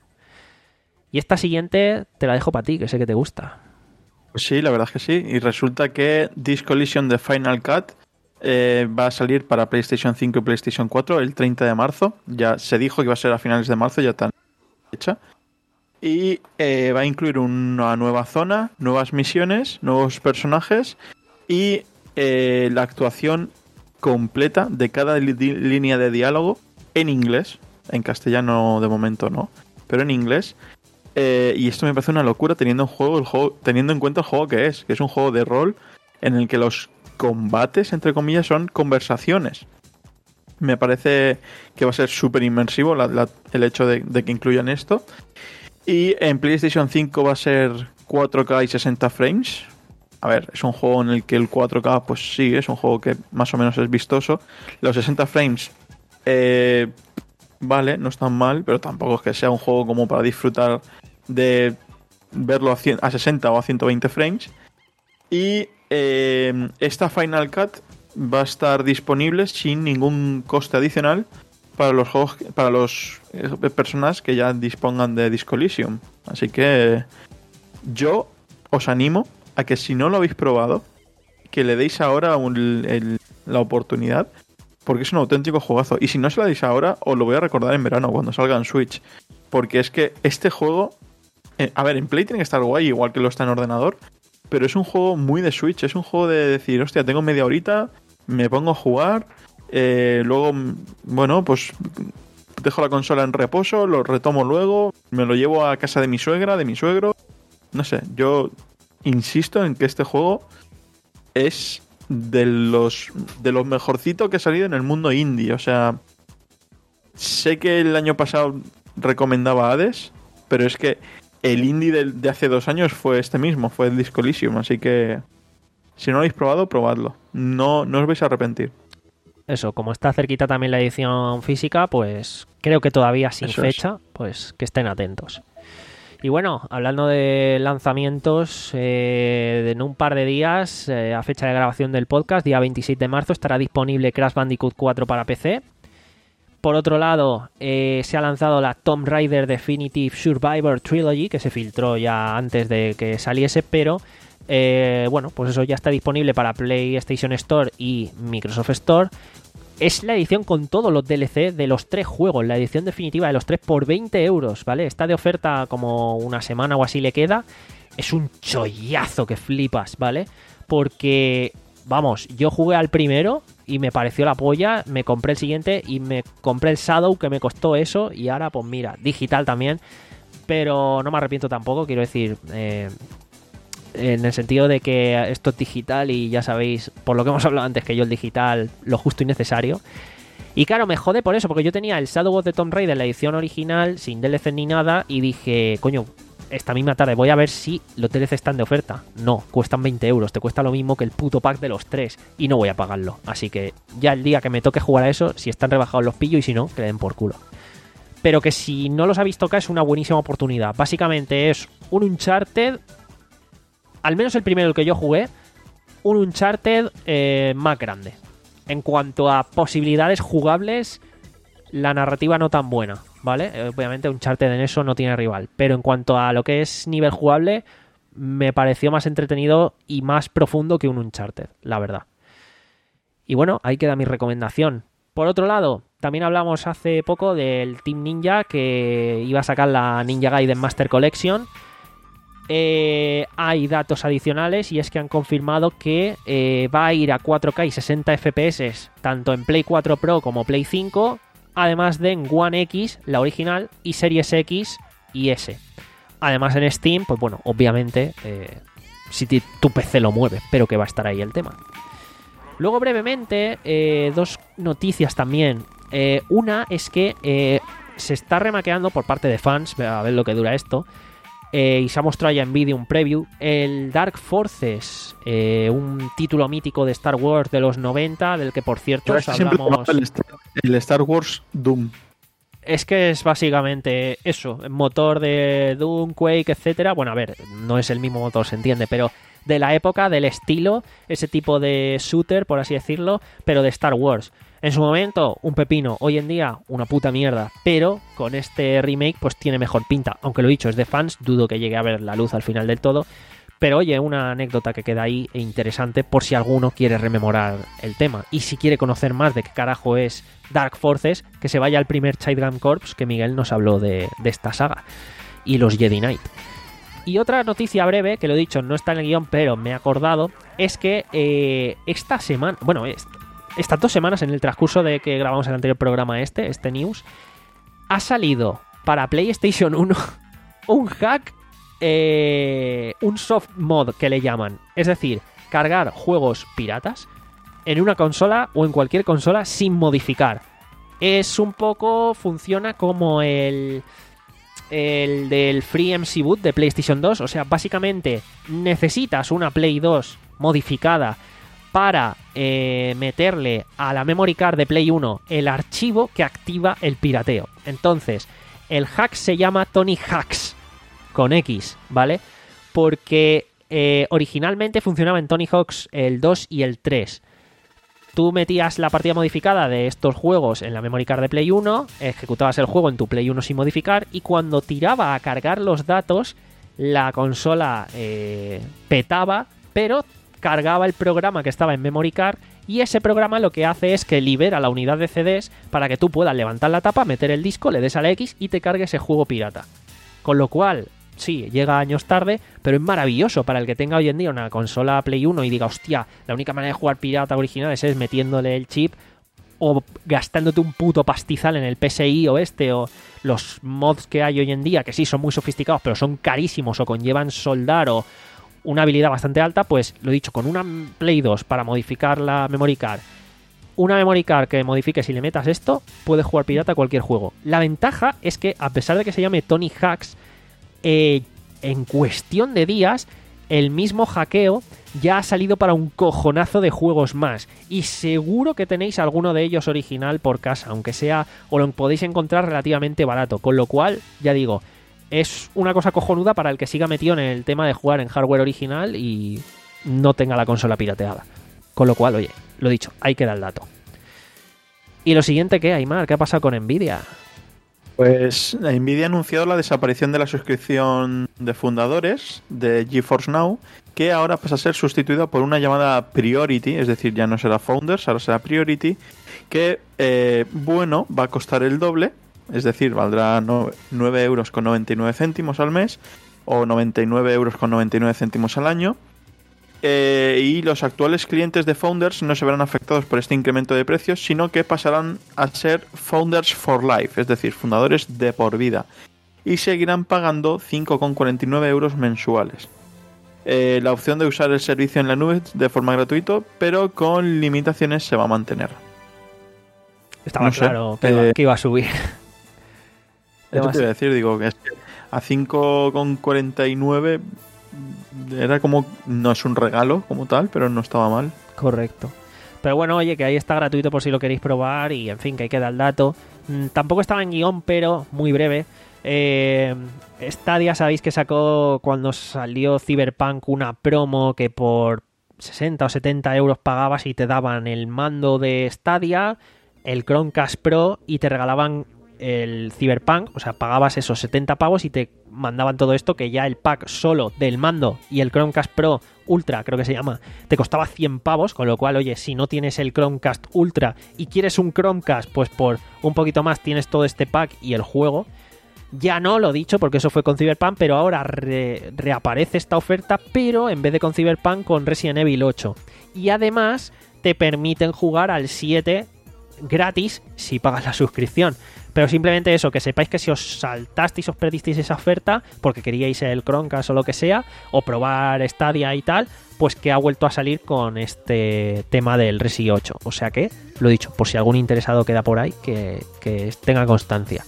Y esta siguiente te la dejo para ti, que sé que te gusta. Pues sí, la verdad es que sí. Y resulta que Disc Collision de Final Cut eh, va a salir para PlayStation cinco y PlayStation cuatro el treinta de marzo. Ya se dijo que iba a ser a finales de marzo, ya está hecha. Y eh, va a incluir una nueva zona, nuevas misiones, nuevos personajes y eh, la actuación completa de cada li- línea de diálogo en inglés. En castellano de momento no, pero en inglés. Eh, y esto me parece una locura teniendo, un juego, el juego, teniendo en cuenta el juego que es, que es un juego de rol en el que los combates, entre comillas, son conversaciones. Me parece que va a ser súper inmersivo la, la, el hecho de, de que incluyan esto. Y en PlayStation cinco va a ser cuatro K y sesenta frames. A ver, es un juego en el que el cuatro K, pues sí, es un juego que más o menos es vistoso. Los sesenta frames, eh, vale, no están mal, pero tampoco es que sea un juego como para disfrutar de verlo a, cien, a sesenta o a ciento veinte frames. Y eh, esta Final Cut va a estar disponible sin ningún coste adicional para los juegos, para los eh, personas que ya dispongan de Disc Elysium. Así que yo os animo a que si no lo habéis probado, que le deis ahora un, el, la oportunidad, porque es un auténtico juegazo. Y si no se lo deis ahora, os lo voy a recordar en verano cuando salga en Switch, porque es que este juego, eh, a ver, en Play tiene que estar guay, igual que lo está en ordenador, pero es un juego muy de Switch. Es un juego de decir, hostia, tengo media horita, me pongo a jugar, eh, luego, bueno, pues dejo la consola en reposo, lo retomo luego, me lo llevo a casa de mi suegra, de mi suegro. No sé, yo insisto en que este juego es de los de los mejorcitos que ha salido en el mundo indie. O sea, sé que el año pasado recomendaba Hades, pero es que el indie de, de hace dos años fue este mismo, fue el Disc Elysium. Así que si no lo habéis probado, probadlo. No, no os vais a arrepentir. Eso, como está cerquita también la edición física, pues creo que todavía sin Eso fecha, es. pues que estén atentos. Y bueno, hablando de lanzamientos, eh, en un par de días, eh, a fecha de grabación del podcast, día veintiséis de marzo, estará disponible Crash Bandicoot cuatro para P C. Por otro lado, eh, se ha lanzado la Tomb Raider Definitive Survivor Trilogy, que se filtró ya antes de que saliese, pero eh, bueno, pues eso ya está disponible para PlayStation Store y Microsoft Store. Es la edición con todos los D L C de los tres juegos, la edición definitiva de los tres por veinte euros, ¿vale? Está de oferta como una semana o así le queda. Es un chollazo que flipas, ¿vale? Porque, vamos, yo jugué al primero y me pareció la polla, me compré el siguiente y me compré el Shadow que me costó eso y ahora pues mira, digital también, pero no me arrepiento tampoco, quiero decir... Eh, en el sentido de que esto es digital y ya sabéis, por lo que hemos hablado antes, que yo el digital lo justo y necesario. Y claro, me jode por eso, porque yo tenía el Shadow of the Tomb Raider, la edición original, sin D L C ni nada, y dije, coño, esta misma tarde voy a ver si los D L C están de oferta. No, cuestan veinte euros, te cuesta lo mismo que el puto pack de los tres, y no voy a pagarlo. Así que ya el día que me toque jugar a eso, si están rebajados los pillo y si no, que le den por culo. Pero que si no los habéis tocado es una buenísima oportunidad. Básicamente es un Uncharted... Al menos el primero, el que yo jugué, un Uncharted eh, más grande. En cuanto a posibilidades jugables, la narrativa no tan buena, ¿vale? Eh, obviamente Uncharted en eso no tiene rival. Pero en cuanto a lo que es nivel jugable, me pareció más entretenido y más profundo que un Uncharted, la verdad. Y bueno, ahí queda mi recomendación. Por otro lado, también hablamos hace poco del Team Ninja, que iba a sacar la Ninja Gaiden Master Collection. Eh, hay datos adicionales y es que han confirmado que eh, va a ir a cuatro K y sesenta F P S tanto en Play cuatro Pro como Play cinco, además de en One X, la original, y Series X y S. Además en Steam, pues bueno, obviamente, eh, si tu P C lo mueve, pero que va a estar ahí el tema. Luego brevemente, eh, dos noticias también. Eh, una es que eh, se está remaqueando por parte de fans, a ver lo que dura esto, Eh, y se ha mostrado ya en vídeo un preview, el Dark Forces, eh, un título mítico de Star Wars de los noventa, del que por cierto os hablamos... El Star, el Star Wars Doom. Es que es básicamente eso, motor de Doom, Quake, etcétera. Bueno, a ver, no es el mismo motor, se entiende, pero de la época, del estilo, ese tipo de shooter, por así decirlo, pero de Star Wars. En su momento, un pepino. Hoy en día, una puta mierda. Pero con este remake, pues tiene mejor pinta. Aunque lo dicho, es de fans. Dudo que llegue a ver la luz al final del todo. Pero oye, una anécdota que queda ahí e interesante por si alguno quiere rememorar el tema. Y si quiere conocer más de qué carajo es Dark Forces, que se vaya al primer Childram Corps, que Miguel nos habló de, de esta saga. Y los Jedi Knight. Y otra noticia breve, que lo he dicho, no está en el guión, pero me he acordado, es que eh, esta semana... Bueno, es... Estas dos semanas, en el transcurso de que grabamos el anterior programa este, este news, ha salido para PlayStation uno un hack, eh, un soft mod que le llaman. Es decir, cargar juegos piratas en una consola o en cualquier consola sin modificar. Es un poco, funciona como el, el del Free M C Boot de PlayStation dos. O sea, básicamente necesitas una Play dos modificada para eh, meterle a la memory card de Play uno el archivo que activa el pirateo. Entonces, el hack se llama Tony Hawks, con X, ¿vale? Porque eh, originalmente funcionaba en Tony Hawk's el dos y el tres. Tú metías la partida modificada de estos juegos en la memory card de Play uno, ejecutabas el juego en tu Play uno sin modificar, y cuando tiraba a cargar los datos, la consola eh, petaba, pero cargaba el programa que estaba en memory card, y ese programa lo que hace es que libera la unidad de C Ds para que tú puedas levantar la tapa, meter el disco, le des a la X y te cargue ese juego pirata. Con lo cual, sí, llega años tarde, pero es maravilloso para el que tenga hoy en día una consola Play uno y diga, hostia, la única manera de jugar pirata originales es metiéndole el chip o gastándote un puto pastizal en el P S I o este, o los mods que hay hoy en día, que sí son muy sofisticados, pero son carísimos o conllevan soldar o una habilidad bastante alta. Pues lo dicho, con una Play dos para modificar la memory card, una memory card que modifiques y le metas esto, puedes jugar pirata a cualquier juego. La ventaja es que, a pesar de que se llame Tony Hawk's, eh, en cuestión de días, el mismo hackeo ya ha salido para un cojonazo de juegos más. Y seguro que tenéis alguno de ellos original por casa, aunque sea, o lo podéis encontrar relativamente barato. Con lo cual, ya digo, es una cosa cojonuda para el que siga metido en el tema de jugar en hardware original y no tenga la consola pirateada. Con lo cual, oye, lo dicho, hay que dar el dato. ¿Y lo siguiente qué, Aymar? ¿Qué ha pasado con Nvidia? Pues Nvidia ha anunciado la desaparición de la suscripción de fundadores de GeForce Now, que ahora pasa a ser sustituida por una llamada Priority, es decir, ya no será Founders, ahora será Priority, que, eh, bueno, va a costar el doble, es decir, valdrá nueve euros con noventa y nueve céntimos al mes o noventa y nueve euros con noventa y nueve céntimos al año. Eh, y los actuales clientes de Founders no se verán afectados por este incremento de precios, sino que pasarán a ser Founders for Life, es decir, fundadores de por vida, y seguirán pagando cinco con cuarenta y nueve euros mensuales. Eh, la opción de usar el servicio en la nube de forma gratuita, pero con limitaciones, se va a mantener. Estaba no sé, claro que, iba, eh, que iba a subir. Eso te iba a decir, digo, que es que a cinco con cuarenta y nueve era como, no es un regalo como tal, pero no estaba mal. Correcto. Pero bueno, oye, que ahí está gratuito por si lo queréis probar y, en fin, que ahí queda el dato. Mm, tampoco estaba en guión, pero muy breve. Eh, Stadia, sabéis que sacó cuando salió Cyberpunk una promo que por sesenta o setenta euros pagabas y te daban el mando de Stadia, el Chromecast Pro y te regalaban el Cyberpunk. O sea, pagabas esos setenta pavos y te mandaban todo esto, que ya el pack solo del mando y el Chromecast Pro Ultra, creo que se llama, te costaba cien pavos, con lo cual, oye, si no tienes el Chromecast Ultra y quieres un Chromecast, pues por un poquito más tienes todo este pack y el juego. Ya no, lo dicho, porque eso fue con Cyberpunk, pero ahora re- reaparece esta oferta, pero en vez de con Cyberpunk, con Resident Evil ocho. Y además te permiten jugar al siete gratis si pagas la suscripción. Pero simplemente eso, que sepáis que si os saltasteis, os perdisteis esa oferta porque queríais el Chromecast o lo que sea, o probar Stadia y tal, pues que ha vuelto a salir con este tema del Resi ocho. O sea que, lo dicho, por si algún interesado queda por ahí, que, que tenga constancia.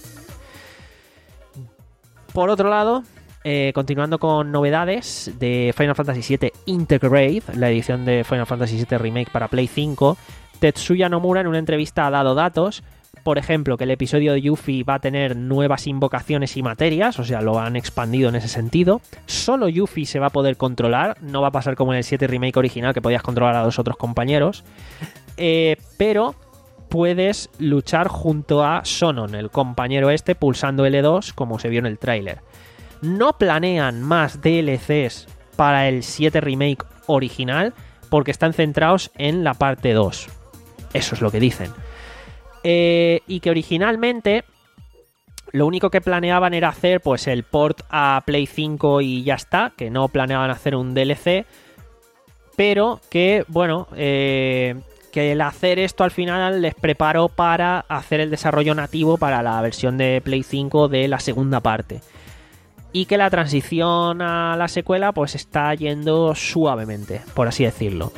Por otro lado, eh, continuando con novedades de Final Fantasy siete Intergrade, la edición de Final Fantasy siete Remake para Play cinco, Tetsuya Nomura en una entrevista ha dado datos. Por ejemplo, que el episodio de Yuffie va a tener nuevas invocaciones y materias, o sea, lo han expandido en ese sentido. Solo Yuffie se va a poder controlar, no va a pasar como en el siete Remake original, que podías controlar a los otros compañeros. Eh, pero puedes luchar junto a Sonon, el compañero este, pulsando L dos, como se vio en el tráiler. No planean más D L Cs para el siete Remake original, porque están centrados en la parte dos. Eso es lo que dicen. Eh, y que originalmente lo único que planeaban era hacer pues el port a Play cinco y ya está, que no planeaban hacer un D L C, pero que, bueno, eh, que el hacer esto al final les preparó para hacer el desarrollo nativo para la versión de Play cinco de la segunda parte. Y que la transición a la secuela pues está yendo suavemente, por así decirlo.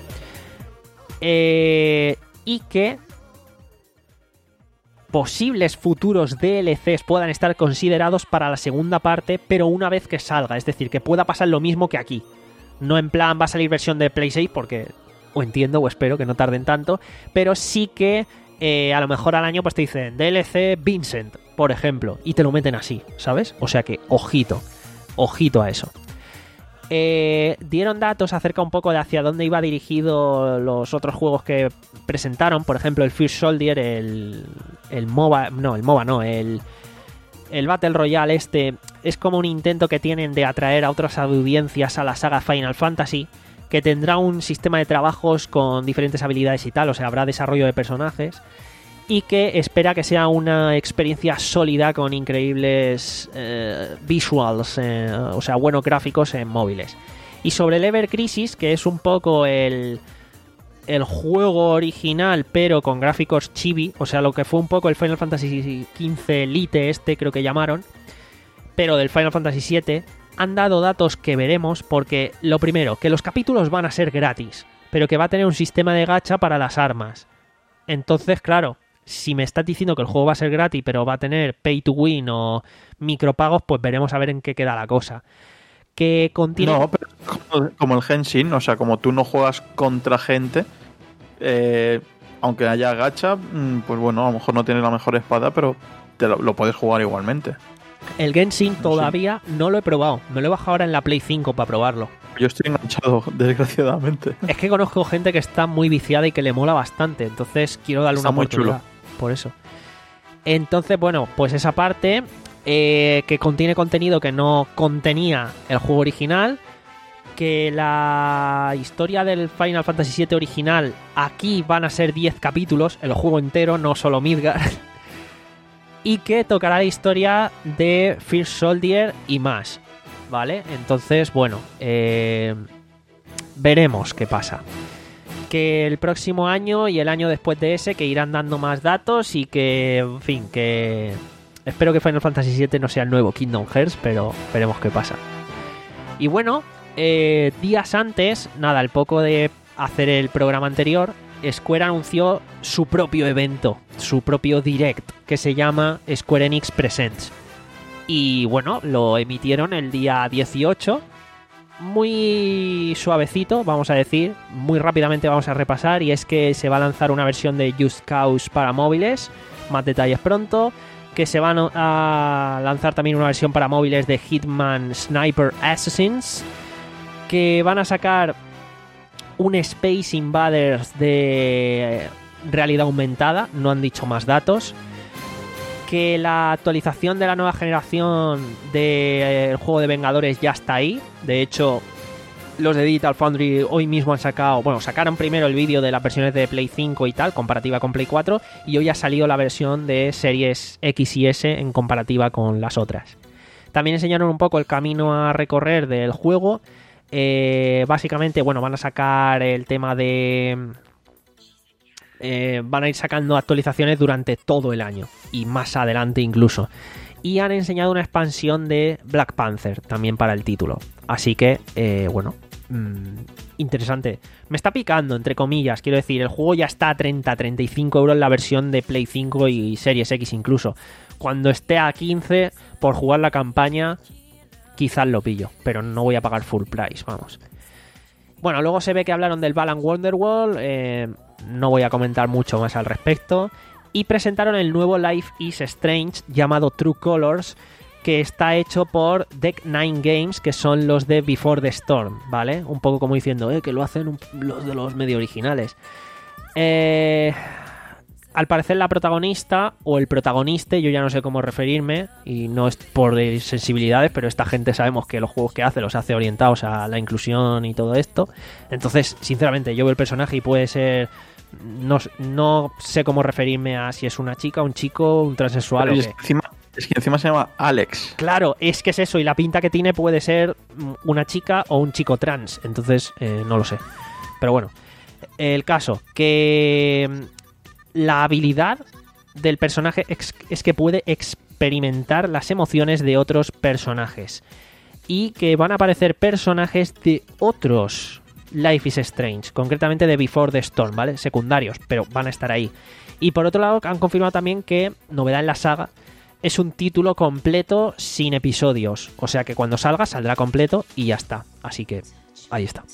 Eh, y que posibles futuros D L Cs puedan estar considerados para la segunda parte, pero una vez que salga. Es decir, que pueda pasar lo mismo que aquí. No en plan va a salir versión de Play seis, porque o entiendo o espero que no tarden tanto, pero sí que eh, a lo mejor al año pues te dicen D L C Vincent, por ejemplo, y te lo meten así, ¿sabes? O sea que, ojito, ojito a eso. Eh, dieron datos acerca un poco de hacia dónde iba dirigido los otros juegos que presentaron. Por ejemplo, el First Soldier, el, el MOBA, no, el MOBA no, el, el Battle Royale este, es como un intento que tienen de atraer a otras audiencias a la saga Final Fantasy, que tendrá un sistema de trabajos con diferentes habilidades y tal, o sea, habrá desarrollo de personajes, y que espera que sea una experiencia sólida con increíbles eh, visuals, eh, o sea, buenos gráficos en móviles. Y sobre el Ever Crisis, que es un poco el, el juego original, pero con gráficos chibi, o sea, lo que fue un poco el Final Fantasy quince Elite este, creo que llamaron, pero del Final Fantasy siete, han dado datos que veremos, porque lo primero, que los capítulos van a ser gratis, pero que va a tener un sistema de gacha para las armas. Entonces, claro, si me estás diciendo que el juego va a ser gratis, pero va a tener pay to win o micropagos, pues veremos a ver en qué queda la cosa. Que contiene... No, pero como, como el Genshin, o sea, como tú no juegas contra gente, eh, aunque haya gacha, pues bueno, a lo mejor no tienes la mejor espada, pero te lo, lo puedes jugar igualmente. El Genshin todavía no lo he probado. Me lo he bajado ahora en la Play cinco para probarlo. Yo estoy enganchado, desgraciadamente. Es que conozco gente que está muy viciada y que le mola bastante. Entonces quiero darle Está una muy oportunidad. chulo. Por eso. Entonces, bueno, pues esa parte eh, que contiene contenido que no contenía el juego original. Que la historia del Final Fantasy siete original aquí van a ser diez capítulos, el juego entero, no solo Midgar. Y que tocará la historia de First Soldier y más, ¿vale? Entonces, bueno, eh, veremos qué pasa. Que el próximo año y el año después de ese que irán dando más datos y que, en fin, que... Espero que Final Fantasy siete no sea el nuevo Kingdom Hearts, pero veremos qué pasa. Y bueno, eh, días antes, nada, al poco de hacer el programa anterior, Square anunció su propio evento, su propio direct, que se llama Square Enix Presents. Y bueno, lo emitieron el día dieciocho, muy suavecito, vamos a decir, muy rápidamente vamos a repasar, y es que se va a lanzar una versión de Just Cause para móviles, más detalles pronto, que se van a lanzar también una versión para móviles de Hitman Sniper Assassins, que van a sacar un Space Invaders de realidad aumentada, no han dicho más datos, que la actualización de la nueva generación del juego de Vengadores ya está ahí. De hecho, los de Digital Foundry hoy mismo han sacado, bueno, sacaron primero el vídeo de las versiones de Play cinco y tal, comparativa con Play cuatro, y hoy ha salido la versión de Series X y S en comparativa con las otras. También enseñaron un poco el camino a recorrer del juego. Eh, básicamente, bueno, van a sacar el tema de... Eh, van a ir sacando actualizaciones durante todo el año y más adelante incluso. Y han enseñado una expansión de Black Panther también para el título. Así que, eh, bueno, mmm, interesante. Me está picando, entre comillas, quiero decir, el juego ya está a treinta a treinta y cinco euros en la versión de Play cinco y Series X incluso. Cuando esté a quince por jugar la campaña, quizás lo pillo, pero no voy a pagar full price, vamos. Bueno, luego se ve que hablaron del Balan Wonderworld, eh, no voy a comentar mucho más al respecto. Y presentaron el nuevo Life is Strange llamado True Colors, que está hecho por Deck Nine Games, que son los de Before the Storm, ¿vale? Un poco como diciendo, eh, que lo hacen un, los de los medio originales. Eh... Al parecer la protagonista o el protagonista, yo ya no sé cómo referirme, y no es por sensibilidades, pero esta gente sabemos que los juegos que hace los hace orientados a la inclusión y todo esto. Entonces, sinceramente, yo veo el personaje y puede ser... No, no sé cómo referirme a si es una chica, un chico, un transexual pero o es qué. que encima, es que encima se llama Alex. Claro, es que es eso, y la pinta que tiene puede ser una chica o un chico trans, entonces eh, no lo sé. Pero bueno, el caso, que... La habilidad del personaje es que puede experimentar las emociones de otros personajes. Y que van a aparecer personajes de otros Life is Strange, concretamente de Before the Storm, ¿vale? Secundarios, pero van a estar ahí. Y por otro lado, han confirmado también que, novedad en la saga, es un título completo sin episodios. O sea que cuando salga, saldrá completo y ya está. Así que, ahí está.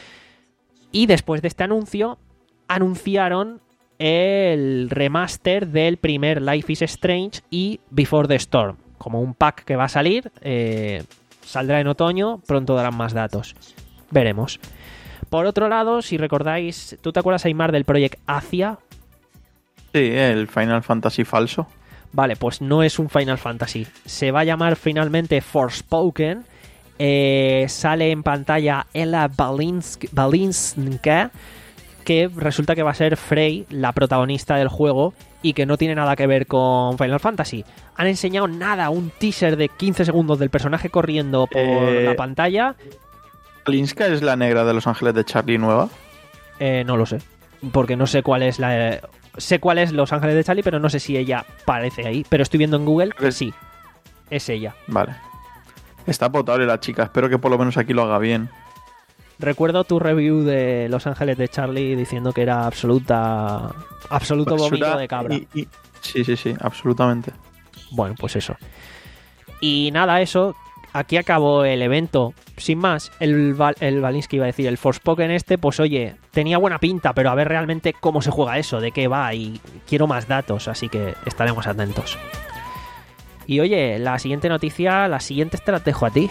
Y después de este anuncio, anunciaron el remaster del primer Life is Strange y Before the Storm, como un pack que va a salir, eh, saldrá en otoño, pronto darán más datos, veremos. Por otro lado, si recordáis, ¿tú te acuerdas, Aymar, del Project Athia? Sí, el Final Fantasy falso. Vale, pues no es un Final Fantasy, se va a llamar finalmente Forspoken. Eh, sale en pantalla Ella Balinsk- Balinska, que resulta que va a ser Frey, la protagonista del juego, y que no tiene nada que ver con Final Fantasy. Han enseñado nada, un teaser de quince segundos del personaje corriendo por eh, la pantalla. ¿Balinska es la negra de Los Ángeles de Charlie nueva? Eh, no lo sé, porque no sé cuál es la... Eh, sé cuál es Los Ángeles de Charlie, pero no sé si ella aparece ahí. Pero estoy viendo en Google que sí, es ella. Vale. Está potable la chica, espero que por lo menos aquí lo haga bien. Recuerdo tu review de Los Ángeles de Charlie diciendo que era absoluta absoluto Basura vómito de cabra. Y, y... Sí, sí, sí, absolutamente. Bueno, pues eso. Y nada, eso. Aquí acabó el evento. Sin más, el, Val- el Balinski iba a decir, el Forspoken este, pues oye, tenía buena pinta, pero a ver realmente cómo se juega eso, de qué va, y quiero más datos, así que estaremos atentos. Y oye, la siguiente noticia, las siguientes te las dejo a ti.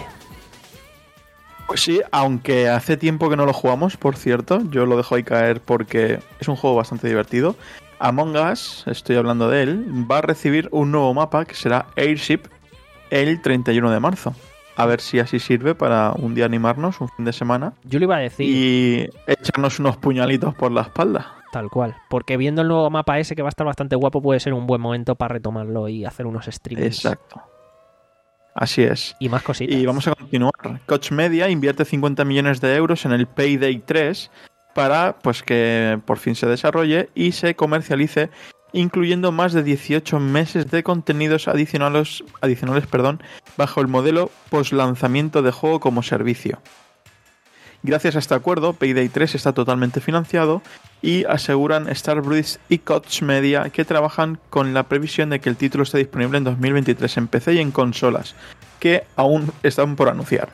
Pues sí, aunque hace tiempo que no lo jugamos, por cierto, yo lo dejo ahí caer porque es un juego bastante divertido. Among Us, estoy hablando de él, va a recibir un nuevo mapa que será Airship el treinta y uno de marzo. A ver si así sirve para un día animarnos, un fin de semana. Yo lo iba a decir. Y echarnos unos puñalitos por la espalda. Tal cual. Porque viendo el nuevo mapa ese, que va a estar bastante guapo, puede ser un buen momento para retomarlo y hacer unos streams. Exacto. Así es. Y más cositas. Y vamos a continuar. Koch Media invierte cincuenta millones de euros en el Payday tres para pues que por fin se desarrolle y se comercialice, incluyendo más de dieciocho meses de contenidos adicionales, adicionales perdón, bajo el modelo post-lanzamiento de juego como servicio. Gracias a este acuerdo, Payday tres está totalmente financiado y aseguran Starbreeze y Koch Media que trabajan con la previsión de que el título esté disponible en dos mil veintitrés en P C y en consolas, que aún están por anunciar.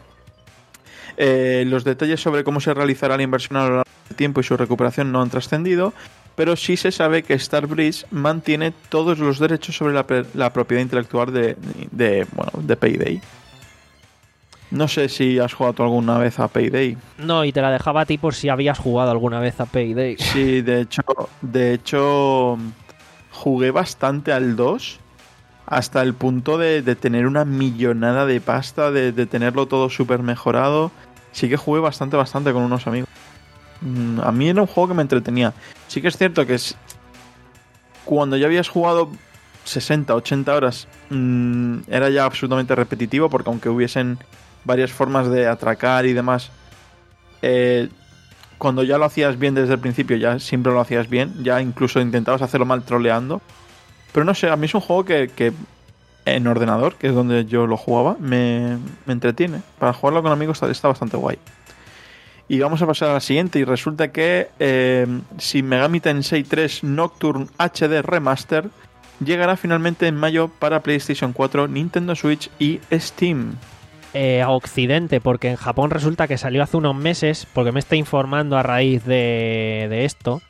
Eh, los detalles sobre cómo se realizará la inversión a lo largo del tiempo y su recuperación no han trascendido, pero sí se sabe que Starbreeze mantiene todos los derechos sobre la, la propiedad intelectual de, de, bueno, de Payday. No sé si has jugado alguna vez a Payday. No, y te la dejaba a ti por si habías jugado alguna vez a Payday. Sí, de hecho, de hecho jugué bastante al dos hasta el punto de, de tener una millonada de pasta, de, de tenerlo todo súper mejorado. Sí que jugué bastante, bastante con unos amigos. A mí era un juego que me entretenía. Sí que es cierto que es, cuando ya habías jugado sesenta, ochenta horas, mmm, era ya absolutamente repetitivo, porque aunque hubiesen varias formas de atracar y demás, eh, cuando ya lo hacías bien desde el principio, ya siempre lo hacías bien, ya incluso intentabas hacerlo mal troleando. Pero no sé, a mí es un juego que, que en ordenador, que es donde yo lo jugaba, me, me entretiene. Para jugarlo con amigos está, está bastante guay. Y vamos a pasar a la siguiente, y resulta que eh, Shin Megami Tensei tres Nocturne H D Remaster llegará finalmente en mayo para PlayStation cuatro, Nintendo Switch y Steam. Eh, a Occidente, porque en Japón resulta que salió hace unos meses, porque me estoy informando a raíz de, de esto.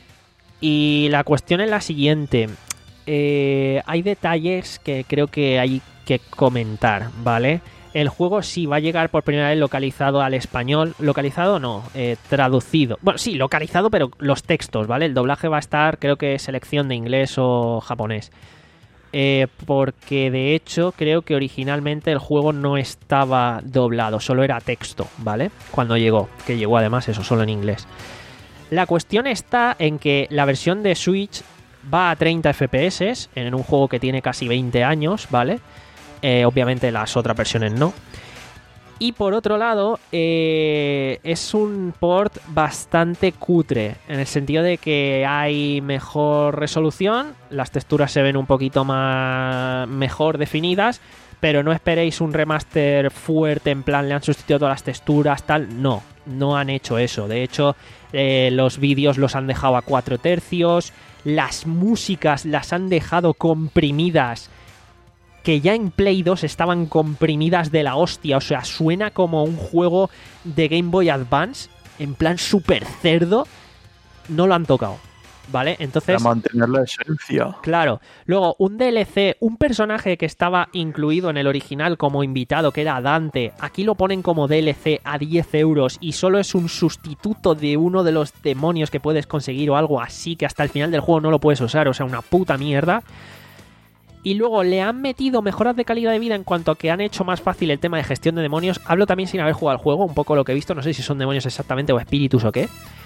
Y la cuestión es la siguiente. Eh, hay detalles que creo que hay que comentar, ¿vale? El juego sí va a llegar por primera vez localizado al español. Localizado no, eh, traducido. Bueno, sí, localizado, pero los textos, ¿vale? El doblaje va a estar, creo que selección de inglés o japonés. Eh, porque de hecho creo que originalmente el juego no estaba doblado, solo era texto, ¿vale? Cuando llegó, que llegó además eso, solo en inglés. La cuestión está en que la versión de Switch va a treinta F P S en un juego que tiene casi veinte años, ¿vale? Eh, obviamente las otras versiones no. Y por otro lado, eh, es un port bastante cutre, en el sentido de que hay mejor resolución, las texturas se ven un poquito más mejor definidas, pero no esperéis un remaster fuerte, en plan le han sustituido todas las texturas, tal. No, no han hecho eso. De hecho, eh, los vídeos los han dejado a cuatro tercios, las músicas las han dejado comprimidas, que ya en Play dos estaban comprimidas de la hostia. O sea, suena como un juego de Game Boy Advance, en plan super cerdo. No lo han tocado, ¿vale? Entonces, para mantener la esencia. Claro. Luego, un D L C, un personaje que estaba incluido en el original como invitado, que era Dante, aquí lo ponen como D L C a diez euros y solo es un sustituto de uno de los demonios que puedes conseguir o algo así, que hasta el final del juego no lo puedes usar. O sea, una puta mierda. Y luego le han metido mejoras de calidad de vida en cuanto a que han hecho más fácil el tema de gestión de demonios. Hablo también sin haber jugado al juego, un poco lo que he visto. No sé si son demonios exactamente o espíritus o qué.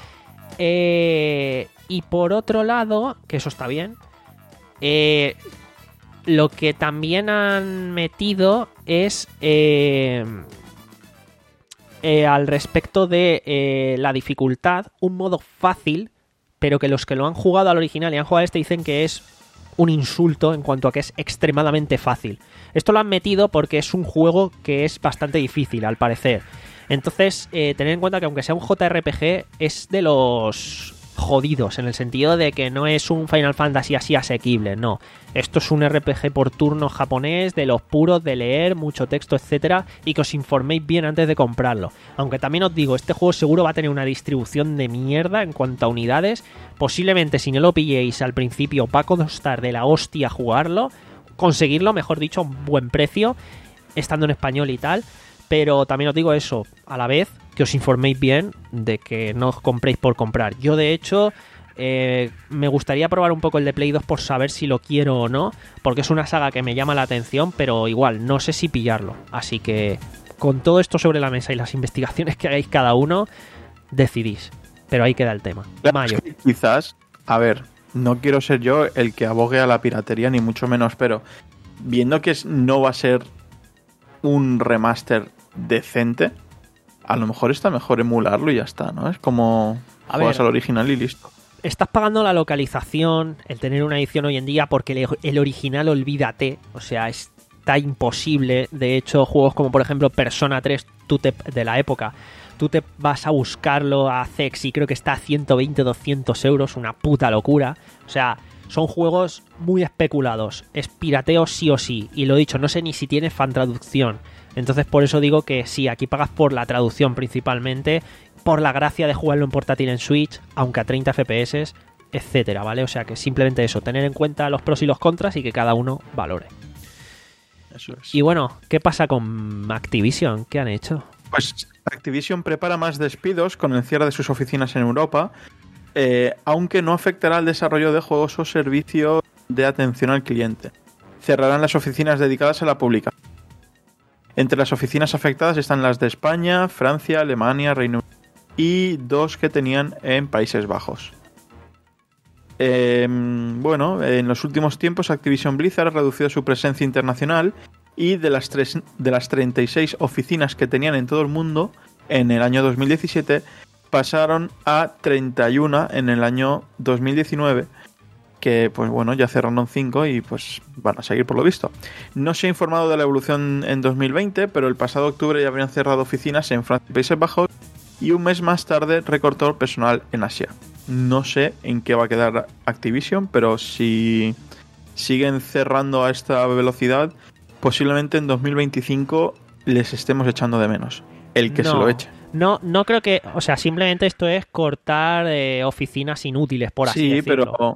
Eh, y por otro lado, que eso está bien, eh, lo que también han metido es eh, eh, al respecto de eh, la dificultad, un modo fácil, pero que los que lo han jugado al original y han jugado a este dicen que es un insulto en cuanto a que es extremadamente fácil. Esto lo han metido porque es un juego que es bastante difícil, al parecer. Entonces, eh, tened en cuenta que aunque sea un J R P G, es de los jodidos, en el sentido de que no es un Final Fantasy así asequible, no. Esto es un R P G por turno japonés, de los puros, de leer, mucho texto, etcétera, y que os informéis bien antes de comprarlo. Aunque también os digo, este juego seguro va a tener una distribución de mierda en cuanto a unidades. Posiblemente si no lo pilléis al principio va a costar de la hostia jugarlo. conseguirlo, mejor dicho, a un buen precio, estando en español y tal. Pero también os digo eso, a la vez que os informéis bien de que no os compréis por comprar. Yo, de hecho, eh, me gustaría probar un poco el de Play dos por saber si lo quiero o no, porque es una saga que me llama la atención, pero igual, no sé si pillarlo. Así que, con todo esto sobre la mesa y las investigaciones que hagáis cada uno, decidís. Pero ahí queda el tema. Claro, Mayo. es que quizás, a ver, no quiero ser yo el que abogue a la piratería, ni mucho menos, pero viendo que es- no va a ser un remaster decente, a lo mejor está mejor emularlo y ya está, ¿no? Es como A juegas ver. al original y listo. Estás pagando la localización, el tener una edición hoy en día, porque el, el original, olvídate. O sea, está imposible. De hecho, juegos como por ejemplo Persona tres, tú te, de la época, tú te vas a buscarlo a Zex y creo que está a ciento veinte, doscientos euros, una puta locura. O sea, son juegos muy especulados. Es pirateo sí o sí. Y lo dicho, no sé ni si tiene fan traducción. Entonces por eso digo que sí, aquí pagas por la traducción principalmente, por la gracia de jugarlo en portátil en Switch, aunque a treinta F P S, etcétera, ¿vale? O sea que simplemente eso, tener en cuenta los pros y los contras y que cada uno valore. Eso es. Y bueno, ¿qué pasa con Activision? ¿Qué han hecho? Pues Activision prepara más despidos con el cierre de sus oficinas en Europa, eh, aunque no afectará al desarrollo de juegos o servicios de atención al cliente. Cerrarán las oficinas dedicadas a la publicación. Entre las oficinas afectadas están las de España, Francia, Alemania, Reino Unido y dos que tenían en Países Bajos. Eh, bueno, en los últimos tiempos Activision Blizzard ha reducido su presencia internacional y de las, tres, de las treinta y seis oficinas que tenían en todo el mundo en el año dos mil diecisiete pasaron a treinta y uno en el año dos mil diecinueve, que pues bueno, ya cerraron cinco y pues van a seguir por lo visto. No se ha informado de la evolución en dos mil veinte, pero el pasado octubre ya habrían cerrado oficinas en Francia y Países Bajos y un mes más tarde recortó personal en Asia. No sé en qué va a quedar Activision, pero si siguen cerrando a esta velocidad, posiblemente en dos mil veinticinco les estemos echando de menos. El que no, se lo eche. No, no creo que... O sea, simplemente esto es cortar eh, oficinas inútiles, por así Sí, decirlo. pero...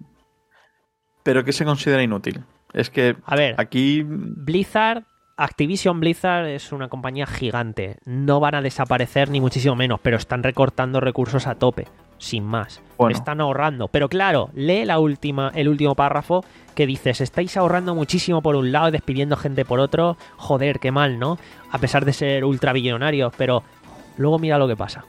Pero ¿qué se considera inútil? Es que A ver, aquí... Blizzard, Activision Blizzard es una compañía gigante. No van a desaparecer ni muchísimo menos, pero están recortando recursos a tope, sin más. Bueno. Están ahorrando. Pero claro, lee la última, el último párrafo que dices, estáis ahorrando muchísimo por un lado y despidiendo gente por otro. Joder, qué mal, ¿no? A pesar de ser ultramillonarios, pero luego mira lo que pasa.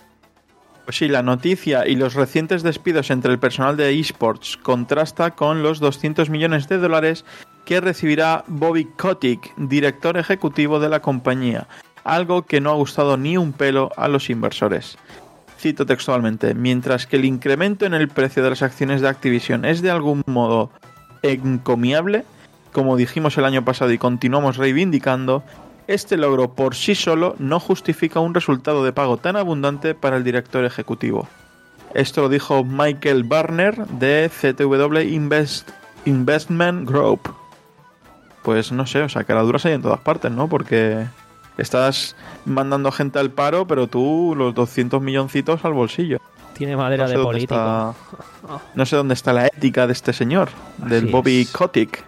Pues sí, la noticia y los recientes despidos entre el personal de eSports contrasta con los doscientos millones de dólares que recibirá Bobby Kotick, director ejecutivo de la compañía, algo que no ha gustado ni un pelo a los inversores. Cito textualmente, mientras que el incremento en el precio de las acciones de Activision es de algún modo encomiable, como dijimos el año pasado y continuamos reivindicando, este logro por sí solo no justifica un resultado de pago tan abundante para el director ejecutivo. Esto lo dijo Michael Barner de C T W Invest, Investment Group. Pues no sé, o sea, caraduras hay en todas partes, ¿no? Porque estás mandando gente al paro, pero tú los doscientos milloncitos al bolsillo. Tiene madera No sé de dónde político. está- no sé dónde está la ética de este señor, del Así Bobby es. Kotick.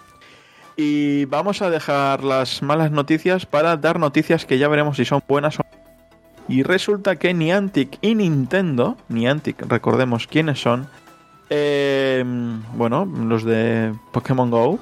Y vamos a dejar las malas noticias para dar noticias que ya veremos si son buenas o no. Y resulta que Niantic y Nintendo, Niantic, recordemos quiénes son, eh, bueno, los de Pokémon Go,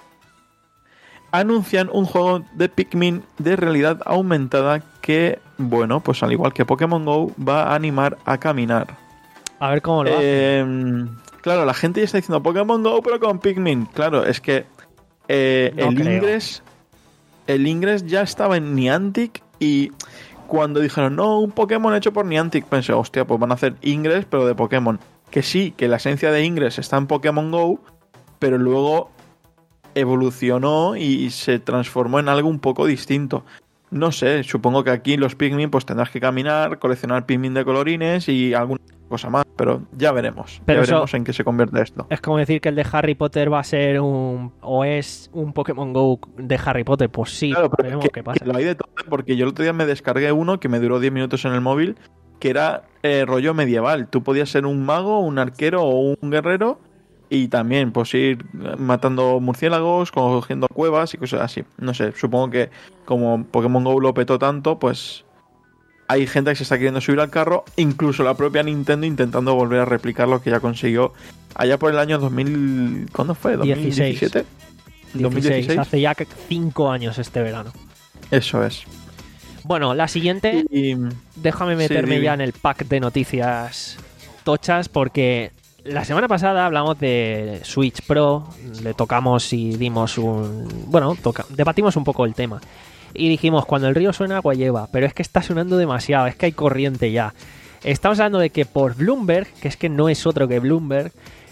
anuncian un juego de Pikmin de realidad aumentada que, bueno, pues al igual que Pokémon Go, va a animar a caminar. A ver cómo lo hacen. Eh, claro, la gente ya está diciendo Pokémon Go, pero con Pikmin. Claro, es que eh, No el creo. Ingress el Ingress ya estaba en Niantic y cuando dijeron, no, un Pokémon hecho por Niantic, pensé, hostia, pues van a hacer Ingress, pero de Pokémon. Que sí, que la esencia de Ingress está en Pokémon Go, pero luego evolucionó y se transformó en algo un poco distinto. No sé, supongo que aquí los Pikmin pues tendrás que caminar, coleccionar Pikmin de colorines y alguna cosa más, pero ya veremos. Pero ya eso- veremos en qué se convierte esto. Es como decir que el de Harry Potter va a ser un... o es un Pokémon Go de Harry Potter. Pues sí, Claro, pero veremos es qué que pasa. lo hay de todo, porque yo el otro día me descargué uno que me duró diez minutos en el móvil, que era eh, rollo medieval. Tú podías ser un mago, un arquero o un guerrero y también pues ir matando murciélagos, cogiendo cuevas y cosas así. No sé, supongo que como Pokémon Go lo petó tanto, pues hay gente que se está queriendo subir al carro, incluso la propia Nintendo intentando volver a replicar lo que ya consiguió allá por el año dos mil... ¿Cuándo fue? ¿dos mil diecisiete? dos mil dieciséis, hace ya cinco años este verano. Eso es. Bueno, la siguiente, y... déjame meterme sí, ya en el pack de noticias tochas, porque la semana pasada hablamos de Switch Pro, le tocamos y dimos un... Bueno, toca... debatimos un poco el tema. Y dijimos, cuando el río suena, agua lleva. Pero es que está sonando demasiado, es que hay corriente ya. Estamos hablando de que por Bloomberg, que es que no es otro que Bloomberg,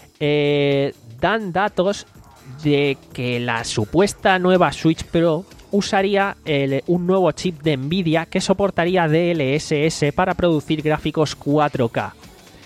eh, dan datos de que la supuesta nueva Switch Pro usaría el, un nuevo chip de Nvidia que soportaría D L S S para producir gráficos cuatro K.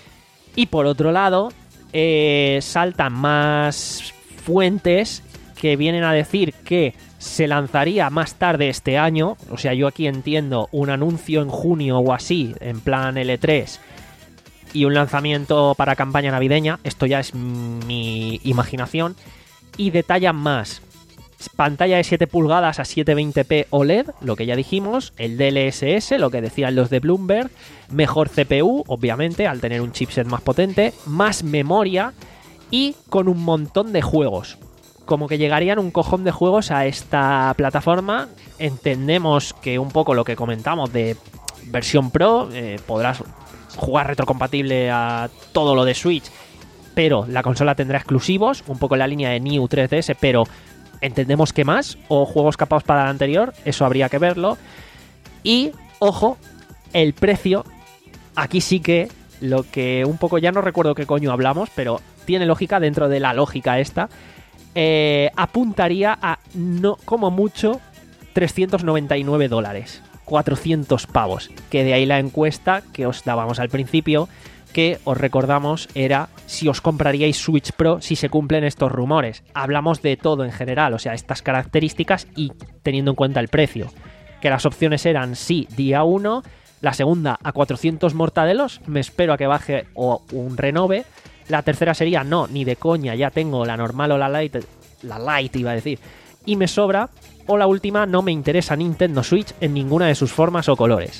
Y por otro lado, eh, saltan más fuentes que vienen a decir que se lanzaría más tarde este año. O sea, yo aquí entiendo un anuncio en junio o así, en plan L tres, y un lanzamiento para campaña navideña. Esto ya es mi imaginación. Y detallan más. Pantalla de siete pulgadas a setecientos veinte p O L E D, lo que ya dijimos, el D L S S, lo que decían los de Bloomberg, mejor C P U, obviamente, al tener un chipset más potente, más memoria y con un montón de juegos. Como que llegarían un cojón de juegos a esta plataforma. Entendemos que un poco lo que comentamos de versión Pro, eh, podrás jugar retrocompatible a todo lo de Switch, pero la consola tendrá exclusivos, un poco en la línea de New tres D S, pero entendemos que más, o juegos capados para la anterior, eso habría que verlo. Y, ojo, el precio, aquí sí que lo que un poco, ya no recuerdo qué coño hablamos, pero tiene lógica dentro de la lógica esta, eh, apuntaría a, no como mucho, trescientos noventa y nueve dólares, cuatrocientos pavos, que de ahí la encuesta que os dábamos al principio, que os recordamos era si os compraríais Switch Pro si se cumplen estos rumores. Hablamos de todo en general, o sea, estas características y teniendo en cuenta el precio. Que las opciones eran sí, día uno, la segunda a cuatrocientos mortadelos, me espero a que baje o un renove. La tercera sería no, ni de coña, ya tengo la normal o la light, la light iba a decir, y me sobra. O la última, no me interesa Nintendo Switch en ninguna de sus formas o colores.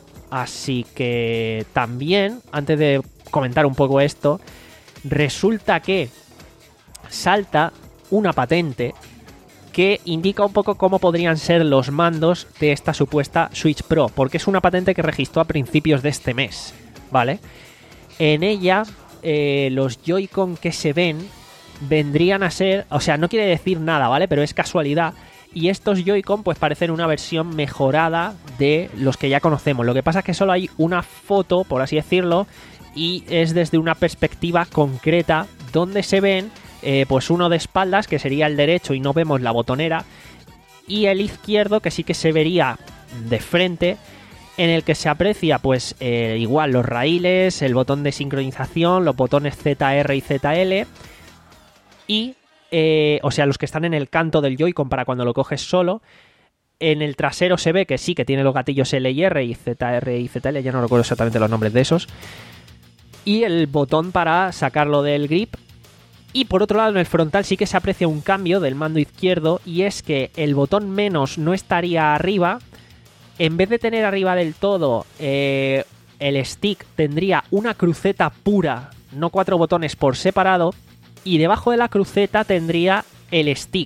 Así que también, antes de comentar un poco esto, resulta que salta una patente que indica un poco cómo podrían ser los mandos de esta supuesta Switch Pro, porque es una patente que registró a principios de este mes, ¿vale? En ella, eh, los Joy-Con que se ven vendrían a ser, o sea, no quiere decir nada, ¿vale? Pero es casualidad. Y estos Joy-Con pues parecen una versión mejorada de los que ya conocemos. Lo que pasa es que solo hay una foto, por así decirlo, y es desde una perspectiva concreta donde se ven eh, pues uno de espaldas, que sería el derecho y no vemos la botonera, y el izquierdo, que sí que se vería de frente, en el que se aprecia pues eh, igual los raíles, el botón de sincronización, los botones Z R y Z L y... Eh, o sea, los que están en el canto del Joy-Con para cuando lo coges solo. En el trasero se ve que sí, que tiene los gatillos L y R y Z R y Z L, ya no recuerdo exactamente los nombres de esos. Y el botón para sacarlo del grip. Y por otro lado, en el frontal sí que se aprecia un cambio del mando izquierdo, y es que el botón menos no estaría arriba. En vez de tener arriba del todo eh, el stick, tendría una cruceta pura, no cuatro botones por separado. Y debajo de la cruceta tendría el stick.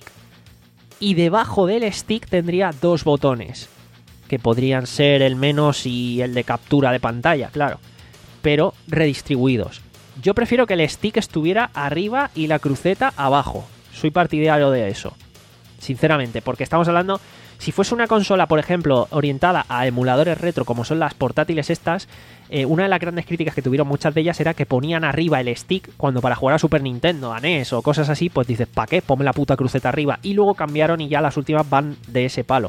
Y debajo del stick tendría dos botones, que podrían ser el menos y el de captura de pantalla, claro, pero redistribuidos. Yo prefiero que el stick estuviera arriba y la cruceta abajo. Soy partidario de eso, sinceramente, porque estamos hablando... Si fuese una consola, por ejemplo, orientada a emuladores retro, como son las portátiles estas, eh, una de las grandes críticas que tuvieron muchas de ellas era que ponían arriba el stick cuando para jugar a Super Nintendo, a N E S o cosas así, pues dices, ¿para qué? Ponme la puta cruceta arriba. Y luego cambiaron y ya las últimas van de ese palo.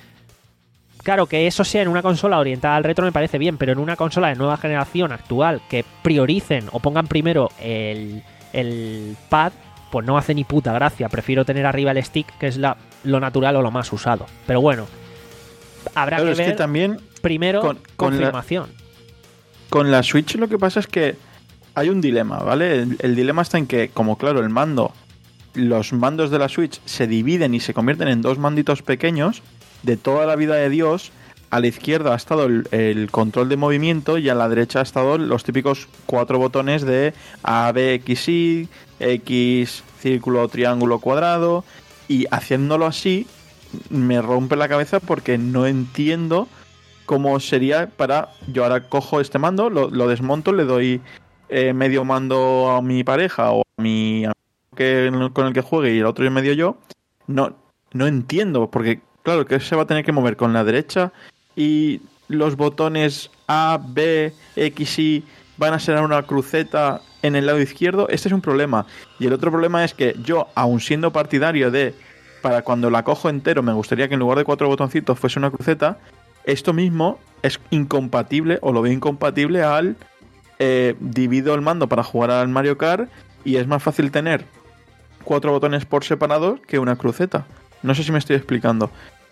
Claro, que eso sea en una consola orientada al retro me parece bien, pero en una consola de nueva generación actual que prioricen o pongan primero el, el pad, pues no hace ni puta gracia. Prefiero tener arriba el stick, que es la... lo natural o lo más usado. Pero bueno, habrá claro, que es ver que también primero con, con confirmación. La, con la Switch lo que pasa es que hay un dilema, ¿vale? El, el dilema está en que, como claro, el mando, los mandos de la Switch se dividen y se convierten en dos manditos pequeños de toda la vida de Dios. A la izquierda ha estado el, el control de movimiento y a la derecha ha estado los típicos cuatro botones de A, B, X, Y, X, círculo, triángulo, cuadrado. Y haciéndolo así me rompe la cabeza porque no entiendo cómo sería para... Yo ahora cojo este mando, lo, lo desmonto, le doy eh, medio mando a mi pareja o a mi amigo que, con el que juegue y el otro medio yo. No, no entiendo porque, claro, que se va a tener que mover con la derecha y los botones A, B, X, Y van a ser una cruceta en el lado izquierdo. Este es un problema. Y el otro problema es que yo, aun siendo partidario de, para cuando la cojo entero, me gustaría que en lugar de cuatro botoncitos fuese una cruceta, esto mismo es incompatible, o lo veo incompatible al eh, divido el mando para jugar al Mario Kart y es más fácil tener cuatro botones por separado que una cruceta. No sé si me estoy explicando.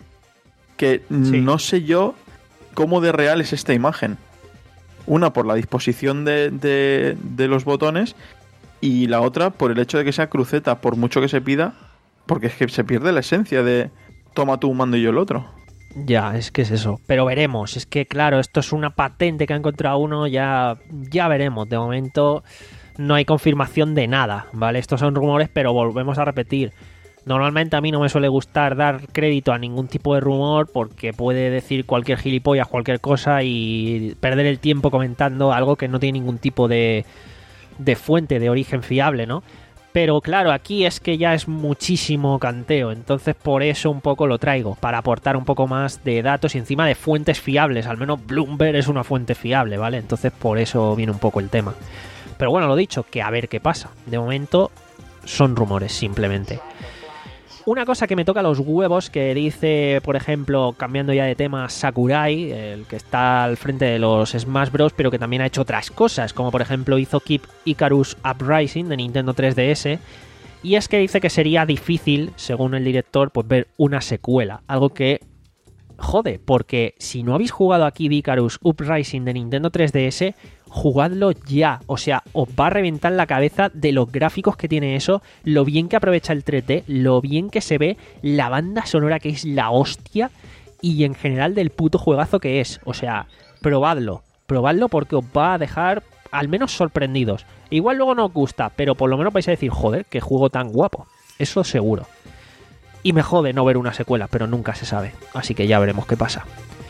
Que sí. No sé yo cómo de real es esta imagen. Una por la disposición de, de, de los botones y la otra por el hecho de que sea cruceta, por mucho que se pida, porque es que se pierde la esencia de toma tú un mando y yo el otro. Ya, es que es eso. Pero veremos. Es que, claro, esto es una patente que ha encontrado uno. Ya, ya veremos. De momento no hay confirmación de nada, ¿vale? Estos son rumores, pero volvemos a repetir. Normalmente a mí no me suele gustar dar crédito a ningún tipo de rumor porque puede decir cualquier gilipollas, cualquier cosa y perder el tiempo comentando algo que no tiene ningún tipo de, de fuente, de origen fiable, ¿no? Pero claro, aquí es que ya es muchísimo canteo, entonces por eso un poco lo traigo, para aportar un poco más de datos y encima de fuentes fiables, al menos Bloomberg es una fuente fiable, ¿vale? Entonces por eso viene un poco el tema. Pero bueno, lo dicho, que a ver qué pasa. De momento son rumores, simplemente. Una cosa que me toca los huevos, que dice, por ejemplo, cambiando ya de tema, Sakurai, el que está al frente de los Smash Bros, pero que también ha hecho otras cosas, como por ejemplo hizo Keep Icarus Uprising de Nintendo tres D S, y es que dice que sería difícil, según el director, pues ver una secuela, algo que jode, porque si no habéis jugado a Keep Icarus Uprising de Nintendo tres D S, jugadlo ya, o sea, os va a reventar la cabeza de los gráficos que tiene eso, lo bien que aprovecha el tres D, lo bien que se ve, la banda sonora que es la hostia y en general del puto juegazo que es, o sea, probadlo, probadlo porque os va a dejar al menos sorprendidos. Igual luego no os gusta, pero por lo menos vais a decir, joder, qué juego tan guapo, eso seguro. Y me jode no ver una secuela, pero nunca se sabe, así que ya veremos qué pasa.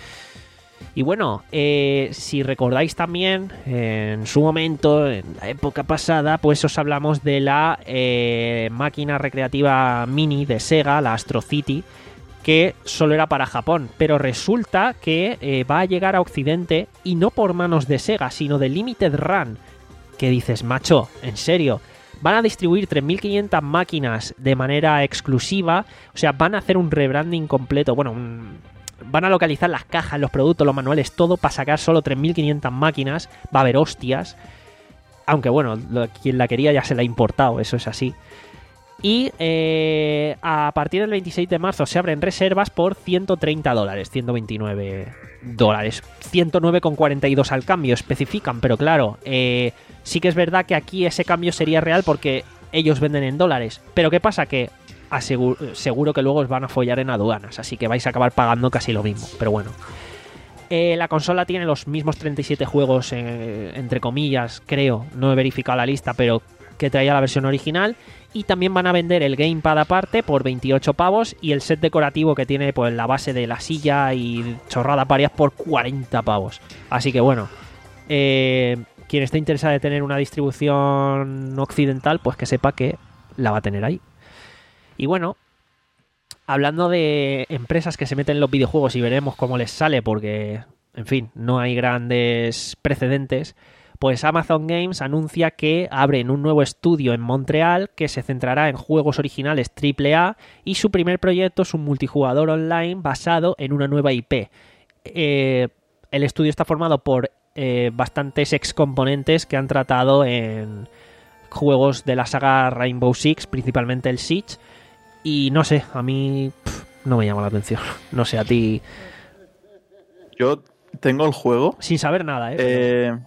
Y bueno, eh, si recordáis también, eh, en su momento, en la época pasada, pues os hablamos de la eh, máquina recreativa mini de Sega, la Astro City, que solo era para Japón. Pero resulta que eh, va a llegar a Occidente, y no por manos de Sega, sino de Limited Run. Que dices, macho, en serio, van a distribuir tres mil quinientas máquinas de manera exclusiva, o sea, van a hacer un rebranding completo, bueno, un... van a localizar las cajas, los productos, los manuales, todo para sacar solo tres mil quinientas máquinas. Va a haber hostias. Aunque bueno, lo, quien la quería ya se la ha importado, eso es así. Y eh, a partir del veintiséis de marzo se abren reservas por ciento treinta dólares, ciento veintinueve dólares. ciento nueve con cuarenta y dos al cambio, especifican, pero claro, eh, sí que es verdad que aquí ese cambio sería real porque ellos venden en dólares. Pero ¿qué pasa? Que Aseguro, seguro que luego os van a follar en aduanas, así que vais a acabar pagando casi lo mismo, pero bueno. Eh, la consola tiene los mismos treinta y siete juegos, eh, entre comillas, creo, no he verificado la lista, pero que traía la versión original. Y también van a vender el gamepad aparte por veintiocho pavos y el set decorativo que tiene pues la base de la silla y chorrada varias por cuarenta pavos. Así que bueno, eh, quien esté interesado en tener una distribución occidental, pues que sepa que la va a tener ahí. Y bueno, hablando de empresas que se meten en los videojuegos y veremos cómo les sale porque, en fin, no hay grandes precedentes, pues Amazon Games anuncia que abren un nuevo estudio en Montreal que se centrará en juegos originales triple A y su primer proyecto es un multijugador online basado en una nueva I P. Eh, el estudio está formado por eh, bastantes excomponentes que han tratado en juegos de la saga Rainbow Six, principalmente el Siege. Y no sé, a mí pff, no me llama la atención. No sé, a ti... Yo tengo el juego. Sin saber nada, ¿eh? eh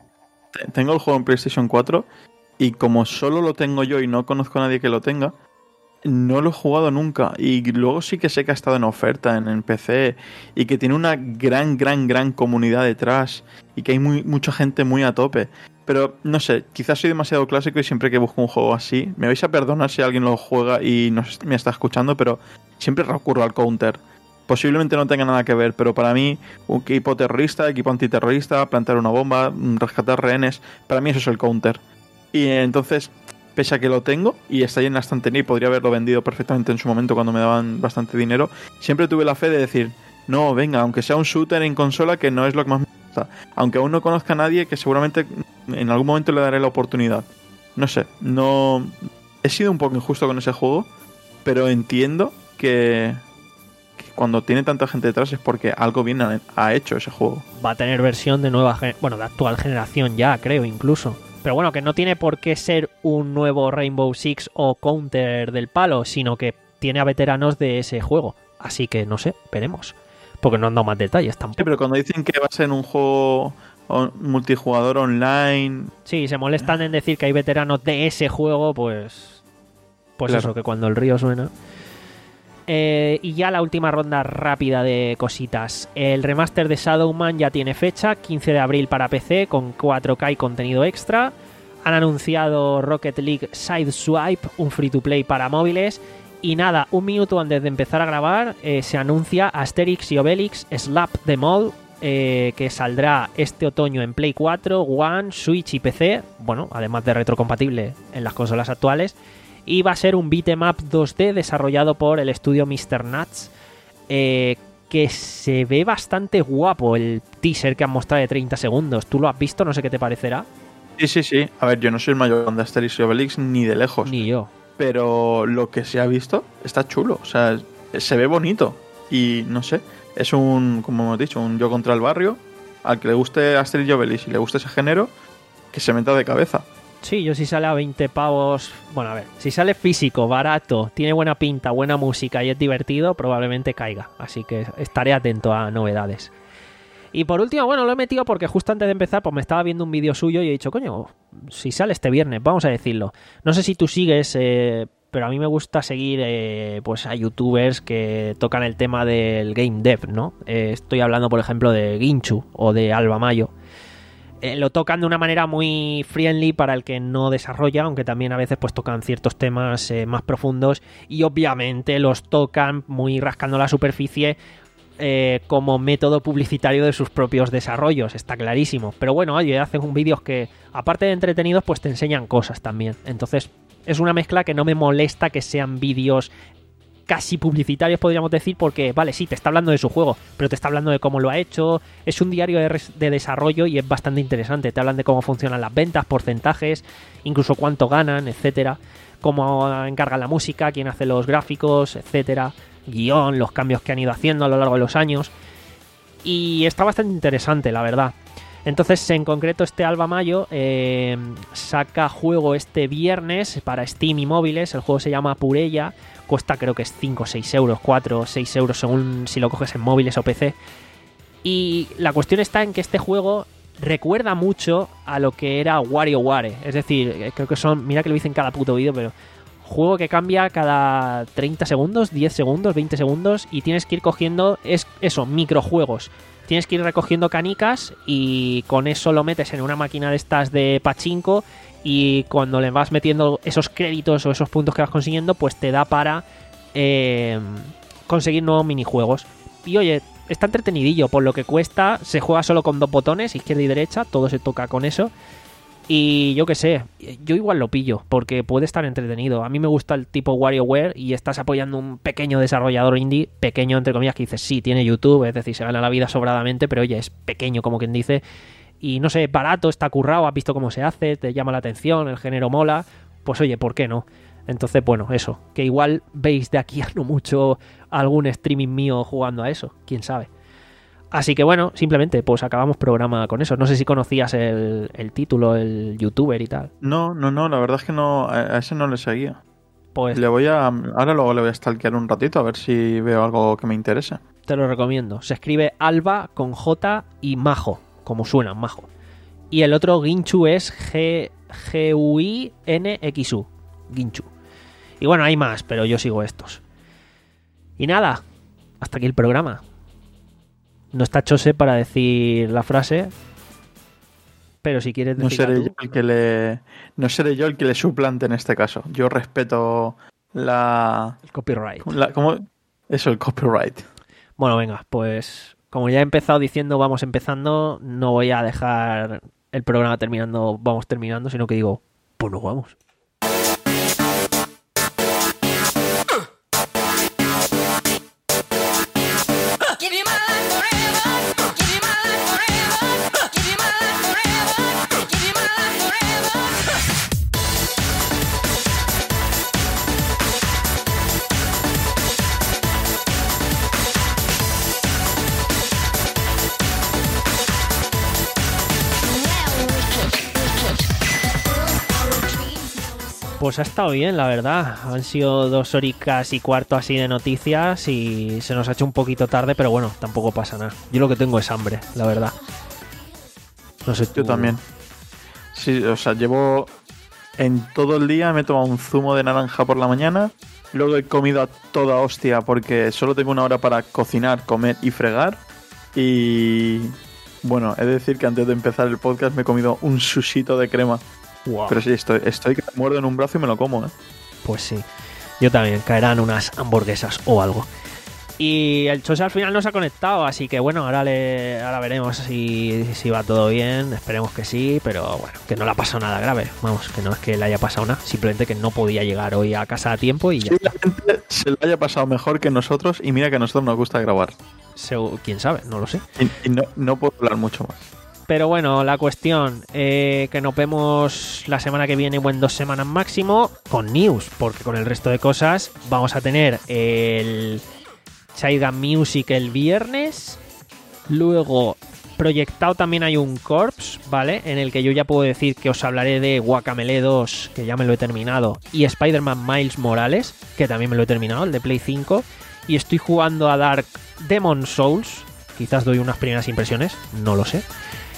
tengo el juego en PlayStation cuatro y como solo lo tengo yo y no conozco a nadie que lo tenga, no lo he jugado nunca. Y luego sí que sé que ha estado en oferta en, en P C y que tiene una gran, gran, gran comunidad detrás y que hay muy, mucha gente muy a tope. Pero no sé, quizás soy demasiado clásico y siempre que busco un juego así, me vais a perdonar si alguien lo juega y no me está escuchando, pero siempre recurro al counter. Posiblemente no tenga nada que ver, pero para mí, un equipo terrorista, equipo antiterrorista, plantar una bomba, rescatar rehenes, para mí eso es el counter. Y entonces, pese a que lo tengo y está ahí en la estantería y podría haberlo vendido perfectamente en su momento cuando me daban bastante dinero, siempre tuve la fe de decir, no, venga, aunque sea un shooter en consola, que no es lo que más me gusta, aunque aún no conozca a nadie, que seguramente en algún momento le daré la oportunidad. No sé, no... He sido un poco injusto con ese juego, pero entiendo que... cuando tiene tanta gente detrás es porque algo bien ha, ha hecho ese juego. Va a tener versión de nueva, bueno, de actual generación ya, creo, incluso. Pero bueno, que no tiene por qué ser un nuevo Rainbow Six o Counter del palo, sino que tiene a veteranos de ese juego. Así que no sé, veremos. Porque no han dado más detalles tampoco. Sí, pero cuando dicen que va a ser un juego multijugador online... Sí, se molestan en decir que hay veteranos de ese juego, pues... Pues claro. Eso, que cuando el río suena... Eh, y ya la última ronda rápida de cositas. El remaster de Shadowman ya tiene fecha, quince de abril para P C, con cuatro K y contenido extra. Han anunciado Rocket League Sideswipe, un free to play para móviles. Y nada, un minuto antes de empezar a grabar, eh, se anuncia Asterix y Obelix Slap Them All, eh, que saldrá este otoño en Play cuatro, One, Switch y P C. Bueno, además de retrocompatible en las consolas actuales. Y va a ser un beat'em up dos D desarrollado por el estudio mister Nuts, eh, que se ve bastante guapo el teaser que han mostrado de treinta segundos. ¿Tú lo has visto? No sé qué te parecerá. Sí, sí, sí. A ver, yo no soy el mayor fan de Asterix y Obelix ni de lejos. Ni yo. Pero lo que se ha visto está chulo. O sea, se ve bonito. Y no sé, es un, como hemos dicho, un yo contra el barrio. Al que le guste Asterix y Obelix y le guste ese género, que se meta de cabeza. Sí, yo si sale a veinte pavos... Bueno, a ver, si sale físico, barato, tiene buena pinta, buena música y es divertido, probablemente caiga. Así que estaré atento a novedades. Y por último, bueno, lo he metido porque justo antes de empezar pues me estaba viendo un vídeo suyo y he dicho, coño, si sale este viernes, vamos a decirlo. No sé si tú sigues, eh, pero a mí me gusta seguir eh, pues a youtubers que tocan el tema del game dev, ¿no? Eh, estoy hablando, por ejemplo, de Ginchu o de Alba Mayo. Eh, lo tocan de una manera muy friendly para el que no desarrolla, aunque también a veces pues tocan ciertos temas eh, más profundos y obviamente los tocan muy rascando la superficie eh, como método publicitario de sus propios desarrollos, está clarísimo. Pero bueno, oye, hacen un vídeos que aparte de entretenidos pues te enseñan cosas también. Entonces es una mezcla que no me molesta que sean vídeos casi publicitarios, podríamos decir, porque, vale, sí, te está hablando de su juego, pero te está hablando de cómo lo ha hecho, es un diario de, res- de desarrollo y es bastante interesante, te hablan de cómo funcionan las ventas, porcentajes, incluso cuánto ganan, etcétera, cómo encargan la música, quién hace los gráficos, etcétera, guión, los cambios que han ido haciendo a lo largo de los años, y está bastante interesante, la verdad. Entonces, en concreto, este Alba Mayo eh, saca juego este viernes para Steam y móviles. El juego se llama Purella. Cuesta creo que es cinco o seis euros, cuatro o seis euros según si lo coges en móviles o P C. Y la cuestión está en que este juego recuerda mucho a lo que era WarioWare. Es decir, creo que son, mira que lo hice en cada puto vídeo, pero juego que cambia cada treinta segundos, diez segundos, veinte segundos y tienes que ir cogiendo es, eso, microjuegos. Tienes que ir recogiendo canicas y con eso lo metes en una máquina de estas de pachinko y cuando le vas metiendo esos créditos o esos puntos que vas consiguiendo, pues te da para eh, conseguir nuevos minijuegos. Y oye, está entretenidillo, por lo que cuesta, se juega solo con dos botones, izquierda y derecha, todo se toca con eso. Y yo qué sé, yo igual lo pillo, porque puede estar entretenido. A mí me gusta el tipo WarioWare y estás apoyando un pequeño desarrollador indie, pequeño entre comillas, que dices, sí, tiene YouTube, es decir, se gana la vida sobradamente, pero oye, es pequeño como quien dice. Y no sé, barato, está currado, has visto cómo se hace, te llama la atención, el género mola, pues oye, ¿por qué no? Entonces, bueno, eso, que igual veis de aquí a no mucho algún streaming mío jugando a eso, quién sabe. Así que bueno, simplemente pues acabamos programa con eso. No sé si conocías el, el título, el youtuber y tal. No, no, no, la verdad es que no, a ese no le seguía. Pues le voy a, ahora luego le voy a stalkear un ratito a ver si veo algo que me interese. Te lo recomiendo. Se escribe Alba con J y Majo, como suena, Majo. Y el otro Ginchu es G U I N X U. Ginchu. Y bueno, hay más, pero yo sigo estos. Y nada, hasta aquí el programa. No está Chose para decir la frase, pero si quieres No decirla seré tú. yo el que le no seré yo el que le suplante en este caso. Yo respeto la, El copyright. la ¿cómo? Eso, el copyright. Bueno, venga, pues como ya he empezado diciendo vamos empezando, no voy a dejar el programa terminando, vamos terminando, sino que digo, pues nos vamos. Pues ha estado bien, la verdad. Han sido dos horicas y cuarto así de noticias y se nos ha hecho un poquito tarde, pero bueno, tampoco pasa nada. Yo lo que tengo es hambre, la verdad. No sé tú. Yo también. Sí, o sea, llevo en todo el día me he tomado un zumo de naranja por la mañana, luego he comido a toda hostia porque solo tengo una hora para cocinar, comer y fregar. Y bueno, he de decir que antes de empezar el podcast me he comido un sushito de crema. Wow. Pero sí, estoy, estoy que me muerdo en un brazo y me lo como, ¿eh? Pues sí, yo también, caerán unas hamburguesas o algo. Y el Chose al final no se ha conectado, así que bueno, ahora le ahora veremos si, si va todo bien, esperemos que sí, pero bueno, que no le ha pasado nada grave. Vamos, que no es que le haya pasado nada, simplemente que no podía llegar hoy a casa a tiempo y ya está. Seguramente se lo haya pasado mejor que nosotros y mira que a nosotros nos gusta grabar. Segu- ¿Quién sabe? No lo sé. Y, y no, no puedo hablar mucho más. Pero bueno, la cuestión, eh, que nos vemos la semana que viene o en dos semanas máximo con news, porque con el resto de cosas vamos a tener el Child Music el viernes, luego proyectado también hay un Corps, ¿vale? En el que yo ya puedo decir que os hablaré de Guacamelee dos, que ya me lo he terminado, y Spider-Man Miles Morales, que también me lo he terminado, el de Play cinco, y estoy jugando a Dark Demon Souls, quizás doy unas primeras impresiones, no lo sé.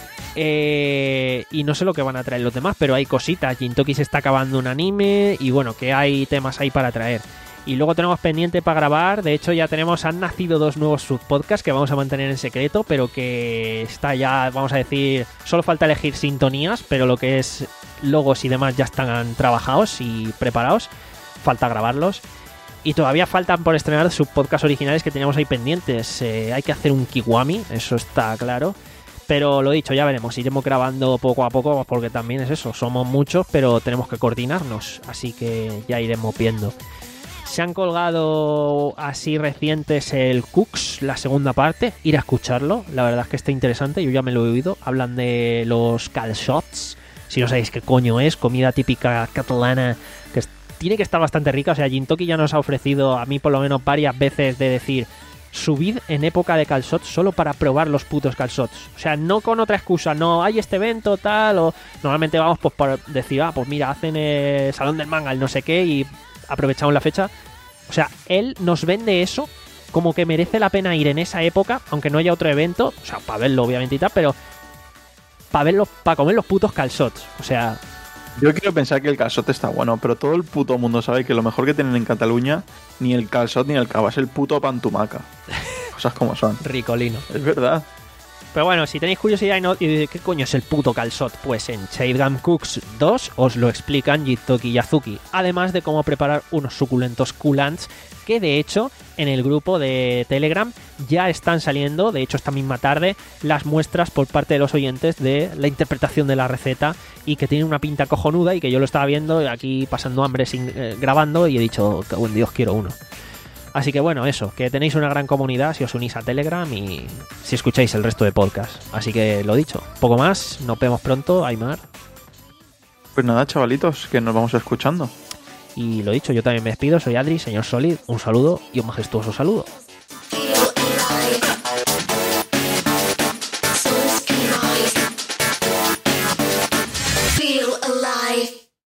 Eh, y no sé lo que van a traer los demás, pero hay cositas. Gintoki se está acabando un anime y bueno, que hay temas ahí para traer. Y luego tenemos pendiente para grabar. De hecho, ya tenemos, han nacido dos nuevos subpodcasts que vamos a mantener en secreto, pero que está ya, vamos a decir, solo falta elegir sintonías, pero lo que es logos y demás ya están trabajados y preparados. Falta grabarlos. Y todavía faltan por estrenar subpodcasts originales que teníamos ahí pendientes. Eh, hay que hacer un Kiwami, eso está claro. Pero lo dicho, ya veremos, iremos grabando poco a poco porque también es eso, somos muchos, pero tenemos que coordinarnos, así que ya iremos viendo. Se han colgado así recientes el Cooks, la segunda parte, ir a escucharlo, la verdad es que está interesante, yo ya me lo he oído, hablan de los calçots, si no sabéis qué coño es, comida típica catalana que tiene que estar bastante rica, o sea, Gintoki ya nos ha ofrecido a mí por lo menos varias veces de decir... subid en época de calçots solo para probar los putos calçots. O sea, no con otra excusa, no hay este evento tal, o normalmente vamos pues por decir, ah, pues mira, hacen el Salón del Manga, el no sé qué, y aprovechamos la fecha. O sea, él nos vende eso como que merece la pena ir en esa época, aunque no haya otro evento, o sea, para verlo obviamente y tal, pero para verlo, para comer los putos calçots. O sea... Yo quiero pensar que el calçot está bueno, pero todo el puto mundo sabe que lo mejor que tienen en Cataluña ni el calçot ni el cava, es el puto pan tumaca. Cosas como son. Ricolino. Es verdad. Pero bueno, si tenéis curiosidad y, no, y qué coño es el puto calçot, pues en Shaidgam Cooks dos os lo explican Gintoki y Azuki, además de cómo preparar unos suculentos culants que de hecho en el grupo de Telegram ya están saliendo, de hecho esta misma tarde, las muestras por parte de los oyentes de la interpretación de la receta y que tiene una pinta cojonuda y que yo lo estaba viendo aquí pasando hambre sin, eh, grabando y he dicho, que buen Dios, quiero uno. Así que bueno, eso, que tenéis una gran comunidad si os unís a Telegram y si escucháis el resto de podcasts. Así que lo dicho, poco más, nos vemos pronto, Aymar. Pues nada, chavalitos, que nos vamos escuchando. Y lo dicho, yo también me despido, soy Adri, señor Solid, un saludo y un majestuoso saludo.